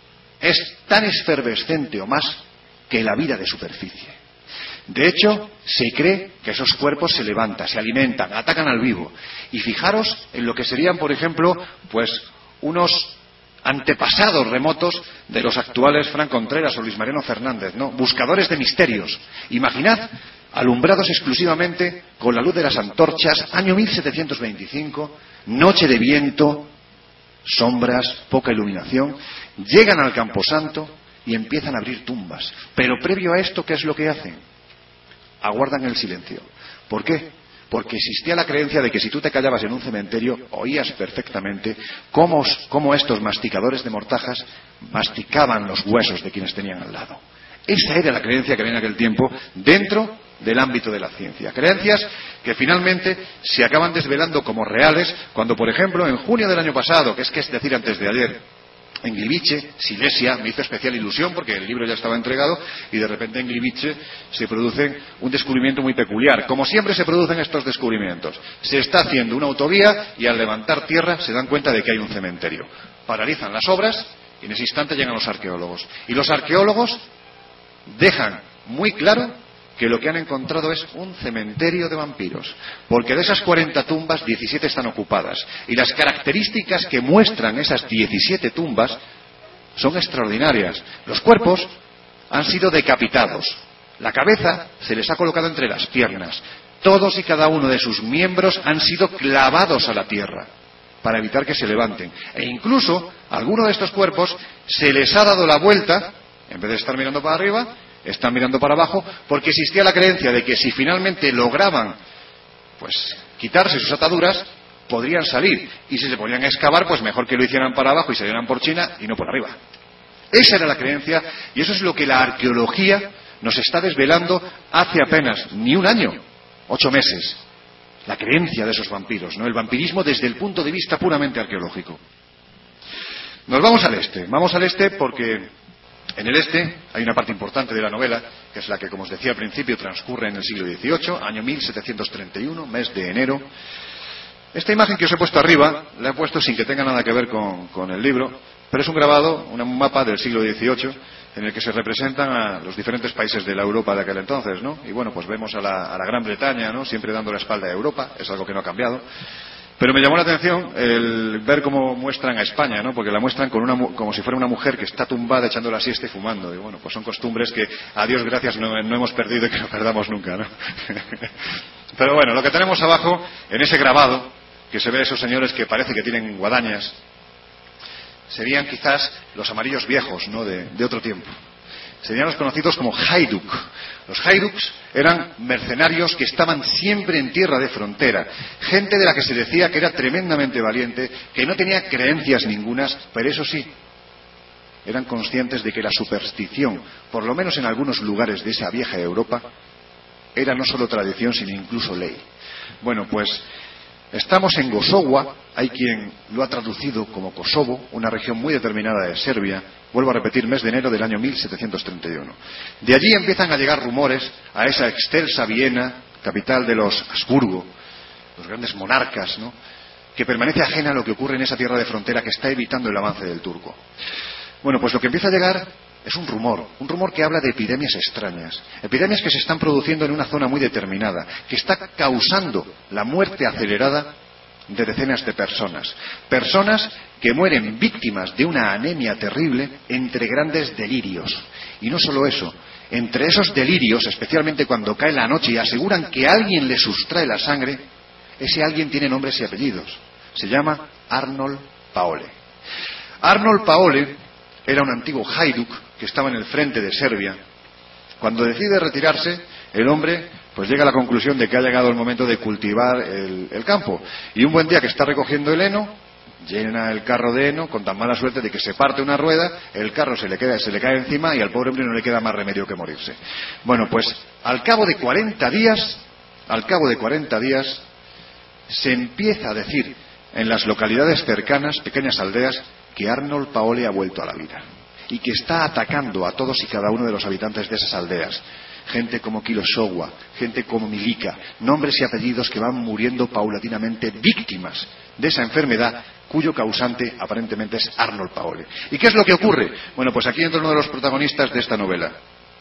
es tan efervescente o más que la vida de superficie. De hecho, se cree que esos cuerpos se levantan, se alimentan, atacan al vivo. Y fijaros en lo que serían, por ejemplo, pues unos antepasados remotos de los actuales Fran Contreras o Luis Mariano Fernández, ¿no? Buscadores de misterios. Imaginad, alumbrados exclusivamente con la luz de las antorchas, año 1725, noche de viento, sombras, poca iluminación, llegan al Camposanto y empiezan a abrir tumbas. Pero previo a esto, ¿qué es lo que hacen? Aguardan el silencio. ¿Por qué? Porque existía la creencia de que si tú te callabas en un cementerio, oías perfectamente cómo estos masticadores de mortajas masticaban los huesos de quienes tenían al lado. Esa era la creencia que había en aquel tiempo dentro del ámbito de la ciencia. Creencias que finalmente se acaban desvelando como reales cuando, por ejemplo, en junio del año pasado, que es decir, antes de ayer, en Gliwice, Silesia, me hizo especial ilusión porque el libro ya estaba entregado y de repente en Gliwice se produce un descubrimiento muy peculiar. Como siempre se producen estos descubrimientos. Se está haciendo una autovía y al levantar tierra se dan cuenta de que hay un cementerio. Paralizan las obras y en ese instante llegan los arqueólogos. Y los arqueólogos dejan muy claro que lo que han encontrado es un cementerio de vampiros, porque de esas 40 tumbas 17 están ocupadas y las características que muestran esas 17 tumbas son extraordinarias. Los cuerpos han sido decapitados, la cabeza se les ha colocado entre las piernas, todos y cada uno de sus miembros han sido clavados a la tierra para evitar que se levanten, e incluso a alguno de estos cuerpos se les ha dado la vuelta, en vez de estar mirando para arriba están mirando para abajo, porque existía la creencia de que si finalmente lograban pues quitarse sus ataduras, podrían salir, y si se ponían a excavar, pues mejor que lo hicieran para abajo y salieran por China y no por arriba. Esa era la creencia, y eso es lo que la arqueología nos está desvelando hace apenas ni un año, 8 meses. La creencia de esos vampiros, ¿no? El vampirismo desde el punto de vista puramente arqueológico. Nos vamos al este porque En el este hay una parte importante de la novela, que es la que, como os decía al principio, transcurre en el siglo XVIII, año 1731, mes de enero. Esta imagen que os he puesto arriba, la he puesto sin que tenga nada que ver con el libro, pero es un grabado, un mapa del siglo XVIII, en el que se representan a los diferentes países de la Europa de aquel entonces, ¿no? Y bueno, pues vemos a la Gran Bretaña, ¿no?, siempre dando la espalda a Europa, es algo que no ha cambiado. Pero me llamó la atención el ver cómo muestran a España, ¿no? Porque la muestran como si fuera una mujer que está tumbada echando la siesta y fumando. Y bueno, pues son costumbres que, a Dios gracias, no hemos perdido y que no perdamos nunca, ¿no? Pero bueno, lo que tenemos abajo, en ese grabado, que se ve a esos señores que parece que tienen guadañas, serían quizás los amarillos viejos, ¿no?, de otro tiempo. Serían los conocidos como haiduk. Los haiduks eran mercenarios que estaban siempre en tierra de frontera, gente de la que se decía que era tremendamente valiente, que no tenía creencias ningunas, pero eso sí, eran conscientes de que la superstición, por lo menos en algunos lugares de esa vieja Europa, era no solo tradición, sino incluso ley. Bueno, pues estamos en Gosowa, hay quien lo ha traducido como Kosovo, una región muy determinada de Serbia, vuelvo a repetir, mes de enero del año 1731. De allí empiezan a llegar rumores a esa excelsa Viena, capital de los Habsburgo, los grandes monarcas, ¿no?, que permanece ajena a lo que ocurre en esa tierra de frontera que está evitando el avance del turco. Bueno, pues lo que empieza a llegar es un rumor que habla de epidemias extrañas, epidemias que se están produciendo en una zona muy determinada, que está causando la muerte acelerada de decenas de personas que mueren víctimas de una anemia terrible entre grandes delirios. Y no solo eso, entre esos delirios, especialmente cuando cae la noche y aseguran que alguien le sustrae la sangre, ese alguien tiene nombres y apellidos. Se llama Arnold Paole. Arnold Paole era un antiguo haiduk que estaba en el frente de Serbia. Cuando decide retirarse, el hombre pues llega a la conclusión de que ha llegado el momento de cultivar el campo. Y un buen día que está recogiendo el heno, llena el carro de heno con tan mala suerte de que se parte una rueda, el carro se le cae encima y al pobre hombre no le queda más remedio que morirse. Bueno, pues al cabo de 40 días se empieza a decir en las localidades cercanas, pequeñas aldeas, que Arnold Paole ha vuelto a la vida y que está atacando a todos y cada uno de los habitantes de esas aldeas. Gente como Kilosowa, gente como Milica, nombres y apellidos que van muriendo paulatinamente, víctimas de esa enfermedad cuyo causante aparentemente es Arnold Paole. ¿Y qué es lo que ocurre? Bueno, pues aquí entra uno de los protagonistas de esta novela.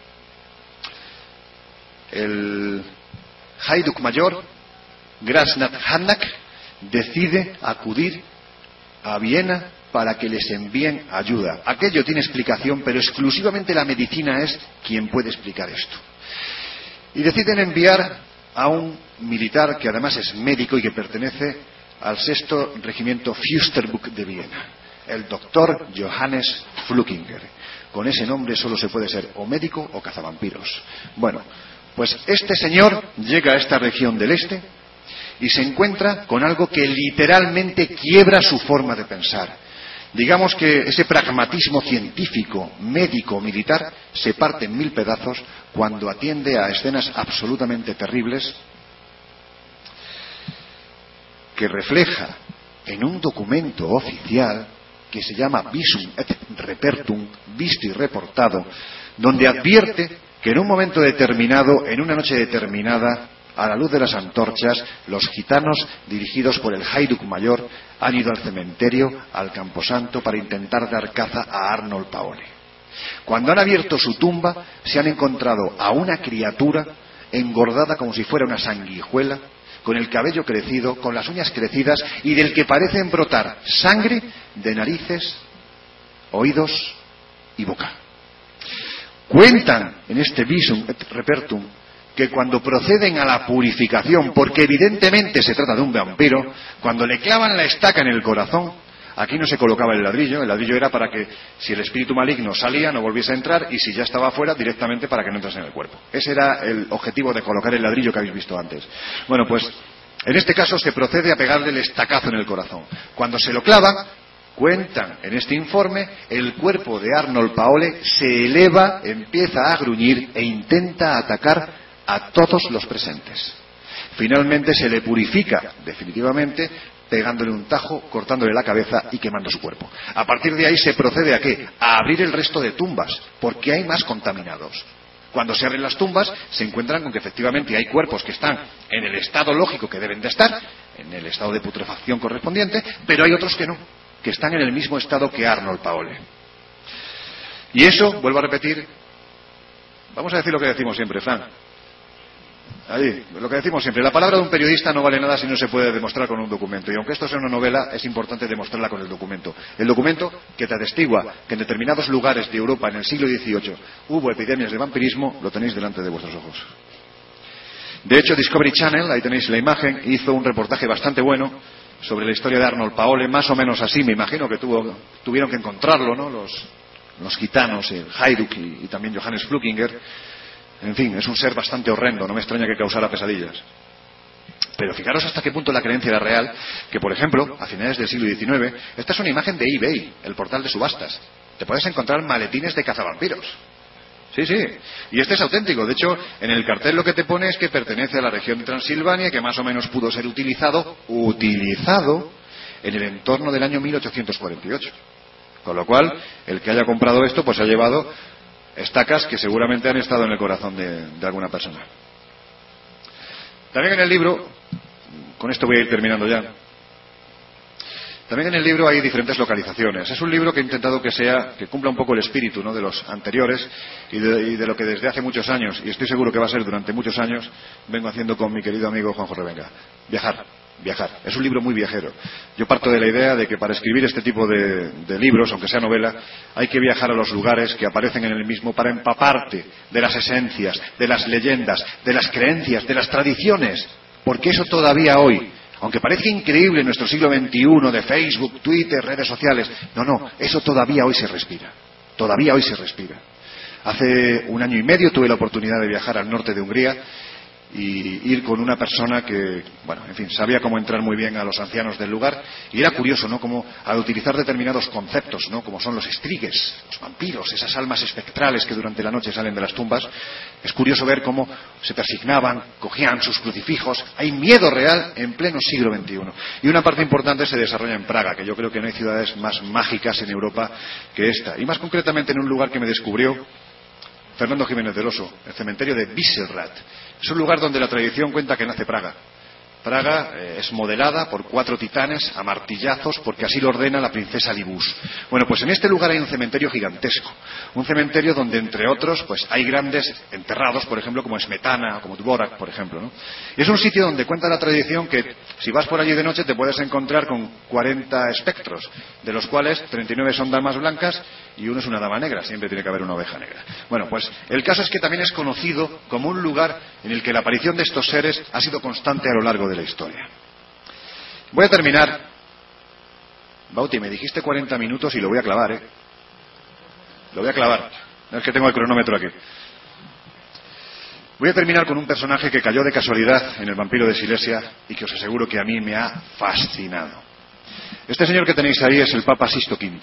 El haiduk mayor, Grasnat Hanak, decide acudir a Viena para que les envíen ayuda. Aquello tiene explicación, pero exclusivamente la medicina es quien puede explicar esto. Y deciden enviar a un militar que además es médico y que pertenece al 6º Regimiento Fürsterbuk de Viena, el doctor Johannes Flukinger. Con ese nombre solo se puede ser o médico o cazavampiros. Bueno, pues este señor llega a esta región del este y se encuentra con algo que literalmente quiebra su forma de pensar. Digamos que ese pragmatismo científico, médico, militar, se parte en 1000 pedazos cuando atiende a escenas absolutamente terribles que refleja en un documento oficial que se llama Visum et Repertum, visto y reportado, donde advierte que en un momento determinado, en una noche determinada, a la luz de las antorchas, los gitanos, dirigidos por el haiduk mayor, han ido al cementerio, al camposanto, para intentar dar caza a Arnold Paole. Cuando han abierto su tumba, se han encontrado a una criatura engordada como si fuera una sanguijuela, con el cabello crecido, con las uñas crecidas, y del que parecen brotar sangre de narices, oídos y boca. Cuentan en este Visum et Repertum que cuando proceden a la purificación, porque evidentemente se trata de un vampiro, cuando le clavan la estaca en el corazón, aquí no se colocaba el ladrillo era para que si el espíritu maligno salía no volviese a entrar, y si ya estaba fuera, directamente para que no entrase en el cuerpo. Ese era el objetivo de colocar el ladrillo que habéis visto antes. Bueno, pues en este caso se procede a pegarle el estacazo en el corazón. Cuando se lo clavan, cuentan en este informe, el cuerpo de Arnold Paole se eleva, empieza a gruñir e intenta atacar a todos los presentes. Finalmente se le purifica definitivamente, pegándole un tajo, cortándole la cabeza y quemando su cuerpo. A partir de ahí se procede ¿a qué? A abrir el resto de tumbas, porque hay más contaminados. Cuando se abren las tumbas se encuentran con que efectivamente hay cuerpos que están en el estado lógico que deben de estar, en el estado de putrefacción correspondiente, pero hay otros que no, que están en el mismo estado que Arnold Paole. Y eso, vuelvo a repetir, vamos a decir lo que decimos siempre, Fran. Ahí, lo que decimos siempre, la palabra de un periodista no vale nada si no se puede demostrar con un documento. Y aunque esto sea una novela, es importante demostrarla con el documento. El documento que te atestigua que en determinados lugares de Europa en el siglo XVIII hubo epidemias de vampirismo, lo tenéis delante de vuestros ojos. De hecho, Discovery Channel, ahí tenéis la imagen, hizo un reportaje bastante bueno sobre la historia de Arnold Paole, más o menos así, me imagino que tuvieron que encontrarlo, ¿no? Los gitanos, el Hajduk y también Johannes Flukinger. En fin, es un ser bastante horrendo, no me extraña que causara pesadillas. Pero fijaros hasta qué punto la creencia era real, que por ejemplo, a finales del siglo XIX, esta es una imagen de eBay, el portal de subastas. Te puedes encontrar maletines de cazavampiros. Sí, sí, y este es auténtico. De hecho, en el cartel lo que te pone es que pertenece a la región de Transilvania, que más o menos pudo ser utilizado en el entorno del año 1848. Con lo cual, el que haya comprado esto, pues ha llevado estacas que seguramente han estado en el corazón de alguna persona. También en el libro, con esto voy a ir terminando ya, también en el libro hay diferentes localizaciones. Es un libro que he intentado que cumpla un poco el espíritu, ¿no?, de los anteriores y de lo que desde hace muchos años, y estoy seguro que va a ser durante muchos años, vengo haciendo con mi querido amigo Juanjo Revenga. Viajar. Es un libro muy viajero. Yo parto de la idea de que para escribir este tipo de libros, aunque sea novela, hay que viajar a los lugares que aparecen en el mismo para empaparte de las esencias, de las leyendas, de las creencias, de las tradiciones, porque eso todavía hoy, aunque parezca increíble en nuestro siglo XXI de Facebook, Twitter, redes sociales, no, eso todavía hoy se respira. Hace 1 año y medio tuve la oportunidad de viajar al norte de Hungría y ir con una persona que, bueno, en fin, sabía cómo entrar muy bien a los ancianos del lugar, y era curioso, ¿no?, como al utilizar determinados conceptos, ¿no?, como son los strigers, los vampiros, esas almas espectrales que durante la noche salen de las tumbas, es curioso ver cómo se persignaban, cogían sus crucifijos. Hay miedo real en pleno siglo XXI. Y una parte importante se desarrolla en Praga, que yo creo que no hay ciudades más mágicas en Europa que esta, y más concretamente en un lugar que me descubrió Fernando Jiménez del Oso, el cementerio de Wieselrad. Es un lugar donde la tradición cuenta que nace Praga. Praga es modelada por 4 titanes a martillazos porque así lo ordena la princesa Libus. Bueno, pues en este lugar hay un cementerio gigantesco. Un cementerio donde, entre otros, pues hay grandes enterrados, por ejemplo, como Smetana, como Dvorak, por ejemplo, ¿no? Y es un sitio donde cuenta la tradición que si vas por allí de noche te puedes encontrar con 40 espectros, de los cuales 39 son damas blancas y uno es una dama negra. Siempre tiene que haber una oveja negra. Bueno, pues el caso es que también es conocido como un lugar en el que la aparición de estos seres ha sido constante a lo largo de la historia. Voy a terminar. Bauti, me dijiste 40 minutos y lo voy a clavar, ¿eh? Lo voy a clavar. No es que tengo el cronómetro aquí. Voy a terminar con un personaje que cayó de casualidad en El vampiro de Silesia y que os aseguro que a mí me ha fascinado. Este señor que tenéis ahí es el Papa Sisto V.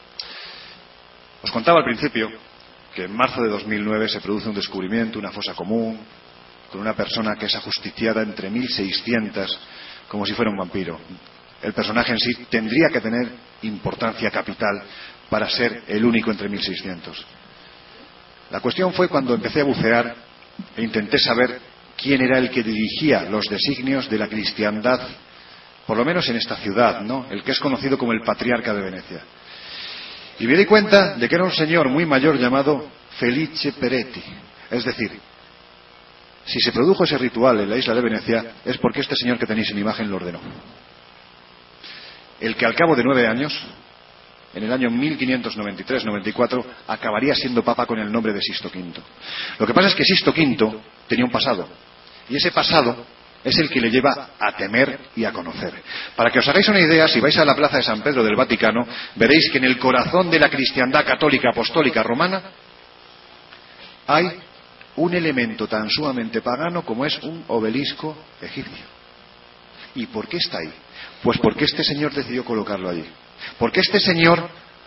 Os contaba al principio que en marzo de 2009 se produce un descubrimiento, una fosa común, con una persona que es ajusticiada entre 1600 como si fuera un vampiro. El personaje en sí tendría que tener importancia capital para ser el único entre 1600. La cuestión fue cuando empecé a bucear e intenté saber quién era el que dirigía los designios de la cristiandad, por lo menos en esta ciudad, ¿no?, el que es conocido como el patriarca de Venecia. Y me di cuenta de que era un señor muy mayor llamado Felice Peretti. Es decir, si se produjo ese ritual en la isla de Venecia es porque este señor que tenéis en imagen lo ordenó. El que al cabo de 9 años, en el año 1593-94, acabaría siendo papa con el nombre de Sisto V. Lo que pasa es que Sisto V tenía un pasado, y ese pasado es el que le lleva a temer y a conocer. Para que os hagáis una idea, si vais a la plaza de San Pedro del Vaticano, veréis que en el corazón de la cristiandad católica apostólica romana hay un elemento tan sumamente pagano como es un obelisco egipcio. ¿Y por qué está ahí? Pues porque este señor decidió colocarlo allí. Porque este señor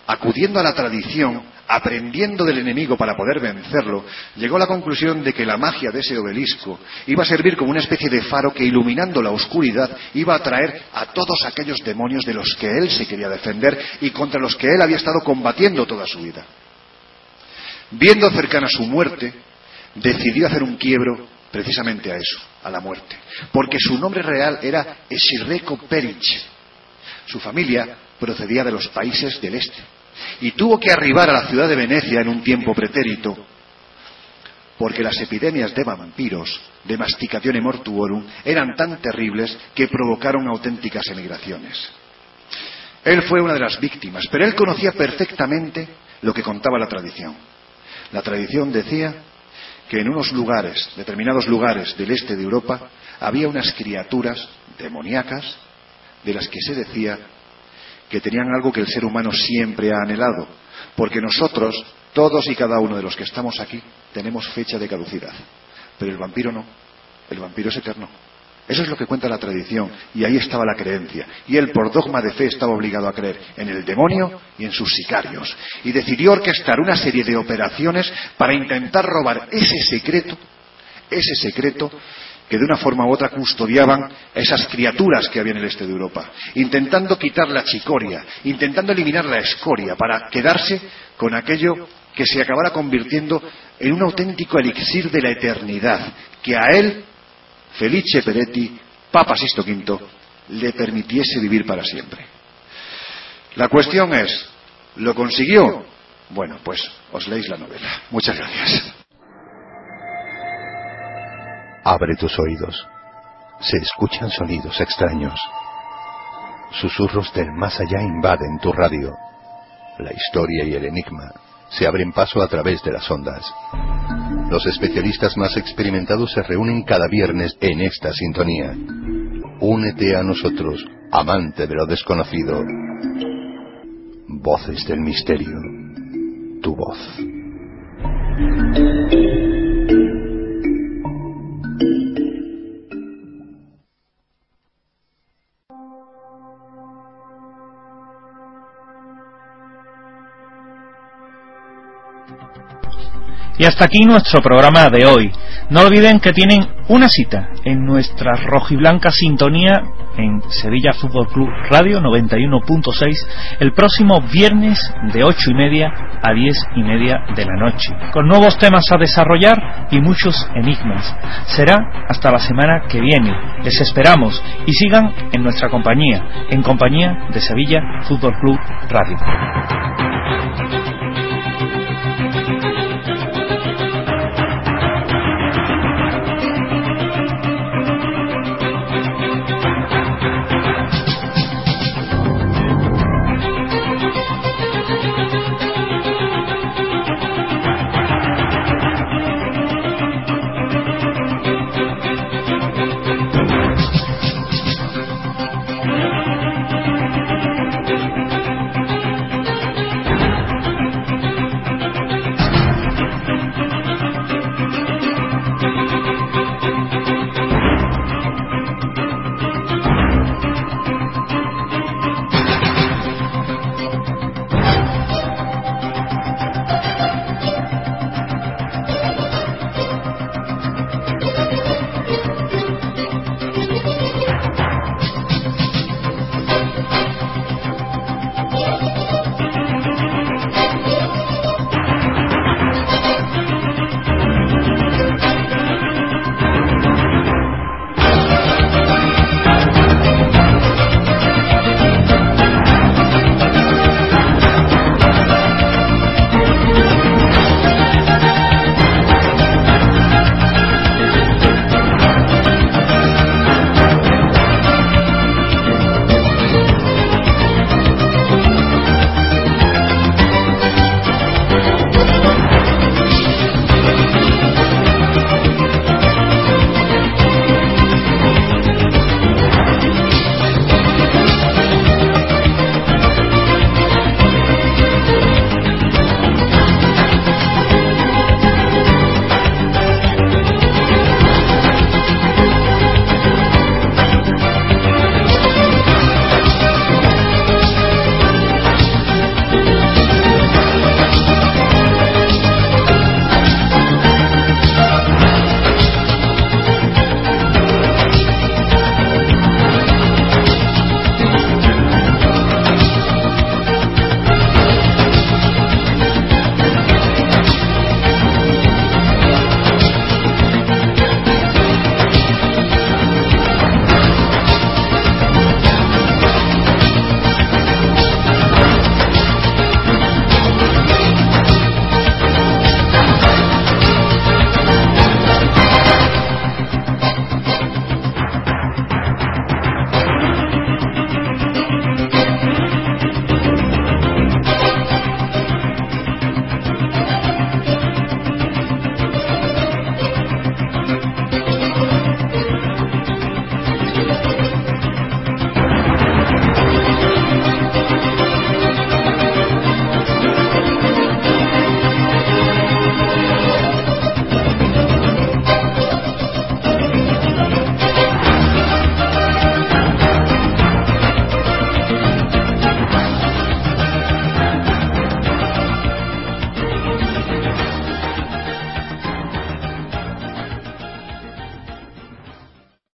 acudiendo a la tradición, aprendiendo del enemigo para poder vencerlo, llegó a la conclusión de que la magia de ese obelisco iba a servir como una especie de faro que, iluminando la oscuridad, iba a atraer a todos aquellos demonios de los que él se quería defender y contra los que él había estado combatiendo toda su vida. Viendo cercana su muerte, decidió hacer un quiebro precisamente a eso, a la muerte, porque su nombre real era Esirreco Perich. Su familia procedía de los países del este y tuvo que arribar a la ciudad de Venecia en un tiempo pretérito, porque las epidemias de vampiros, de Masticatione Mortuorum, eran tan terribles que provocaron auténticas emigraciones. Él fue una de las víctimas, pero él conocía perfectamente lo que contaba la tradición. La tradición decía que en unos lugares, determinados lugares del este de Europa, había unas criaturas demoníacas de las que se decía que tenían algo que el ser humano siempre ha anhelado, porque nosotros, todos y cada uno de los que estamos aquí, tenemos fecha de caducidad, pero el vampiro no, el vampiro es eterno. Eso es lo que cuenta la tradición, y ahí estaba la creencia, y él por dogma de fe estaba obligado a creer en el demonio y en sus sicarios, y decidió orquestar una serie de operaciones para intentar robar ese secreto que de una forma u otra custodiaban esas criaturas que había en el este de Europa, intentando quitar la chicoria, intentando eliminar la escoria, para quedarse con aquello que se acabara convirtiendo en un auténtico elixir de la eternidad, que a él, Felice Peretti, Papa Sisto V, le permitiese vivir para siempre. La cuestión es, ¿lo consiguió? Bueno, pues os leéis la novela. Muchas gracias. Abre tus oídos. Se escuchan sonidos extraños. Susurros del más allá invaden tu radio. La historia y el enigma se abren paso a través de las ondas. Los especialistas más experimentados se reúnen cada viernes en esta sintonía. Únete a nosotros, amante de lo desconocido. Voces del misterio. Tu voz. Y hasta aquí nuestro programa de hoy. No olviden que tienen una cita en nuestra rojiblanca sintonía en Sevilla Fútbol Club Radio 91.6 el próximo viernes de 8:30 a 10:30 de la noche, con nuevos temas a desarrollar y muchos enigmas. Será hasta la semana que viene. Les esperamos y sigan en nuestra compañía, en compañía de Sevilla Fútbol Club Radio.